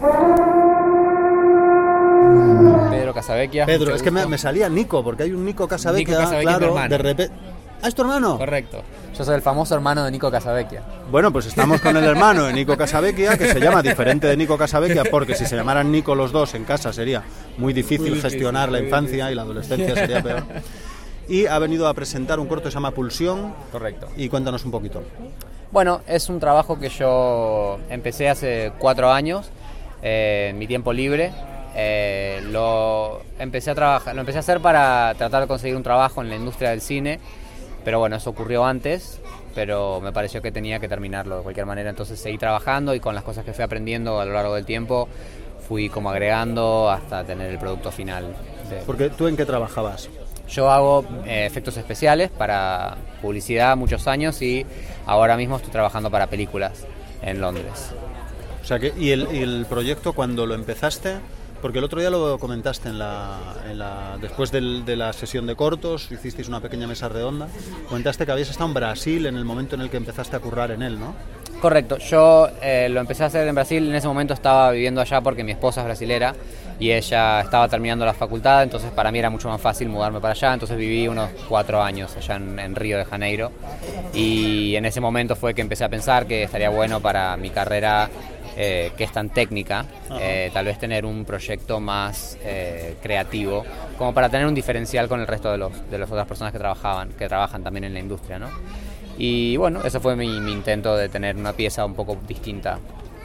S15: Pedro Casavecchia.
S1: Pedro, es que me, me salía Nico, porque hay un Nico Casavecchia,
S15: Nico Casavecchia,
S1: claro,
S15: mi hermano.
S1: de repente... ¿Ah, es tu hermano?
S15: Correcto. Yo soy el famoso hermano de Nico Casavecchia.
S1: Bueno, pues estamos con el hermano de Nico Casavecchia, que se llama diferente de Nico Casavecchia, porque si se llamaran Nico los dos en casa sería muy difícil, muy difícil gestionar muy la infancia difícil. Y la adolescencia sería peor. Y ha venido a presentar un corto que se llama Pulsión.
S15: Correcto.
S1: Y cuéntanos un poquito.
S15: Bueno, es un trabajo que yo empecé hace cuatro años, eh, en mi tiempo libre. Eh, lo empecé a trabajar, lo empecé a hacer para tratar de conseguir un trabajo en la industria del cine, pero bueno, eso ocurrió antes, pero me pareció que tenía que terminarlo de cualquier manera, entonces seguí trabajando y con las cosas que fui aprendiendo a lo largo del tiempo fui como agregando hasta tener el producto final. De...
S1: Porque ¿tú en qué trabajabas?
S15: Yo hago eh, efectos especiales para publicidad muchos años y ahora mismo estoy trabajando para películas en Londres.
S1: O sea que, ¿y el, y el proyecto cuando lo empezaste? Porque el otro día lo comentaste en la, en la después del, de la sesión de cortos, hicisteis una pequeña mesa redonda, comentaste que habías estado en Brasil en el momento en el que empezaste a currar en él, ¿no?
S15: Correcto, yo eh, lo empecé a hacer en Brasil, en ese momento estaba viviendo allá porque mi esposa es brasilera y ella estaba terminando la facultad, entonces para mí era mucho más fácil mudarme para allá, entonces viví unos cuatro años allá en, en Río de Janeiro y en ese momento fue que empecé a pensar que estaría bueno para mi carrera Eh, que es tan técnica, eh, tal vez tener un proyecto más eh, creativo, como para tener un diferencial con el resto de los de las otras personas que trabajaban, que trabajan también en la industria, ¿no? Y bueno, ese fue mi, mi intento de tener una pieza un poco distinta.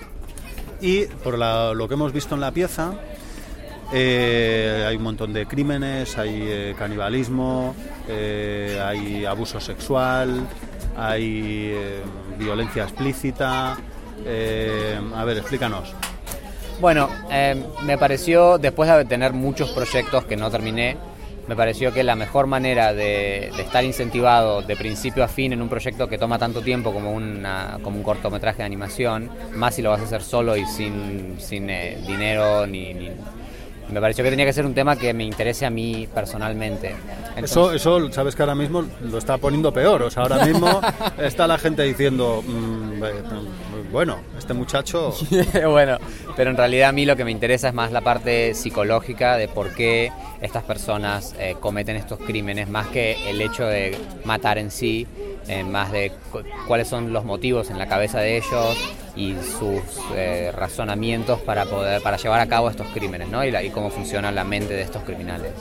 S1: Y por la, lo que hemos visto en la pieza, eh, hay un montón de crímenes, hay eh, canibalismo, eh, hay abuso sexual, hay eh, violencia explícita. Eh, a ver, explícanos.
S15: Bueno, eh, me pareció, después de tener muchos proyectos que no terminé, me pareció que la mejor manera de, de estar incentivado de principio a fin en un proyecto que toma tanto tiempo como, una, como un cortometraje de animación, más si lo vas a hacer solo y sin, sin eh, dinero ni, ni Me pareció que tenía que ser un tema que me interese a mí personalmente. Entonces...
S1: Eso, eso, sabes que ahora mismo lo está poniendo peor. O sea, ahora mismo está la gente diciendo, mmm, bueno, este muchacho...
S15: Bueno, pero en realidad a mí lo que me interesa es más la parte psicológica de por qué estas personas eh, cometen estos crímenes, más que el hecho de matar en sí, eh, más de cu- cuáles son los motivos en la cabeza de ellos y sus eh, razonamientos para poder para llevar a cabo estos crímenes, ¿no? Y, la, y cómo funciona la mente de estos criminales.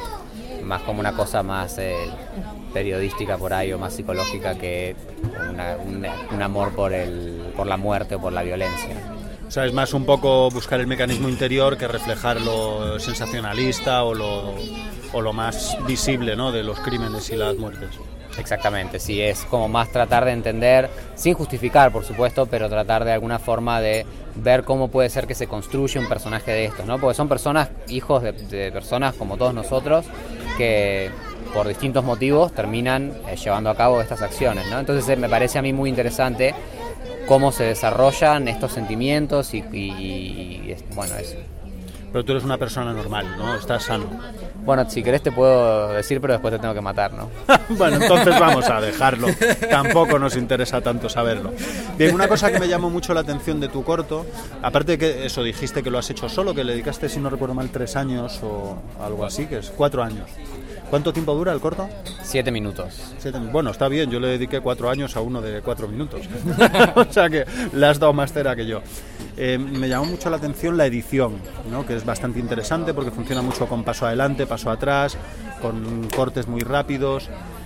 S15: Más como una cosa más eh, periodística por ahí o más psicológica que una, un, un amor por, el, por la muerte o por la violencia.
S1: O sea, es más un poco buscar el mecanismo interior que reflejar lo sensacionalista o lo, o lo más visible, ¿no?, de los crímenes y las muertes.
S15: Exactamente, sí, es como más tratar de entender, sin justificar por supuesto, pero tratar de alguna forma de ver cómo puede ser que se construye un personaje de estos, ¿no? Porque son personas, hijos de, de personas como todos nosotros, que por distintos motivos terminan eh, llevando a cabo estas acciones, ¿no? Entonces eh, me parece a mí muy interesante cómo se desarrollan estos sentimientos y, y, y, y bueno, eso.
S1: Pero tú eres una persona normal, ¿no? Estás sano.
S15: Bueno, si querés te puedo decir, pero después te tengo que matar, ¿no?
S1: Bueno, entonces vamos a dejarlo. Tampoco nos interesa tanto saberlo. Bien, una cosa que me llamó mucho la atención de tu corto, aparte de que eso, dijiste que lo has hecho solo, que le dedicaste, si no recuerdo mal, tres años o algo así, que es cuatro años. ¿Cuánto tiempo dura el corto?
S15: Siete minutos.
S1: Siete, bueno, está bien, yo le dediqué cuatro años a uno de cuatro minutos. O sea que le has dado más cera que yo. Eh, me llamó mucho la atención la edición, ¿no?, que es bastante interesante porque funciona mucho con paso adelante, paso atrás, con cortes muy rápidos.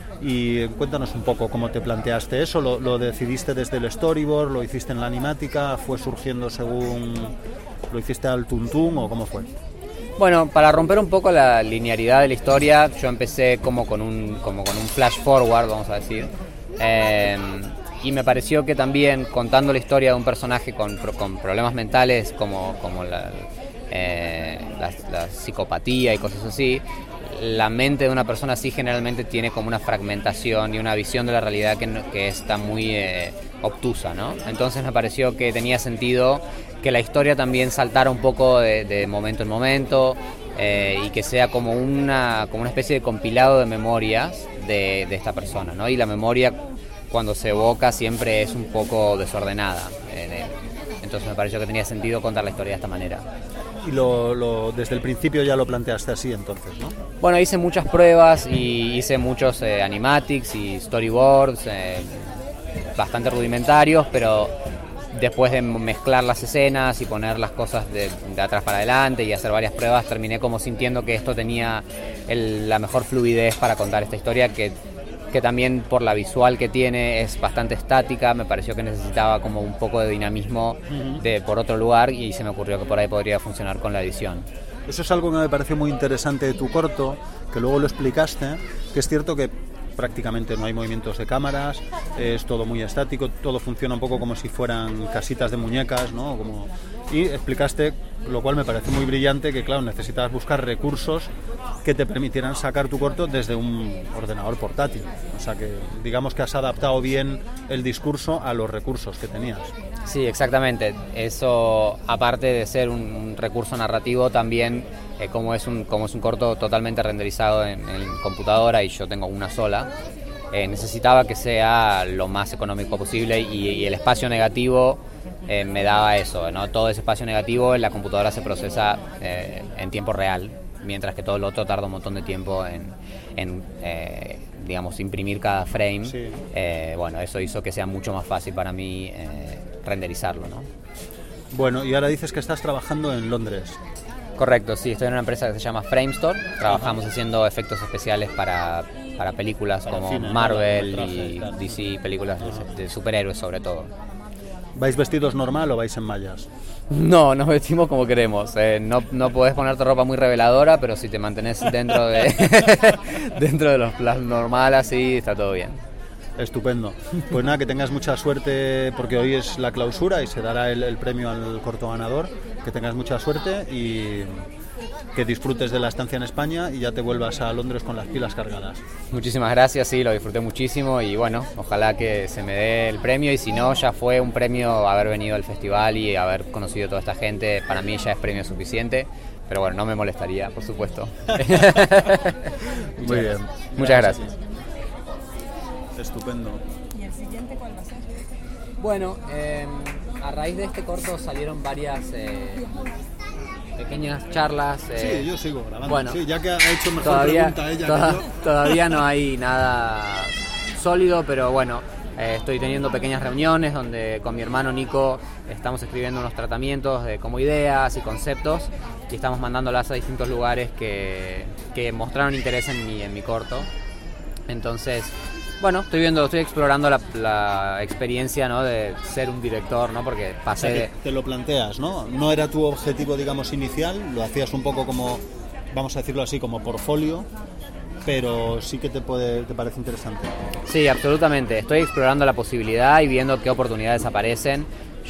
S1: Y cuéntanos un poco cómo te planteaste eso. ¿Lo, lo decidiste desde el storyboard? ¿Lo hiciste en la animática? ¿Fue surgiendo según... ¿Lo hiciste al tuntún o cómo fue?
S15: Bueno, para romper un poco la linearidad de la historia, yo empecé como con un, como con un flash forward, vamos a decir. Eh, y me pareció que también contando la historia de un personaje con, con problemas mentales como, como la, eh, la, la psicopatía y cosas así, la mente de una persona así generalmente tiene como una fragmentación y una visión de la realidad que, no, que está muy eh, obtusa, ¿no? Entonces me pareció que tenía sentido que la historia también saltara un poco de, de momento en momento eh, y que sea como una, como una especie de compilado de memorias de, de esta persona, ¿no? Y la memoria cuando se evoca siempre es un poco desordenada. Eh, entonces me pareció que tenía sentido contar la historia de esta manera.
S1: Y lo, lo, desde el principio ya lo planteaste así entonces, ¿no?
S15: Bueno, hice muchas pruebas y hice muchos eh, animatics y storyboards, eh, bastante rudimentarios, pero después de mezclar las escenas y poner las cosas de, de atrás para adelante y hacer varias pruebas, terminé como sintiendo que esto tenía el, la mejor fluidez para contar esta historia, que, que también por la visual que tiene es bastante estática. Me pareció que necesitaba como un poco de dinamismo de, por otro lugar, y se me ocurrió que por ahí podría funcionar con la edición.
S1: Eso es algo que me pareció muy interesante de tu corto, que luego lo explicaste, que es cierto que prácticamente no hay movimientos de cámaras, es todo muy estático, todo funciona un poco como si fueran casitas de muñecas, ¿no? Como... Y explicaste, lo cual me parece muy brillante, que claro, necesitabas buscar recursos que te permitieran sacar tu corto desde un ordenador portátil. O sea que digamos que has adaptado bien el discurso a los recursos que tenías.
S15: Sí, exactamente. Eso, aparte de ser un, un recurso narrativo, también eh, como es un como es un corto totalmente renderizado en, en computadora y yo tengo una sola, eh, necesitaba que sea lo más económico posible, y, y el espacio negativo eh, me daba eso, ¿no? Todo ese espacio negativo en la computadora se procesa eh, en tiempo real, mientras que todo lo otro tarda un montón de tiempo en, en eh, digamos, imprimir cada frame. Sí. Eh, bueno, eso hizo que sea mucho más fácil para mí eh, renderizarlo, ¿no?
S1: Bueno, y ahora dices que estás trabajando en Londres.
S15: Correcto, sí, estoy en una empresa que se llama Framestore. Trabajamos Ajá. haciendo efectos especiales para, para películas para como cine, Marvel ¿no? y claro. D C, películas de, de superhéroes sobre todo.
S1: ¿Vais vestidos normal o vais en mallas?
S15: No, nos vestimos como queremos. Eh, no, no podés ponerte ropa muy reveladora, pero si te mantenés dentro de dentro de los planos normales, así está todo bien.
S1: Estupendo. Pues nada, que tengas mucha suerte, porque hoy es la clausura y se dará el, el premio al corto ganador. Que tengas mucha suerte y que disfrutes de la estancia en España y ya te vuelvas a Londres con las pilas cargadas.
S15: Muchísimas gracias, sí, lo disfruté muchísimo y bueno, ojalá que se me dé el premio, y si no, ya fue un premio haber venido al festival y haber conocido a toda esta gente. Para mí ya es premio suficiente, pero bueno, no me molestaría, por supuesto.
S1: Muy bien.
S15: Muchas gracias.
S1: Estupendo.
S15: ¿Y el siguiente cuál va a ser? Bueno, eh, a raíz de este corto salieron varias eh, pequeñas charlas. Eh,
S1: sí, yo sigo grabando.
S15: Bueno,
S1: sí, ya que ha hecho mejor
S15: todavía,
S1: pregunta ella
S15: toda,
S1: que yo.
S15: Todavía no hay nada sólido, pero bueno, eh, estoy teniendo pequeñas reuniones donde con mi hermano Nico estamos escribiendo unos tratamientos de, como ideas y conceptos y estamos mandándolas a distintos lugares que, que mostraron interés en mi, en mi corto. Entonces, bueno, estoy viendo, estoy explorando la, la experiencia, ¿no?, de ser un director, ¿no? Porque pasé
S1: O sea,
S15: de...
S1: te lo planteas, ¿no? No era tu objetivo, digamos, inicial, lo hacías un poco como, vamos a decirlo así, como portfolio, pero sí que te puede, te parece interesante.
S15: Sí, absolutamente. Estoy explorando la posibilidad y viendo qué oportunidades aparecen.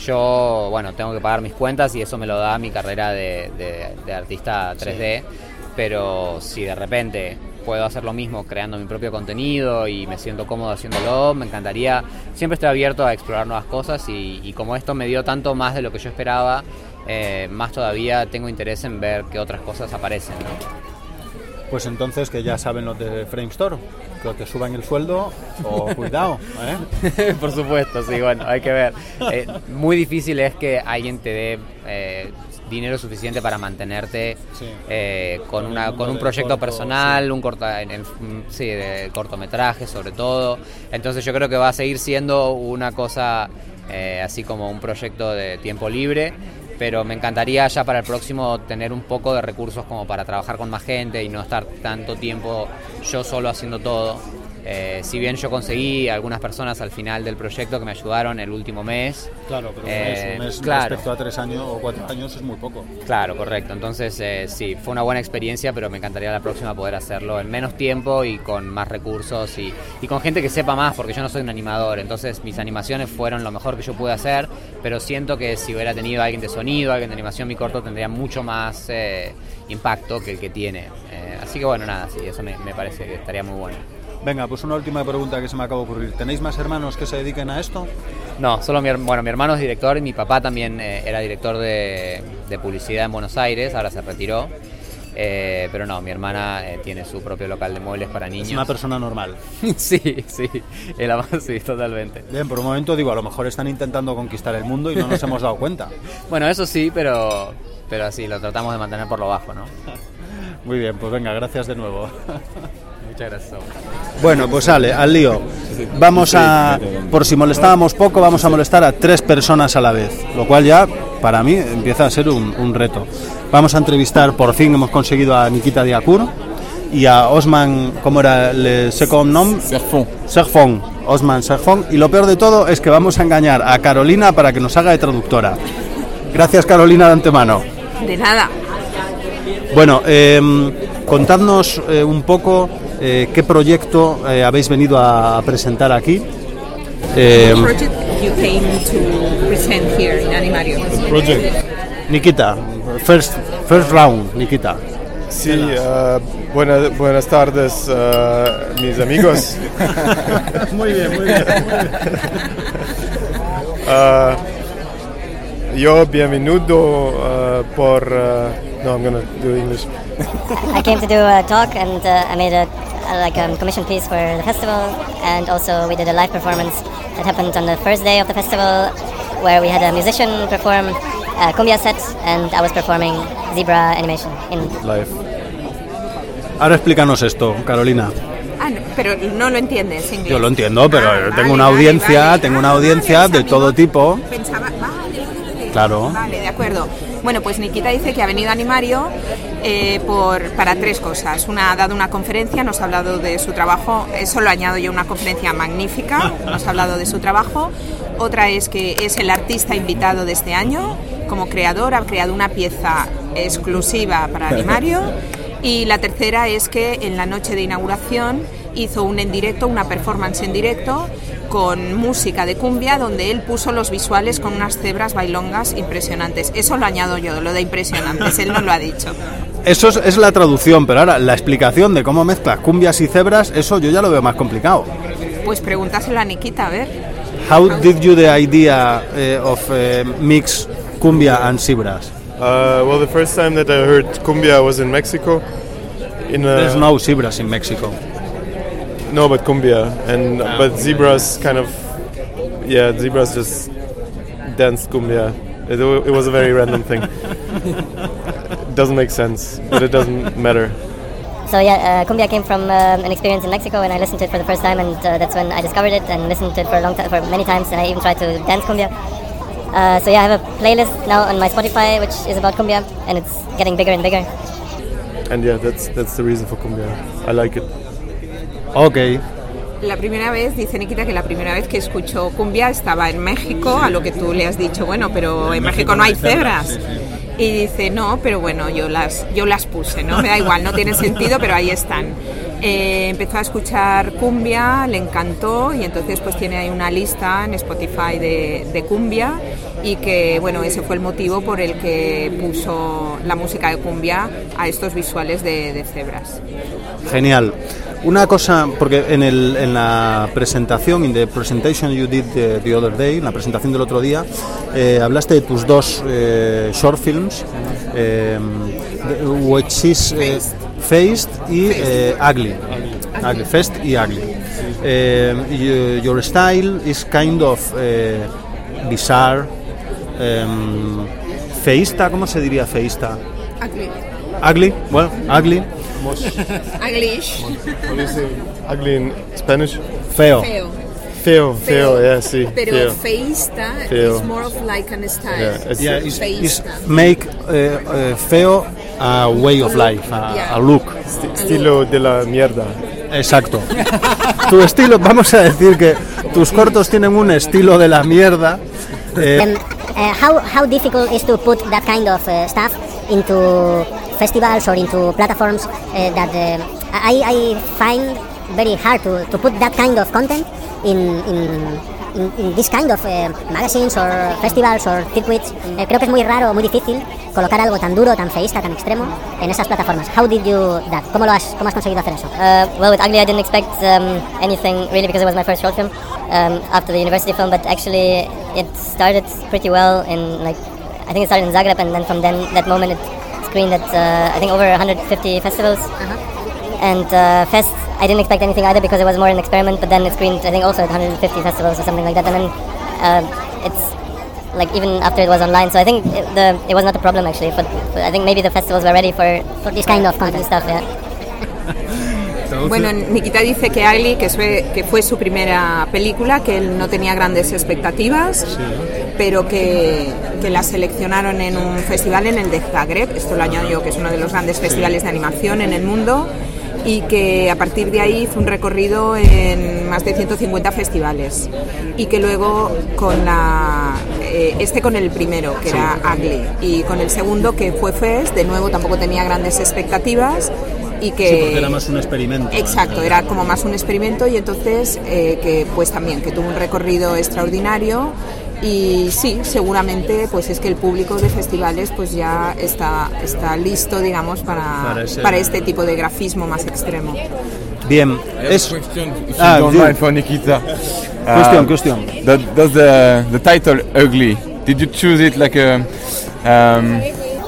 S15: Yo, bueno, tengo que pagar mis cuentas y eso me lo da mi carrera de, de, de artista tres D, sí. Pero si de repente puedo hacer lo mismo creando mi propio contenido y me siento cómodo haciéndolo, me encantaría. Siempre estoy abierto a explorar nuevas cosas y, y como esto me dio tanto más de lo que yo esperaba, eh, más todavía tengo interés en ver qué otras cosas aparecen, ¿no?
S1: Pues entonces que ya saben los de Framestore, que te suban el sueldo o cuidado, ¿eh?
S15: Por supuesto, sí, bueno, hay que ver. Eh, muy difícil es que alguien te dé eh, dinero suficiente para mantenerte sí. eh, con, con, una, con un proyecto corto, personal, sí. un corta, en, en, sí, de cortometraje sobre todo. Entonces yo creo que va a seguir siendo una cosa eh, así como un proyecto de tiempo libre. Pero me encantaría ya para el próximo tener un poco de recursos como para trabajar con más gente y no estar tanto tiempo yo solo haciendo todo. Eh, si bien yo conseguí algunas personas al final del proyecto que me ayudaron el último mes.
S1: Claro, pero
S15: eh,
S1: un mes
S15: claro.
S1: respecto a tres años o cuatro años es muy poco.
S15: Claro, correcto. Entonces eh, sí, fue una buena experiencia, pero me encantaría la próxima poder hacerlo en menos tiempo y con más recursos y, y con gente que sepa más, porque yo no soy un animador. Entonces mis animaciones fueron lo mejor que yo pude hacer, pero siento que si hubiera tenido alguien de sonido, alguien de animación, mi corto tendría mucho más eh, impacto que el que tiene. Eh, así que bueno, nada, sí, eso me, me parece que estaría muy bueno.
S1: Venga, pues una última pregunta que se me acaba de ocurrir. ¿Tenéis más hermanos que se dediquen a esto?
S15: No, solo mi, bueno, mi hermano es director y mi papá también eh, era director de, de publicidad en Buenos Aires, ahora se retiró. Eh, pero no, mi hermana eh, tiene su propio local de muebles para niños.
S1: Es una persona normal.
S15: Sí, sí, el amor, sí, totalmente.
S1: Bien, por un momento digo, a lo mejor están intentando conquistar el mundo y no nos hemos dado cuenta.
S15: Bueno, eso sí, pero, pero así, lo tratamos de mantener por lo bajo, ¿no?
S1: Muy bien, pues venga, gracias de nuevo.
S15: Muchas gracias.
S1: Bueno, pues sale, al lío. Vamos a, por si molestábamos poco, vamos a molestar a tres personas a la vez, lo cual ya, para mí, empieza a ser un, un reto. Vamos a entrevistar, por fin hemos conseguido a Nikita Diacour y a Osman, ¿cómo era el second nom?
S16: Serfon.
S1: Serfon, Osman Serfon. Y lo peor de todo es que vamos a engañar a Carolina para que nos haga de traductora. Gracias, Carolina, de antemano.
S4: De nada.
S1: Bueno, eh, contadnos eh, un poco eh, qué proyecto eh, habéis venido a presentar aquí. Eh,
S4: What project you came to present here in Animario?
S1: Project. Nikita, first first round, Nikita.
S13: Sí, uh, buena, buenas tardes, uh, mis amigos.
S1: Muy bien, muy bien.
S13: uh, yo bienvenido uh, por... Uh, no, I'm gonna do English.
S3: I came to do a talk and uh, I made a, a like a commission piece for the festival, and also we did a live performance that happened on the first day of the festival, where we had a musician perform a cumbia set and I was performing zebra animation in
S1: live. Ahora explícanos esto, Carolina.
S4: Ah, no, pero no lo entiendes inglés.
S1: Yo lo entiendo, pero
S4: ah,
S1: tengo
S4: vale,
S1: una
S4: vale,
S1: audiencia,
S4: vale.
S1: tengo una
S4: Ah,
S1: audiencia
S4: vale,
S1: de todo tipo.
S4: Pensaba, vale, vale.
S1: Claro.
S4: Vale, de acuerdo. Bueno, pues Nikita dice que ha venido a Animario eh, por, para tres cosas. Una, ha dado una conferencia, nos ha hablado de su trabajo, eso lo añado yo, una conferencia magnífica, nos ha hablado de su trabajo. Otra es que es el artista invitado de este año, como creador, ha creado una pieza exclusiva para Animario. Y la tercera es que en la noche de inauguración hizo un en directo, una performance en directo con música de cumbia, donde él puso los visuales con unas cebras bailongas impresionantes. Eso lo añado yo, lo de impresionantes, él no lo ha dicho.
S1: Eso es, es la traducción, pero ahora la explicación de cómo mezclas cumbias y cebras, eso yo ya lo veo más complicado.
S4: Pues pregúntaselo a Nikita, a ver.
S1: How did you the idea uh, of uh, mix cumbia and zebras?
S13: Uh, well, the first time that I heard cumbia was in Mexico. In a,
S1: There's no zebras in Mexico.
S13: No, but cumbia, and ah. but zebras kind of, yeah, zebras just danced cumbia. It, it was a very random thing. It doesn't make sense, but it doesn't matter.
S3: So yeah, uh, cumbia came from um, an experience in Mexico, and I listened to it for the first time, and uh, that's when I discovered it and listened to it for a long time, for many times, and I even tried to dance cumbia. Uh, so yeah, I have a playlist now on my Spotify which is about cumbia, and it's getting bigger and bigger.
S13: And yeah, that's that's the reason for cumbia. I like it.
S1: Okay.
S4: La primera vez, dice Nikita, que la primera vez que escuchó cumbia estaba en México, a lo que tú le has dicho, bueno, pero en México no hay cebras. Y dice, no, pero bueno, yo las yo las puse, ¿no? Me da igual, no tiene sentido, pero ahí están. Eh, empezó a escuchar cumbia, le encantó, y entonces pues tiene ahí una lista en Spotify de, de cumbia, y que, bueno, ese fue el motivo por el que puso la música de cumbia a estos visuales de, de cebras.
S1: Genial. Una cosa, porque en, el, en la presentación, in the presentation you did the, the other day, en la presentación del otro día, eh, hablaste de tus dos eh, short films, eh, which is eh, Faced y eh, Ugly. Ugly, Faced y Ugly. Eh, your style is kind of eh, bizarre, um, feísta, ¿cómo se diría feísta?
S4: Ugly.
S1: Ugly, well, ugly.
S4: Uglish.
S13: What do you say? Ugly in Spanish?
S1: Feo.
S4: Feo.
S13: Feo, feo, yeah, sí.
S4: Pero
S13: feo.
S4: feísta
S13: Feo.
S4: is more of like an style.
S13: Yeah, it's,
S1: yeah, it's, it's
S4: Feísta.
S1: make uh, uh, feo a way of life, a,
S4: Yeah.
S1: a look.
S13: St- estilo de la mierda.
S1: Exacto. Tu estilo, vamos a decir que tus cortos tienen un estilo de la mierda. Eh,
S3: Um, uh, how how difficult is to put that kind of uh, stuff into festivals or into platforms uh, that uh, I, I find very hard to, to put that kind of content in in, in, in this kind of uh, magazines or festivals or circuits. Uh, creo que es muy raro, muy difícil colocar algo tan duro, tan feísta, tan extremo en esas plataformas. How did you that? ¿Cómo lo has cómo has conseguido hacer eso?
S16: Uh, well, with Ugly I didn't expect um, anything really because it was my first short film um, after the university film, but actually it started pretty well in like I think it started in Zagreb, and then from then that moment it screened at uh, I think over one hundred fifty festivals. Uh-huh. And uh, Fest I didn't expect anything either because it was more an experiment, but then it screened I think also at one hundred fifty festivals or something like that, and then uh, it's like even after it was online, so I think it, the it was not a problem actually, but, but I think maybe the festivals were ready for, for this kind of content stuff, yeah.
S4: Bueno, Nikita dice que Ugly, que fue, que fue su primera película, que él no tenía grandes expectativas, sí, pero que, que la seleccionaron en un festival en el de Zagreb, esto lo añado yo, que es uno de los grandes festivales de animación en el mundo, y que a partir de ahí fue un recorrido en más de ciento cincuenta festivales, y que luego con la eh, este con el primero, que era Ugly, y con el segundo, que fue Fest, de nuevo tampoco tenía grandes expectativas, y que
S1: sí, porque era más un experimento.
S4: Exacto, era como más un experimento, y entonces eh, que pues también que tuvo un recorrido extraordinario. Y sí, seguramente pues es que el público de festivales pues ya está, está listo, digamos, para, para, ese... para este tipo de grafismo más extremo.
S1: Bien, es...
S17: Question, if
S1: ah,
S17: you don't mind, for Nikita.
S1: Question,
S17: uh,
S1: question.
S17: That, does the, the title Ugly, did you choose it like a... Um,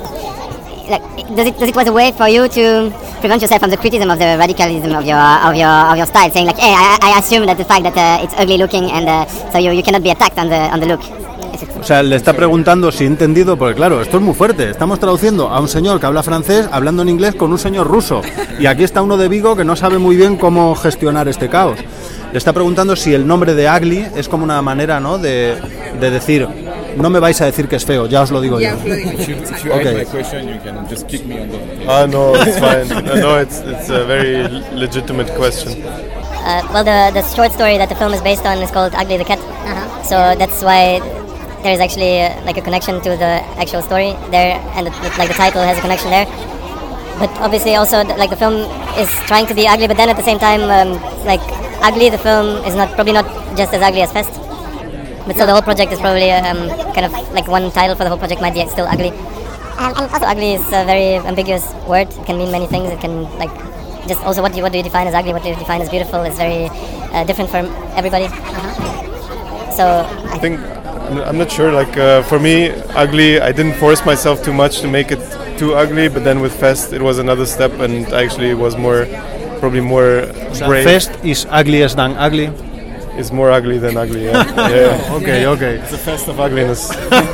S16: like, does it does it was a way for you to prevent yourself from the criticism of the radicalism of your of your of your style, saying like, hey, I, I assume that the fact that uh, it's ugly looking, and uh, so you, you cannot be attacked on the on the look.
S1: O sea, le está preguntando si he entendido, porque claro, esto es muy fuerte. Estamos traduciendo a un señor que habla francés hablando en inglés con un señor ruso, y aquí está uno de Vigo que no sabe muy bien cómo gestionar este caos. Le está preguntando si el nombre de Ugly es como una manera, ¿no?, de, de decir, no me vais a decir que es feo, ya os lo digo yo.
S17: If you
S1: Okay.
S17: ask my question, you can just kick me on the...
S13: Ah, no, it's fine. No, no, it's it's a very legitimate question.
S16: Uh, well, the the short story that the film is based on is called Ugly the Cat. Uh-huh. So that's why there's actually uh, like a connection to the actual story there, and the, like the title has a connection there. But obviously also like the film is trying to be ugly, but then at the same time um, like Ugly the film is not probably not just as ugly as Fest. But so the whole project is probably um, kind of like one title for the whole project might be still Ugly. Um, and also ugly is a very ambiguous word. It can mean many things. It can like just also what do you, what do you define as ugly, what do you define as beautiful is very uh, different for everybody. Uh-huh. So
S13: I think I'm not sure. Like uh, for me, ugly. I didn't force myself too much to make it too ugly. But then with Fest, it was another step, and actually was more, probably more
S1: so
S13: brave.
S1: Fest is uglier than ugly.
S13: It's more ugly than ugly. Yeah. yeah.
S1: Okay, okay.
S13: It's a fest of ugliness.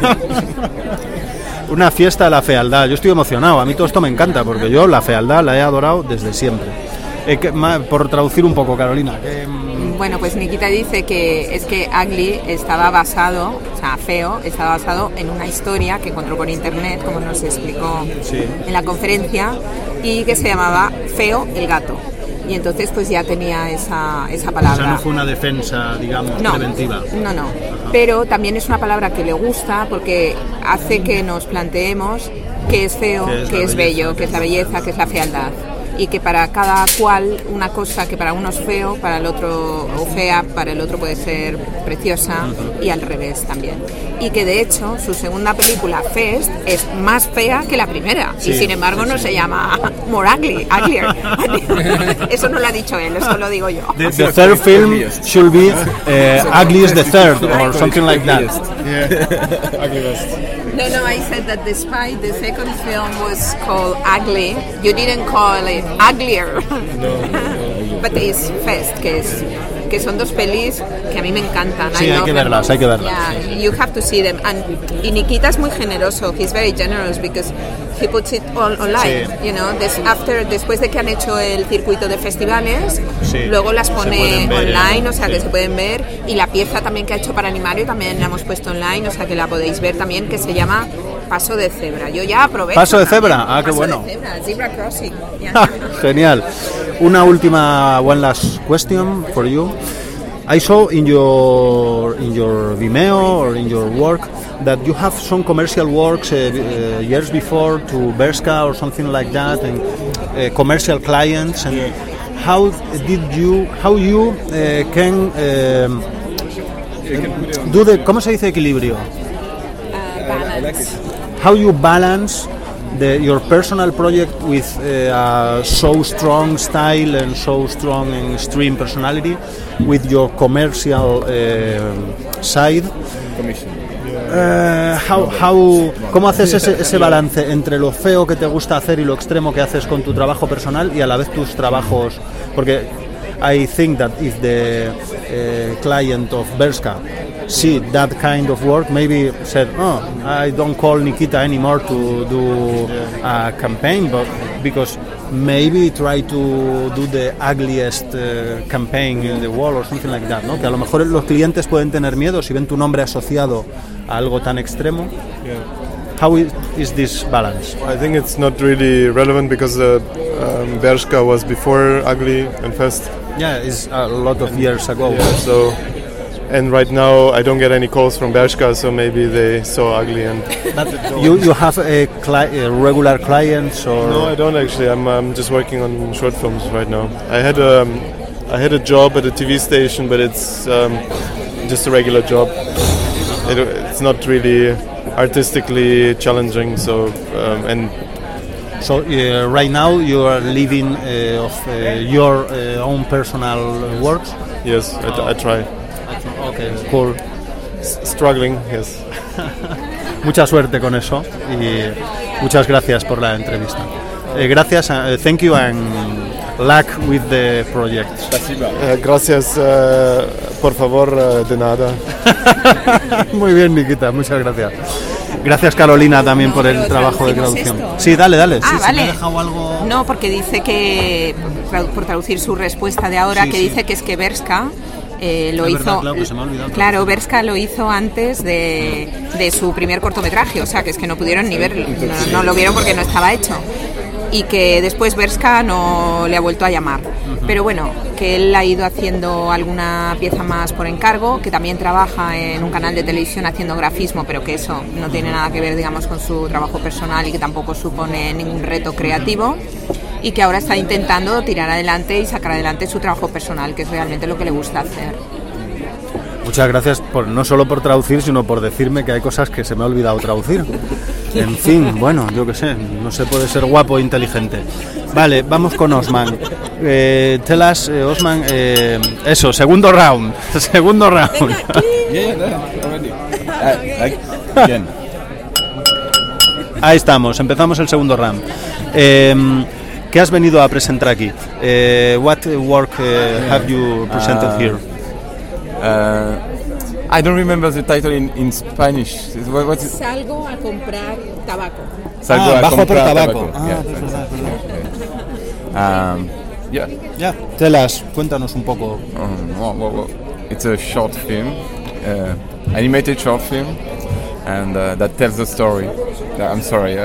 S1: Una fiesta de la fealdad. Yo estoy emocionado. A mí todo esto me encanta porque yo la fealdad la he adorado desde siempre. Eh, que, ma, por traducir un poco, Carolina. Eh,
S4: Bueno, pues Nikita dice que es que Ugly estaba basado, o sea, feo, estaba basado en una historia que encontró por internet, como nos explicó
S1: sí.
S4: en la conferencia, y que se llamaba Feo el gato. Y entonces pues ya tenía esa, esa palabra.
S1: O sea, no fue una defensa, digamos,
S4: no,
S1: preventiva.
S4: No, no. Ajá. Pero también es una palabra que le gusta porque hace que nos planteemos qué es feo, qué es, qué es bello, qué es la belleza, qué es la fealdad. Y que para cada cual una cosa que para uno es feo, para el otro o fea, para el otro puede ser preciosa y al revés también. Y que de hecho su segunda película, Fest, es más fea que la primera sí, y sin embargo sí, no sí. se llama More Ugly, Uglier. Eso no lo ha dicho él, eso lo digo yo.
S1: The, the third film should be uh, Ugliest the Third or something like that.
S4: No, no, I said that despite the second film was called Ugly, you didn't call it Uglier. No, no, but it's Fest, que es que son dos pelis que a mí me encantan.
S1: Sí, hay que verlas, hay que verlas.
S4: Yeah, you have to see them. And y Nikita es muy generoso. He's very generous because he puts it all online. Sí. You know, this, after después de que han hecho el circuito de festivales, sí. luego las pone online, o sea sí. que se pueden ver. Y la pieza también que ha hecho para Animario también la hemos puesto online, o sea que la podéis ver también, que se llama Paso de Cebra. Yo ya aprovecho.
S1: Paso de Cebra, ah, qué
S4: Paso
S1: bueno.
S4: De cebra, zebra crossing. Yeah.
S1: Genial. Una última, one last question for you. I saw in your in your Vimeo or in your work that you have some commercial works uh, uh, years before to Bershka or something like that, and uh, commercial clients. And how did you how you uh, can um, do the ¿cómo se dice equilibrio?
S4: Uh, balance.
S1: How you balance The, your personal project with uh, so strong style and so strong and extreme personality with your commercial uh, side. Uh, how, how, ¿Cómo haces ese, ese balance entre lo feo que te gusta hacer y lo extremo que haces con tu trabajo personal y a la vez tus trabajos? Porque I think that if the uh, client of Bershka see that kind of work, maybe said, oh, I don't call Nikita anymore to do a campaign, but because maybe try to do the ugliest uh, campaign in the world or something like that, ¿no? Que a lo mejor los clientes pueden tener miedo si ven tu nombre asociado a algo tan extremo.
S13: Yeah.
S1: How is, is this balance?
S13: I think it's not really relevant because uh, um, Bershka was before Ugly and Fest.
S1: Yeah, it's a lot of years ago.
S13: Yeah, so, and right now I don't get any calls from Bershka, so maybe they saw Ugly and.
S1: But you you have a, cli- a regular clients or?
S13: No, I don't actually. I'm I'm just working on short films right now. I had a um, I had a job at a T V station, but it's um, just a regular job. It, it's not really artistically challenging, so um, and.
S1: So uh, right now you are living uh, of uh, your uh, own personal works?
S13: Yes, I, t- I try.
S1: Okay, cool.
S13: S- struggling, yes.
S1: Mucha suerte con eso y muchas gracias por la entrevista. Eh, gracias, uh, thank you and luck with the project.
S13: Uh, gracias, uh, por favor, uh, de nada.
S1: Muy bien, Nikita, muchas gracias. Gracias, Carolina, también no, por el trabajo de traducción.
S4: Esto?
S1: Sí, dale, dale.
S4: Ah,
S1: sí,
S4: vale.
S1: ¿me ha dejado algo?
S4: No, porque dice que, por traducir su respuesta de ahora, sí, que sí. dice que es que Bershka eh, lo
S1: es
S4: hizo...
S1: Verdad, claro, que se me ha olvidado.
S4: Claro, Bershka lo hizo antes de, de su primer cortometraje, o sea, que es que no pudieron ni verlo, no, no lo vieron porque no estaba hecho. Y que después Bershka no le ha vuelto a llamar. Uh-huh. Pero bueno, que él ha ido haciendo alguna pieza más por encargo, que también trabaja en un canal de televisión haciendo grafismo, pero que eso no tiene nada que ver, digamos, con su trabajo personal y que tampoco supone ningún reto creativo, y que ahora está intentando tirar adelante y sacar adelante su trabajo personal, que es realmente lo que le gusta hacer.
S1: Muchas gracias por, no solo por traducir, sino por decirme que hay cosas que se me ha olvidado traducir. En fin, bueno, yo qué sé, no se puede ser guapo e inteligente. Vale, vamos con Osman. Eh, tell us, eh, Osman, eh, eso, segundo round. Segundo round. Ahí estamos, empezamos el segundo round. Eh, ¿Qué has venido a presentar aquí? Eh, what work uh, have you presented uh, here?
S17: Uh, I don't remember the title in, in Spanish. What, what is...
S4: Salgo a comprar tabaco.
S17: Salgo
S1: ah,
S17: a
S1: bajo
S17: comprar
S1: por tabaco.
S17: tabaco.
S1: Ah,
S17: Yeah,
S1: pues verdad, verdad.
S17: Um, yeah.
S1: Yeah. Tell us, cuéntanos un poco.
S17: Um, well, well, well, it's a short film, uh, animated short film, and uh, that tells the story. Uh, I'm sorry.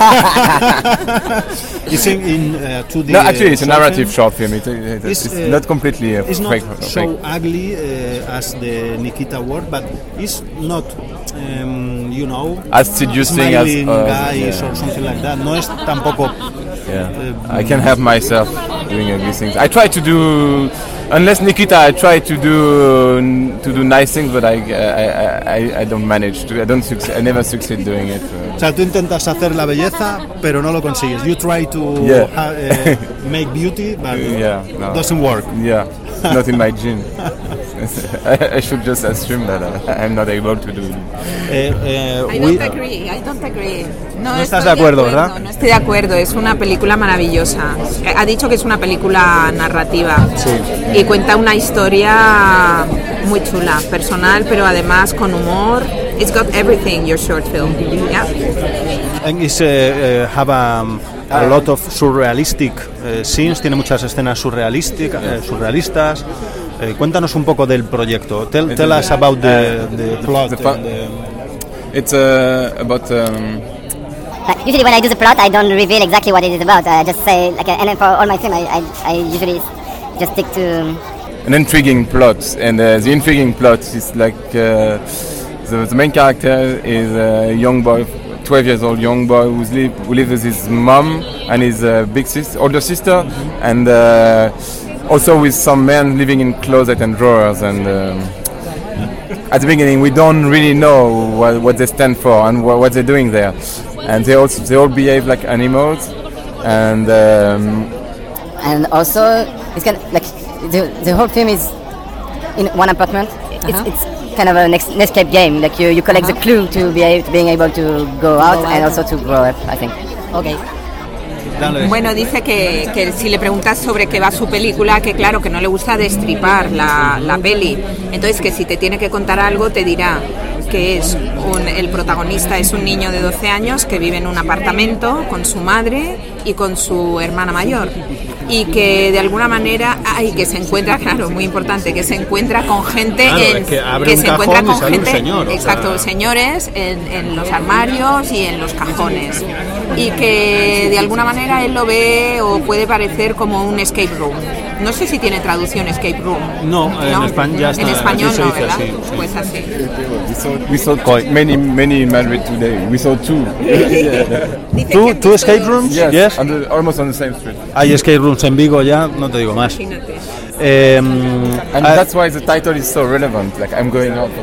S1: It's in, in uh, two D.
S17: No, actually, it's a
S1: short
S17: narrative
S1: film.
S17: short film. It, it, it's
S1: It's,
S17: it's
S1: uh,
S17: not completely uh,
S1: It's not
S17: fake.
S1: so
S17: fake.
S1: ugly uh, as the Nikita work, but it's not, um, you know,
S17: As seducing as,
S1: smiling
S17: uh,
S1: guys
S17: yeah.
S1: or something like that. No es tampoco.
S17: Yeah,
S1: uh,
S17: I can help myself doing uh, these things. I try to do, unless Nikita, I try to do to do nice things, but I I, I, I don't manage to. I don't succeed. I never succeed doing it. Uh.
S1: O sea, tú intentas hacer la belleza, pero no lo consigues. You try to
S17: Yeah.
S1: ha- uh, make beauty, but
S17: Yeah, no.
S1: doesn't work.
S17: Yeah, not in my gene. I, I should just assume that uh, I'm not able to do it.
S1: Eh, eh,
S4: I
S1: we-
S4: don't agree, I don't agree. No,
S1: No estás
S4: estoy
S1: de acuerdo, ¿verdad?
S4: No estoy de acuerdo, es una película maravillosa. Ha dicho que es una película narrativa y cuenta una historia muy chula, personal, pero además con humor. It's got everything, your short film. Yeah.
S1: And it's, uh, uh, have a, a lot of surrealistic uh, scenes, tiene muchas escenas surrealistic, uh, surrealistas. Eh, cuéntanos un poco del proyecto. Tell, tell us about the, the plot.
S17: The fu-
S1: and the-
S17: It's uh, about. Um,
S3: Like, usually when I do the plot, I don't reveal exactly what it is about. I just say, like, and then for all my film, I, I, I usually just stick to...
S17: an intriguing plot, and uh, the intriguing plot is like uh, the, the main character is a young boy, twelve years old young boy who's live, who lives with his mom and his uh, big sister, older sister, and uh, also with some men living in closet and drawers. And um, at the beginning, we don't really know what, what they stand for and what, what they're doing there, and they also they all behave like animals, and. Um,
S3: And also, it's kind of, like, the, the whole film is in one apartment. It's,
S2: Uh-huh.
S3: it's kind of an, ex- an escape game. Like, you, you collect
S2: Uh-huh.
S3: the clue to be able, to being able to go out
S2: Go
S3: and
S2: out.
S3: also to grow up, I think.
S2: Okay.
S4: Bueno, dice que, que si le preguntas sobre qué va su película, que claro, que no le gusta destripar la, la peli. Entonces, que si te tiene que contar algo, te dirá que es un, el protagonista es un niño de doce años que vive en un apartamento con su madre y con su hermana mayor. Y que de alguna manera, ay, que se encuentra, claro, muy importante, que se encuentra con gente
S1: Claro,
S4: en,
S1: es que abre
S4: que
S1: un
S4: se encuentra
S1: cajón y
S4: con
S1: sale un
S4: gente,
S1: señor, o
S4: exacto,
S1: sea.
S4: señores en, en los armarios y en los cajones. Y que de alguna manera él lo ve o puede parecer como un escape room. No sé si tiene traducción escape room.
S1: No, en España ya está.
S4: En español
S1: aquí se
S4: no,
S1: dice
S4: ¿verdad?
S1: así, sí.
S4: Pues así.
S17: We saw, we saw many, many in Madrid today. We saw two.
S1: ¿Tú, tú escape rooms?
S17: Yes,
S1: Yes.
S17: on the, almost on the same street.
S1: Hay escape rooms en Vigo ya, no te digo más. Eh,
S17: And
S1: I-
S17: that's why the title is so relevant. Like, I'm going out.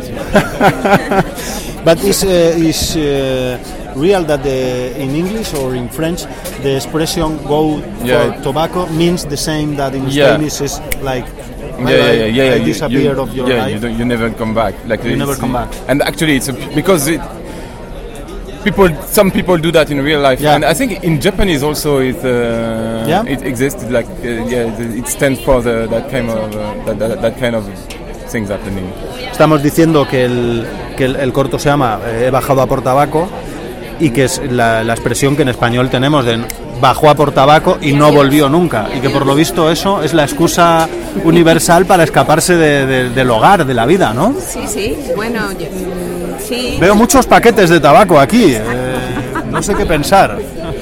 S1: But is uh, is uh, real that the, in English or in French the expression "go
S17: Yeah.
S1: for tobacco" means the same that in
S17: Yeah.
S1: Spanish is like
S17: Yeah, yeah, yeah, yeah.
S1: I
S17: you-
S1: disappear
S17: you,
S1: of your
S17: yeah,
S1: life.
S17: you, don't, you never come back. Like
S1: You never
S17: it's-
S1: come back.
S17: And actually, it's a, because it, people, some people do that in real life,
S1: Yeah.
S17: and I think in Japanese also it uh,
S1: Yeah?
S17: it exists. Like uh, yeah, it stands for the, that kind of uh, that, that, that kind of things happening.
S1: Estamos diciendo que el, que el, el corto se llama eh, He bajado a por tabaco y que es la, la expresión que en español tenemos de bajó a por tabaco y no volvió nunca, y que por lo visto eso es la excusa universal para escaparse de- de- del hogar, de la vida, ¿no?
S4: Sí, sí, bueno, yo- mm, sí.
S1: Veo muchos paquetes de tabaco aquí, eh, no sé qué pensar.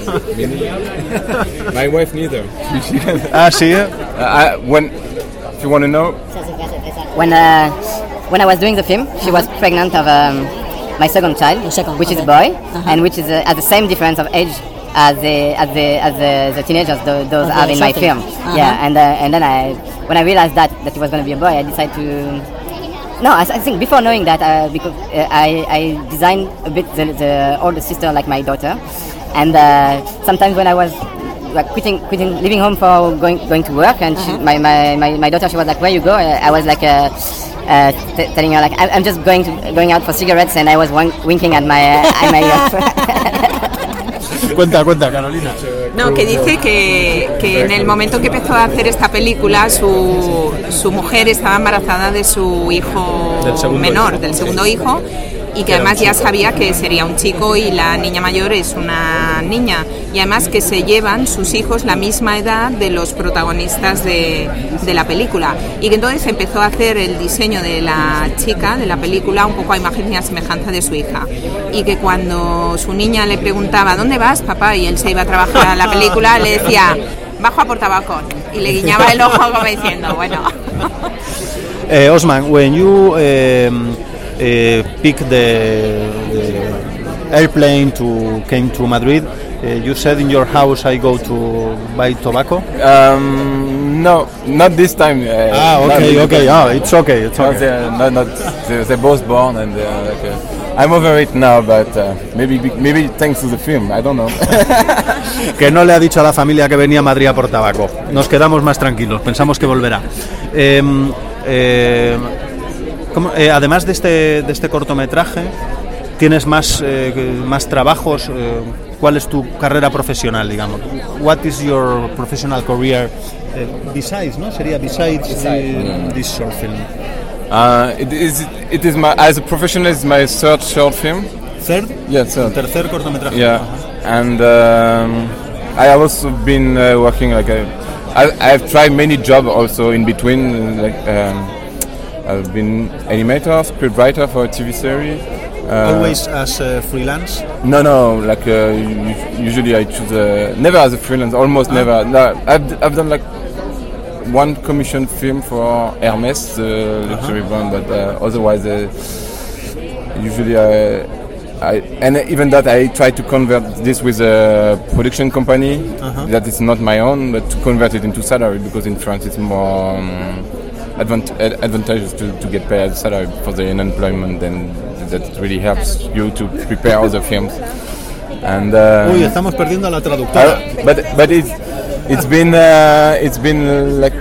S17: My wife neither.
S1: Ah, sí.
S17: Uh, I, when, if you want to know,
S3: When, uh, when I was doing the film, she was pregnant of um, my second child, which is a boy, and which is uh, at the same difference of age as the as the as the, the teenagers tho- those
S2: Of
S3: have
S2: the
S3: in my
S2: short
S3: film.
S2: film. Uh-huh.
S3: Yeah, and uh, and then I when I realized that that it was going to be a boy, I decided to
S18: no, I, I think before knowing that, uh, because uh, I, I designed a bit the, the older sister like my daughter, and uh, sometimes when I was like quitting, quitting, leaving home for going going to work, and she,
S2: Uh-huh.
S18: my, my, my, my daughter, she was like, "Where you go?" I was like, uh, uh, t- telling her like, "I'm I'm just going to going out for cigarettes," and I was wink- winking at my uh, at my.
S1: Cuenta, cuenta, Carolina.
S4: No, que dice que, que en el momento que empezó a hacer esta película, su, su mujer estaba embarazada de su hijo
S1: Del segundo
S4: menor,
S1: hijo.
S4: del segundo hijo, y que
S1: Era un
S4: además ya
S1: chico.
S4: sabía que sería un chico y la niña mayor es una niña, y además que se llevan sus hijos la misma edad de los protagonistas de, de la película, y que entonces empezó a hacer el diseño de la chica de la película un poco a imagen y a semejanza de su hija, y que cuando su niña le preguntaba ¿dónde vas, papá? Y él se iba a trabajar a la película, le decía bajo a por tabaco, y le guiñaba el ojo como diciendo bueno.
S1: Eh, Osman, when you um, uh, pick the, the airplane to came to Madrid, uh, you said in your house I go to buy tobacco.
S17: Um, no, not this time. Uh,
S1: Ah,
S17: not
S1: okay,
S17: because-
S1: okay. Ah, it's okay, it's
S17: No,
S1: okay.
S17: they're not, not, they're, they're both born, and they're like, uh, I'm over it now, but uh, maybe maybe thanks to the film, I don't know.
S1: Que no le ha dicho a la familia que venía a Madrid a por tabaco. Nos quedamos más tranquilos, pensamos que volverá. Eh, eh, ¿cómo- eh, además de este, de este cortometraje, ¿tienes más, eh, más trabajos? Eh, ¿Cuál es tu carrera profesional, digamos? What is your professional career eh, besides, ¿no? Sería besides the- this short film.
S17: Uh, it is it is my as a professional, it's my third short film.
S1: Third?
S17: Yeah, third.
S1: Tercer cortometraje.
S17: Yeah, and um, I have also been uh, working like a, I I've tried many jobs also in between. Like um, I've been animator, scriptwriter for a T V series. Uh,
S1: Always as a freelance?
S17: No, no. Like uh, u- usually I choose uh, never as a freelance. Almost
S1: Ah.
S17: never. No, I've I've done like one commission film for Hermes, the luxury brand, but uh, otherwise, uh, usually I, I and even that I try to convert this with a production company
S1: Uh-huh.
S17: that is not my own, but to convert it into salary, because in France it's more um, advant- ad- advantageous to, to get paid as salary for the unemployment, and that really helps you to prepare other films. And uh,
S1: Uy, estamos perdiendo a la traductora.
S17: uh, but but it's it's been uh, it's been uh, like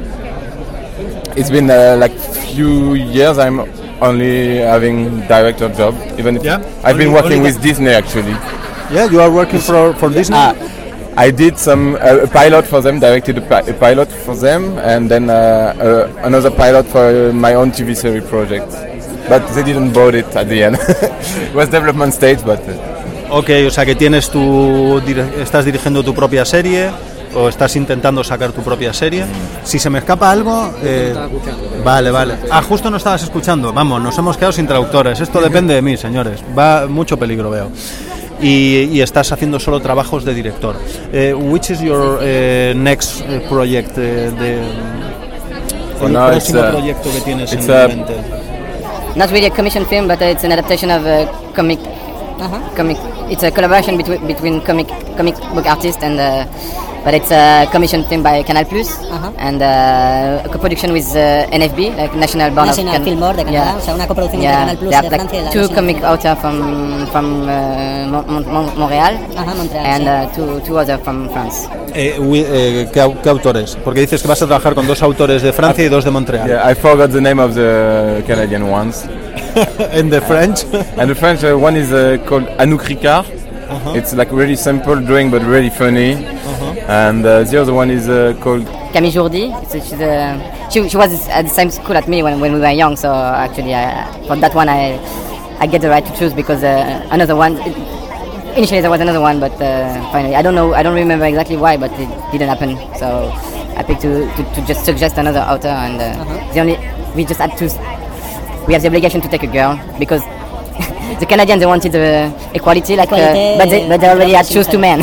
S17: it's been uh, like few years I'm only having director job, even if
S1: Yeah?
S17: I've been
S1: Only-
S17: working
S1: only
S17: with Disney actually.
S1: Yeah, you are working for for Disney.
S17: Ah, I did some uh, a pilot for them, directed a, pi- a pilot for them, and then uh, uh, another pilot for my own T V series project. But they didn't bought it at the end. It was development stage, but. Uh,
S1: Ok, o sea que tienes tu, dire- estás dirigiendo tu propia serie o estás intentando sacar tu propia serie. Si se me escapa algo, eh, vale, vale. Ah, justo no estabas escuchando. Vamos, nos hemos quedado sin traductores. Esto depende de mí, señores. Va mucho peligro, veo. Y, y estás haciendo solo trabajos de director. Eh, which is your eh, next eh, project? eh, de,
S17: For
S1: el
S17: now it's,
S1: próximo
S17: uh,
S1: proyecto que tienes
S17: it's,
S1: en
S17: uh,
S1: mente.
S18: Not really a commission film, but uh, it's an adaptation of a comic. Comic. It's a collaboration between between comic comic book artist and. Uh, but it's a commission film by Canal Plus and uh, a co-production with uh, N F B, like National Board of
S2: National
S18: Can-
S2: Film Board de Canadá, o sea, una coproducción entre Canal Plus
S18: they have
S2: de
S18: like
S2: Francia y la
S18: two
S2: National
S18: comic
S2: Film Board.
S18: authors from from uh, Mon- Mon- Mon- Montreal,
S2: Ajá, Montreal,
S18: and
S2: sí.
S18: uh, two two others from France.
S1: Eh, wi- eh, ¿qué, au- qué autores? Porque dices que vas a trabajar con dos autores de Francia y dos de Montreal.
S17: Yeah, I forgot the name of the Canadian ones.
S1: And the French?
S17: And the French uh, one is uh, called Anouk Ricard.
S1: Uh-huh.
S17: It's like really simple drawing but really funny. And uh, the other one is uh, called
S18: Camille Jourdi, so she's a, she, she was at the same school at me when, when we were young, so actually I, for that one I I get the right to choose because uh, another one, it, initially there was another one, but uh, finally I don't know, I don't remember exactly why, but it didn't happen, so I picked to, to, to just suggest another author, and uh,
S2: Uh-huh.
S18: the only, we just had to, we had the obligation to take a girl because the Canadians, they wanted uh, equality, like,
S2: Equality,
S18: uh, but, they, but they already had
S2: sí,
S18: choose
S2: sí.
S18: two men.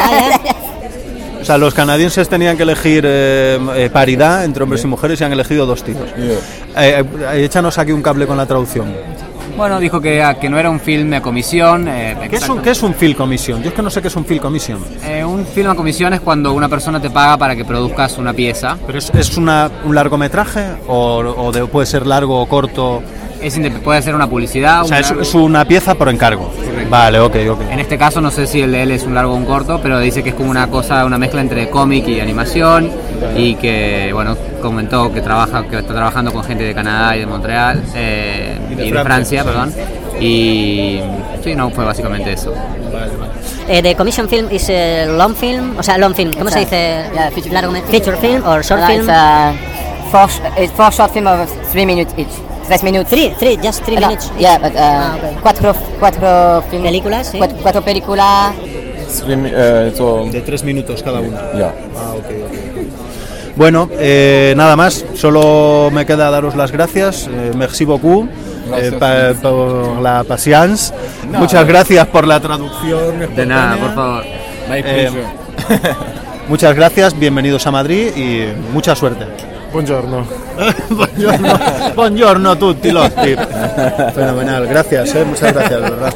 S1: O sea, los canadienses tenían que elegir eh, eh, paridad entre hombres y mujeres y han elegido dos tíos. Eh, eh, échanos aquí un cable con la traducción.
S15: Bueno, dijo que, que no era un film a comisión. Eh,
S1: ¿Qué, es un, ¿Qué es un film commission? Yo es que no sé qué es un film commission.
S15: Eh, un film a comisión es cuando una persona te paga para que produzcas una pieza.
S1: ¿Pero es, es una, un largometraje o, o de, puede ser largo o corto?
S15: Es, puede ser una publicidad.
S1: O sea,
S15: un
S1: es,
S15: largo...
S1: es una pieza por encargo.
S15: Correcto.
S1: Vale, ok, ok.
S15: En este caso no sé si el de él es un largo o un corto, pero dice que es como una cosa, una mezcla entre cómic y animación, y que, bueno, comentó que trabaja, que está trabajando con gente de Canadá y de Montreal, eh, y de, y de Francia, Francia, perdón, y sí, no, fue básicamente eso.
S2: Vale, vale. Uh, the commission film is a long film, o sea, long film, ¿cómo it's se a, dice?
S18: Yeah, feature,
S2: largo, feature film or short
S18: no,
S2: film?
S18: It's a four, it's four short film of three minutes each. Tres minutos.
S2: Three, three, just three
S18: no,
S2: minutes.
S18: Yeah, but uh,
S2: ah, okay.
S18: cuatro, cuatro film,
S2: películas, ¿sí?
S18: Cuatro, cuatro películas.
S17: Uh, so
S1: de tres minutos cada una.
S17: Yeah.
S1: Ah, okay, okay. Bueno, eh, nada más. Solo me queda daros las gracias. Eh, merci beaucoup eh, pa, por la patience. No, muchas gracias por la traducción.
S15: De nada, por favor.
S1: Eh, muchas gracias. Bienvenidos a Madrid y mucha suerte.
S13: Buongiorno.
S1: Buongiorno. Buongiorno tutti lotti. Fenomenal, gracias, eh, muchas gracias, de verdad.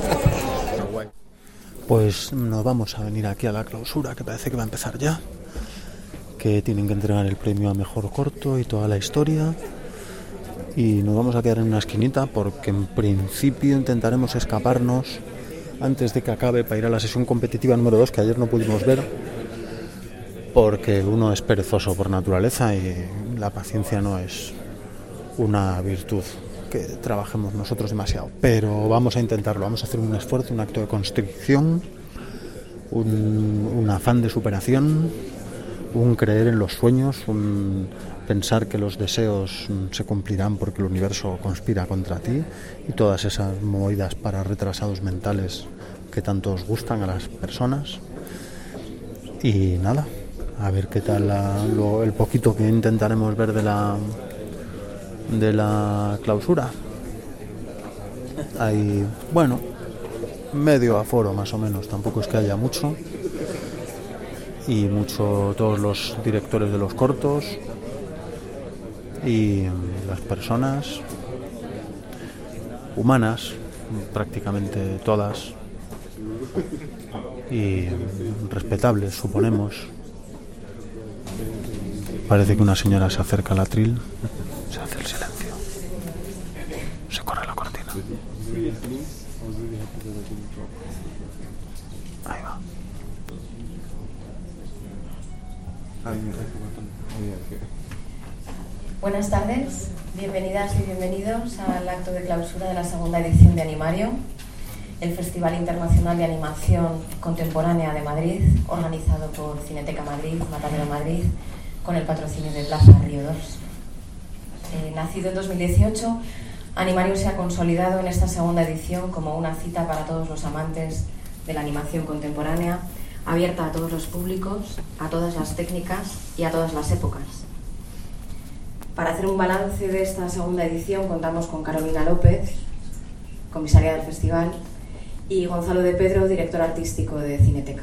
S1: Pues nos vamos a venir aquí a la clausura, que parece que va a empezar ya. Que tienen que entregar el premio a mejor corto y toda la historia. Y nos vamos a quedar en una esquinita porque en principio intentaremos escaparnos antes de que acabe para ir a la sesión competitiva número dos, que ayer no pudimos ver. Porque uno es perezoso por naturaleza y la paciencia no es una virtud que trabajemos nosotros demasiado. Pero vamos a intentarlo, vamos a hacer un esfuerzo, un acto de constricción, un, un afán de superación, un creer en los sueños, un pensar que los deseos se cumplirán porque el universo conspira contra ti y todas esas movidas para retrasados mentales que tanto os gustan a las personas. Y nada, a ver qué tal la, lo, el poquito que intentaremos ver de la de la clausura. Hay, bueno, medio aforo más o menos, tampoco es que haya mucho. Y mucho, todos los directores de los cortos y las personas humanas, prácticamente todas, y respetables, suponemos. Parece que una señora se acerca al atril, se hace el silencio, se corre la cortina. Ahí va.
S19: Buenas tardes, bienvenidas y bienvenidos al acto de clausura de la segunda edición de Animario, el Festival Internacional de Animación Contemporánea de Madrid, organizado por Cineteca Madrid, Matadero Madrid, con el patrocinio de Plaza Río dos. Eh, nacido en dos mil dieciocho, Animario se ha consolidado en esta segunda edición como una cita para todos los amantes de la animación contemporánea, abierta a todos los públicos, a todas las técnicas y a todas las épocas. Para hacer un balance de esta segunda edición contamos con Carolina López, comisaria del festival, y Gonzalo de Pedro, director artístico de Cineteca.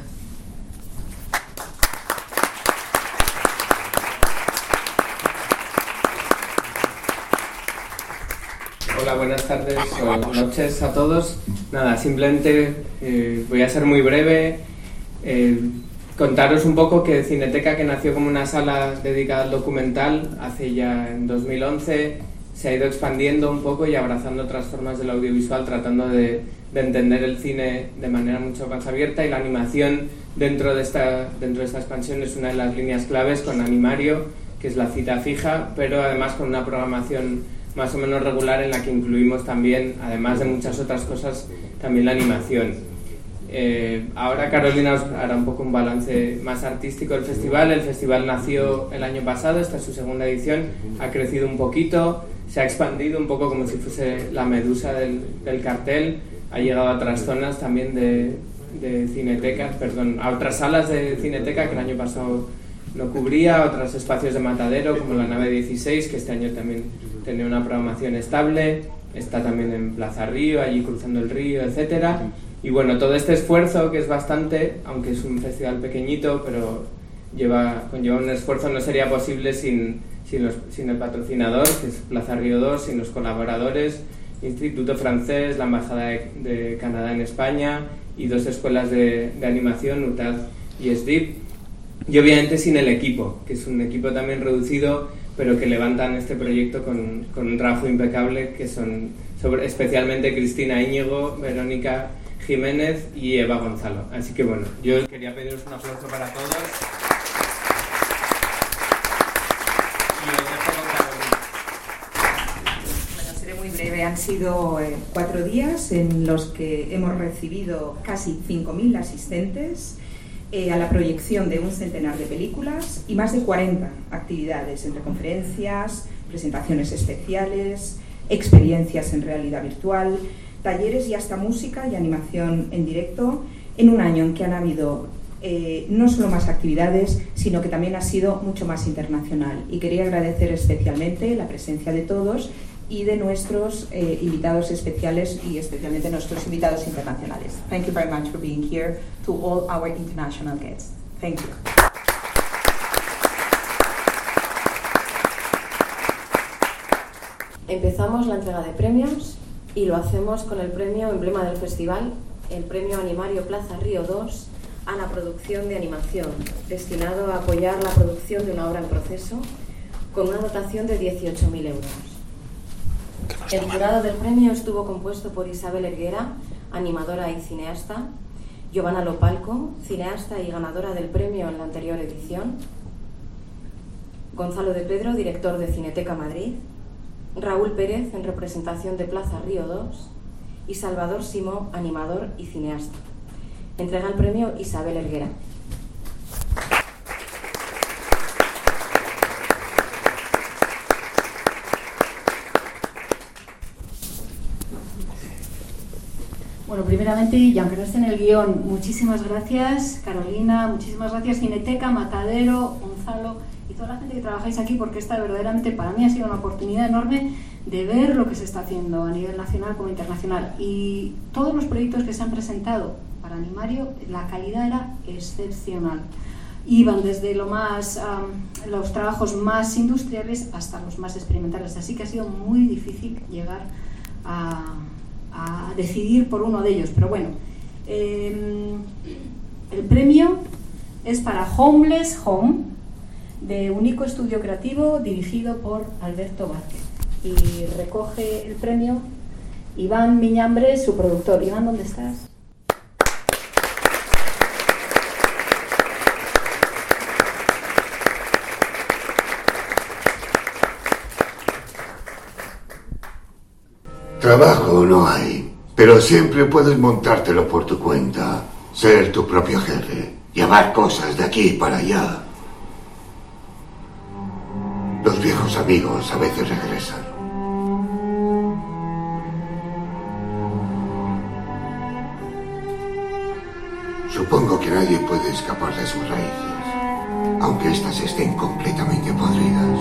S7: Hola, buenas tardes o noches a todos. Nada, simplemente eh, voy a ser muy breve. Eh, contaros un poco que Cineteca, que nació como una sala dedicada al documental hace ya en dos mil once, se ha ido expandiendo un poco y abrazando otras formas del audiovisual, tratando de, de entender el cine de manera mucho más abierta, y la animación dentro de esta, dentro de esta expansión es una de las líneas claves, con Animario, que es la cita fija, pero además con una programación más o menos regular en la que incluimos también, además de muchas otras cosas, también la animación. Eh, ahora Carolina os hará un poco un balance más artístico del festival. El festival nació el año pasado, esta es su segunda edición, ha crecido un poquito, se ha expandido un poco como si fuese la medusa del, del cartel, ha llegado a otras zonas también de, de Cineteca, perdón, a otras salas de Cineteca que el año pasado no cubría, a otros espacios de Matadero como la nave dieciséis, que este año también tiene una programación estable, está también en Plaza Río, allí cruzando el río, etcétera. Y bueno, todo este esfuerzo, que es bastante, aunque es un festival pequeñito, pero lleva, conlleva un esfuerzo, no sería posible sin, sin, los, sin el patrocinador, que es Plaza Río dos, sin los colaboradores, Instituto Francés, la Embajada de, de Canadá en España y dos escuelas de, de animación, U T A D y S D I P. Y obviamente sin el equipo, que es un equipo también reducido, pero que levantan este proyecto con, con un trabajo impecable, que son sobre, especialmente Cristina Íñigo, Verónica Jiménez y Eva Gonzalo. Así que bueno, yo quería pediros un aplauso para todos.
S20: Bueno, seré muy breve. Han sido eh, cuatro días en los que hemos recibido casi cinco mil asistentes eh, a la proyección de un centenar de películas y más de cuarenta actividades entre conferencias, presentaciones especiales, experiencias en realidad virtual, talleres y hasta música y animación en directo, en un año en que han habido eh, no solo más actividades, sino que también ha sido mucho más internacional. Y quería agradecer especialmente la presencia de todos y de nuestros eh, invitados especiales y especialmente nuestros invitados internacionales. Thank you very much for being here, to all our international guests. Thank you.
S19: Empezamos la entrega de premios y lo hacemos con el premio emblema del festival, el premio Animario Plaza Río dos a la producción de animación, destinado a apoyar la producción de una obra en proceso con una dotación de dieciocho mil euros. El jurado del premio estuvo compuesto por Isabel Helguera, animadora y cineasta, Giovanna Lopalco, cineasta y ganadora del premio en la anterior edición, Gonzalo de Pedro, director de Cineteca Madrid, Raúl Pérez, en representación de Plaza Río dos, y Salvador Simó, animador y cineasta. Entrega el premio Isabel Helguera.
S21: Bueno, primeramente, y aunque no esté en el guión, muchísimas gracias, Carolina, muchísimas gracias, Cineteca, Matadero, Gonzalo y toda la gente que trabajáis aquí, porque esta verdaderamente para mí ha sido una oportunidad enorme de ver lo que se está haciendo a nivel nacional como internacional. Y todos los proyectos que se han presentado para Animario, la calidad era excepcional. Iban desde lo más, um, los trabajos más industriales hasta los más experimentales, así que ha sido muy difícil llegar a... a decidir por uno de ellos, pero bueno, eh, el premio es para Homeless Home, de Unico Estudio Creativo, dirigido por Alberto Vázquez, y recoge el premio Iván Miñambre, su productor. Iván, ¿dónde estás?
S22: Trabajo no hay, pero siempre puedes montártelo por tu cuenta, ser tu propio jefe, llevar cosas de aquí para allá. Los viejos amigos a veces regresan. Supongo que nadie puede escapar de sus raíces, aunque éstas estén completamente podridas.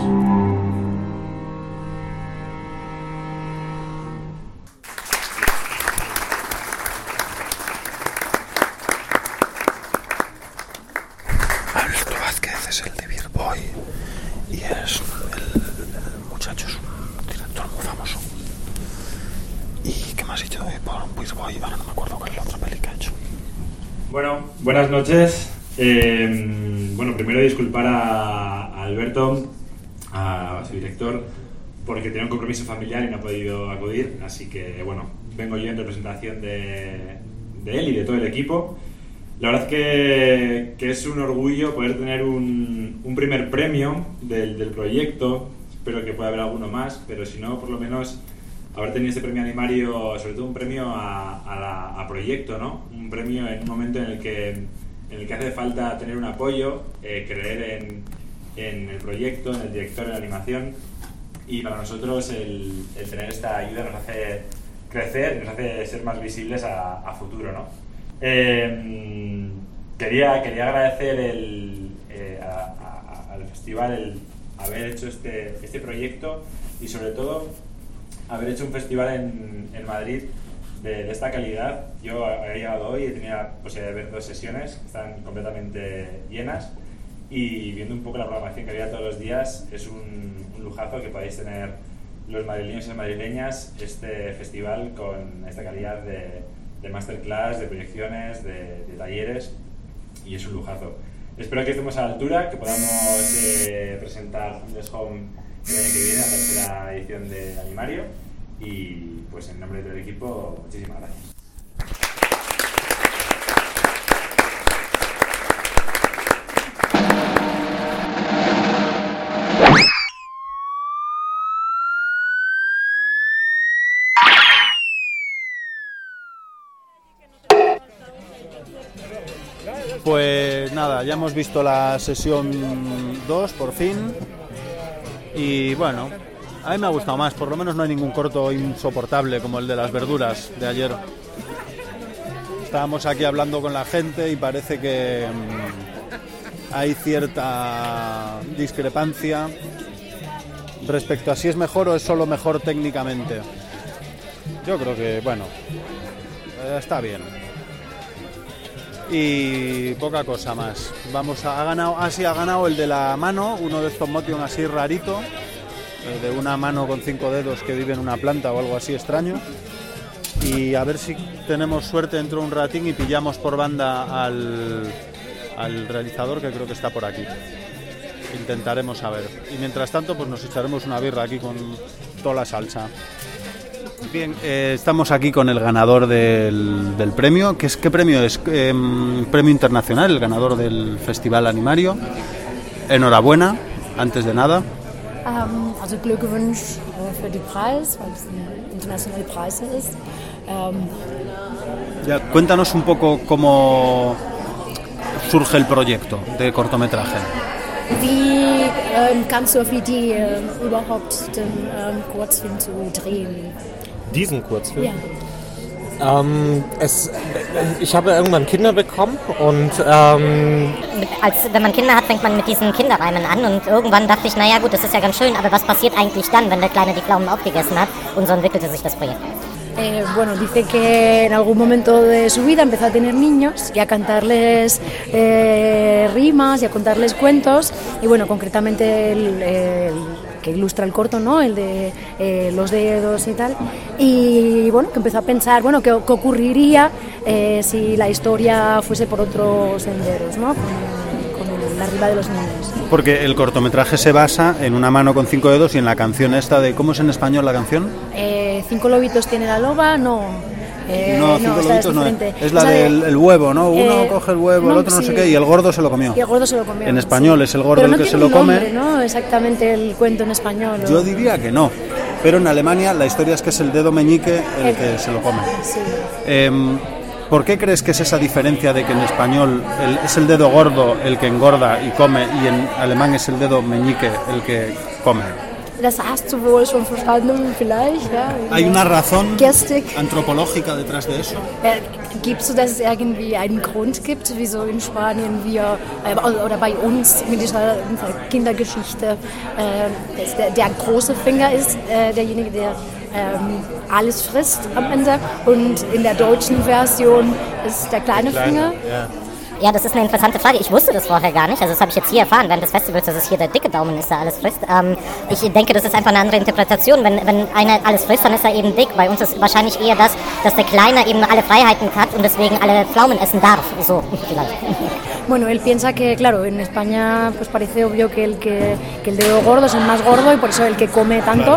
S23: Buenas noches. Eh, bueno, primero disculpar a, a Alberto, a su director, porque tenía un compromiso familiar y no ha podido acudir, así que bueno, vengo yo en representación de, de él y de todo el equipo. La verdad que, que es un orgullo poder tener un, un primer premio del, del proyecto. Espero que pueda haber alguno más, pero si no, por lo menos haber tenido este premio Animario, sobre todo un premio a, a, la, a proyecto, ¿no? Un premio en un momento en el que, en el que hace falta tener un apoyo, eh, creer en, en el proyecto, en el director, en la animación, y para nosotros el, el tener esta ayuda nos hace crecer, nos hace ser más visibles a, a futuro, ¿no? Eh, quería, quería agradecer el, eh, a, a, al festival el haber hecho este, este proyecto y sobre todo haber hecho un festival en, en Madrid de, de esta calidad. Yo he llegado hoy y he tenido la posibilidad de ver dos sesiones que están completamente llenas, y viendo un poco la programación que había todos los días, es un, un lujazo que podáis tener los madrileños y las madrileñas este festival con esta calidad de, de masterclass, de proyecciones, de, de talleres, y es un lujazo. Espero que estemos a la altura, que podamos eh, presentar Fundes Home el año que viene, la tercera edición de Animario, y pues en nombre de todo el equipo, muchísimas gracias.
S1: Pues nada, ya hemos visto la sesión dos por fin y bueno, a mí me ha gustado más, por lo menos no hay ningún corto insoportable como el de las verduras de ayer. Estábamos aquí hablando con la gente y parece que mmm, hay cierta discrepancia respecto a si es mejor o es solo mejor técnicamente. Yo creo que, bueno, está bien. Y poca cosa más. Vamos a, ha ganado, así ha ganado el de la mano, uno de estos motion así rarito, de una mano con cinco dedos que vive en una planta o algo así extraño. Y a ver si tenemos suerte dentro de un ratín y pillamos por banda al, al realizador, que creo que está por aquí. Intentaremos saber. Y mientras tanto, pues nos echaremos una birra aquí con toda la salsa. Bien, eh, estamos aquí con el ganador del, del premio. ¿Qué, es, ¿Qué premio es? Eh, premio internacional, el ganador del Festival Animario. Enhorabuena, antes de nada.
S5: Um, also Glückwunsch äh, für den Preis, weil es ein internationaler Preis ist. Um,
S1: ya, cuéntanos un poco cómo surge el proyecto de cortometraje.
S5: Wie ähm, kamst du auf die Idee, äh, überhaupt den ähm, Kurzfilm zu drehen?
S6: Diesen Kurzfilm?
S5: Ja.
S6: Ähm, es, ich habe irgendwann Kinder bekommen und ähm
S3: als wenn man Kinder hat, fängt man mit diesen Kinderreimen an und irgendwann dachte ich, naja gut, das ist ja ganz schön, aber was passiert eigentlich dann, wenn der Kleine die Pflaumen aufgegessen hat? Und so entwickelte sich das Projekt.
S5: Eh, bueno, dice que en algún momento de su vida empezó a tener niños y a cantarles eh, rimas y a contarles cuentos y bueno, concretamente el, el que ilustra el corto, ¿no? El de eh, los dedos y tal, y bueno, que empezó a pensar, bueno, qué, qué ocurriría eh, si la historia fuese por otros senderos, ¿no? Con, con la riba de los niños.
S1: Porque el cortometraje se basa en una mano con cinco dedos y en la canción esta de... ¿Cómo es en español la canción?
S5: Eh, cinco lobitos tiene la loba, no... Eh,
S1: no, cinco
S5: no,
S1: lobitos no es. Es la
S5: o sea,
S1: del el huevo, ¿no? Uno
S5: eh,
S1: coge el huevo,
S5: no,
S1: el otro no
S5: sí.
S1: sé qué, y el gordo se lo comió.
S5: Y el gordo se lo comió.
S1: En español
S5: sí.
S1: es el gordo
S5: pero no
S1: el que se
S5: tiene
S1: lo
S5: un
S1: come.
S5: Nombre, ¿no? Exactamente el cuento en español. ¿o?
S1: Yo diría que no, pero en Alemania la historia es que es el dedo meñique el, el que se lo come.
S5: Sí.
S1: Eh, ¿Por qué crees que es esa diferencia de que en español el, es el dedo gordo el que engorda y come y en alemán es el dedo meñique el que come?
S5: Das hast du wohl schon verstanden, vielleicht, ja.
S1: ¿Hay una razón
S5: Gestik.
S1: antropológica detrás de eso?
S5: Äh, gibst du, dass es irgendwie einen Grund gibt, wieso in Spanien wir, äh, oder bei uns mit dieser Kindergeschichte, äh, dass der, der große Finger ist äh, derjenige, der ähm, alles frisst am Ende und in der deutschen Version ist der kleine, der kleine Finger.
S1: Ja.
S3: Ja, das ist eine interessante Frage. Ich wusste das vorher gar nicht. Also das habe ich jetzt hier erfahren während des Festivals, dass es hier der dicke Daumen ist, der alles frisst. Ähm, ich denke, das ist einfach eine andere Interpretation. Wenn, wenn einer alles frisst, dann ist er eben dick. Bei uns ist wahrscheinlich eher das, dass der Kleine eben alle Freiheiten hat und deswegen alle Pflaumen essen darf. So, vielleicht.
S5: Bueno, él piensa que, claro, en España pues parece obvio que el, que, que el dedo gordo es el más gordo y por eso el que come tanto.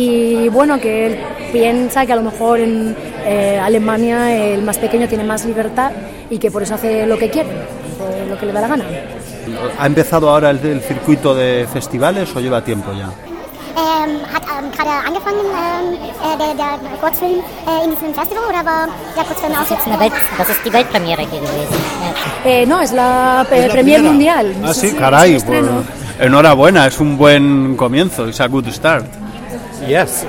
S5: Y bueno, que él piensa que a lo mejor en eh, Alemania el más pequeño tiene más libertad y que por eso hace lo que quiere, hace lo que le da la gana.
S1: ¿Ha empezado ahora el, el circuito de festivales o lleva tiempo ya?
S3: Ähm, hat ähm, gerade angefangen, ähm, äh, der, der Kurzfilm äh, in diesem Festival oder war der Kurzfilm auch jetzt eine Welt? Das ist die Weltpremiere hier gewesen.
S5: Ja. Eh, no, es la, eh,
S1: ¿Es la
S5: Premier
S1: primera?
S5: Mundial.
S1: Ah, sí,
S5: sí
S1: caray,
S5: sí,
S1: pues, enhorabuena, es un buen comienzo, it's a good start.
S6: Yes,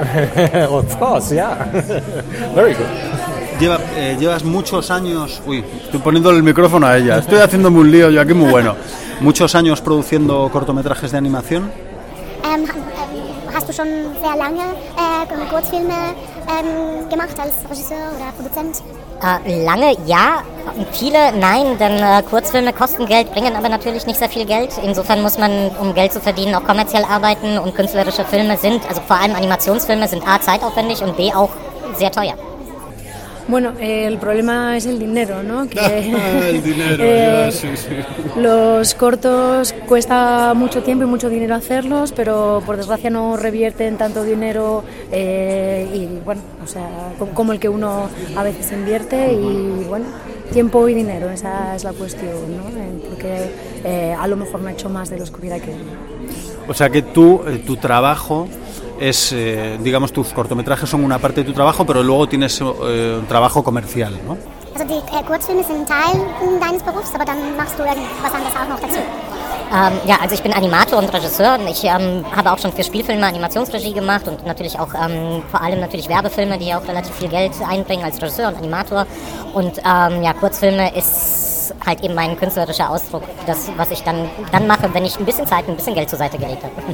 S6: of course, yeah. Very good.
S1: Lleva, eh, llevas muchos años... Uy, estoy poniéndole el micrófono a ella. Estoy haciéndome un lío yo aquí muy bueno. ¿Muchos años produciendo cortometrajes de animación?
S3: Ähm, hast du schon sehr lange äh, Kurzfilme ähm, gemacht als Regisseur oder Produzent?
S16: Äh, lange ja, viele nein, denn äh, Kurzfilme kosten Geld, bringen aber natürlich nicht sehr viel Geld. Insofern muss man, um Geld zu verdienen, auch kommerziell arbeiten und künstlerische Filme sind, also vor allem Animationsfilme, sind A, zeitaufwendig und B, auch sehr teuer.
S5: Bueno, eh, el problema es el dinero, ¿no? Que,
S1: el dinero,
S5: eh,
S1: ya, sí, sí.
S5: Los cortos cuesta mucho tiempo y mucho dinero hacerlos, pero por desgracia no revierten tanto dinero eh, y bueno, o sea, como el que uno a veces invierte y bueno, tiempo y dinero, esa es la cuestión, ¿no? Porque eh, a lo mejor no ha hecho más de lo que hubiera querido.
S1: O sea que tú, eh, tu trabajo es, eh, digamos, tus cortometrajes son una parte de tu trabajo, pero luego tienes eh, un trabajo comercial, ¿no?
S3: Also die äh, Kurzfilme sind Teil deines Berufs, aber dann machst du irgendwas anderes auch noch dazu.
S16: Ähm, ja, also ich bin Animator und Regisseur. Ich ähm, habe auch schon für Spielfilme Animationsregie gemacht und natürlich auch ähm, vor allem natürlich Werbefilme, die auch relativ viel Geld einbringen als Regisseur und Animator. Und ähm, ja, Kurzfilme ist halt eben mein künstlerischer Ausdruck, das, was ich dann, dann mache, wenn ich ein bisschen Zeit, ein bisschen Geld zur Seite gelegt habe.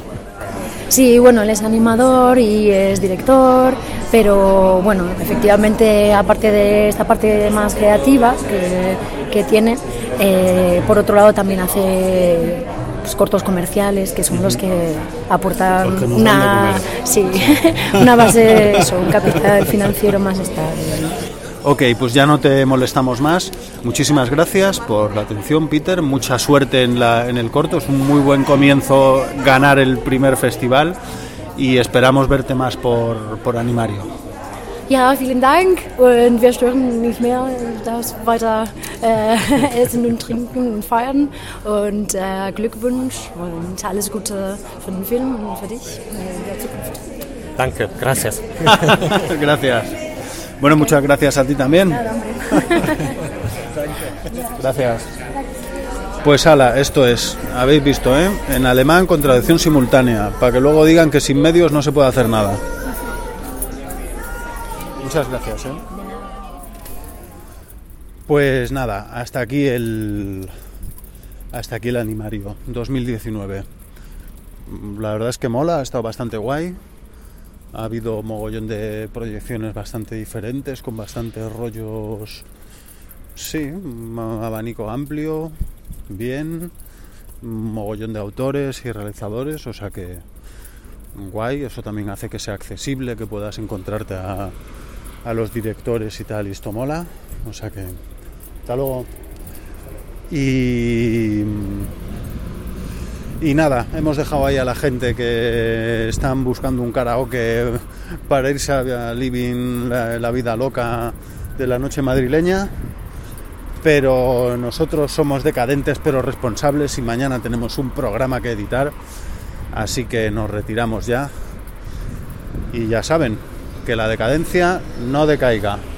S5: Sí, bueno, él es animador y es director, pero bueno, efectivamente, aparte de esta parte más creativa que, que tiene, eh, por otro lado también hace pues, cortos comerciales, que son los que aportan una, sí, una base, eso, un capital financiero más estable, ¿no?
S1: Ok, pues ya no te molestamos más. Muchísimas gracias por la atención, Peter. Mucha suerte en, la, en el corto. Es un muy buen comienzo ganar el primer festival y esperamos verte más por, por Animario.
S5: Ja, vielen Dank und wir stören nicht mehr, das weiter äh, essen und trinken und feiern und äh, Glückwunsch und alles Gute für den Film und für dich in der Zukunft.
S6: Danke, gracias.
S1: Gracias. Bueno, muchas gracias a ti también. Gracias. Pues ala, esto es, habéis visto, ¿eh? En alemán con traducción simultánea, para que luego digan que sin medios no se puede hacer nada. Muchas gracias, ¿eh? Pues nada, hasta aquí el hasta aquí el Animario dos mil diecinueve. La verdad es que mola, ha estado bastante guay. Ha habido mogollón de proyecciones bastante diferentes, con bastantes rollos, sí, un abanico amplio, bien, mogollón de autores y realizadores, o sea que guay, eso también hace que sea accesible, que puedas encontrarte a, a los directores y tal, y esto mola, o sea que hasta luego. Y... Y nada, hemos dejado ahí a la gente que están buscando un karaoke para irse a living la, la vida loca de la noche madrileña, pero nosotros somos decadentes pero responsables y mañana tenemos un programa que editar, así que nos retiramos ya y ya saben, que la decadencia no decaiga.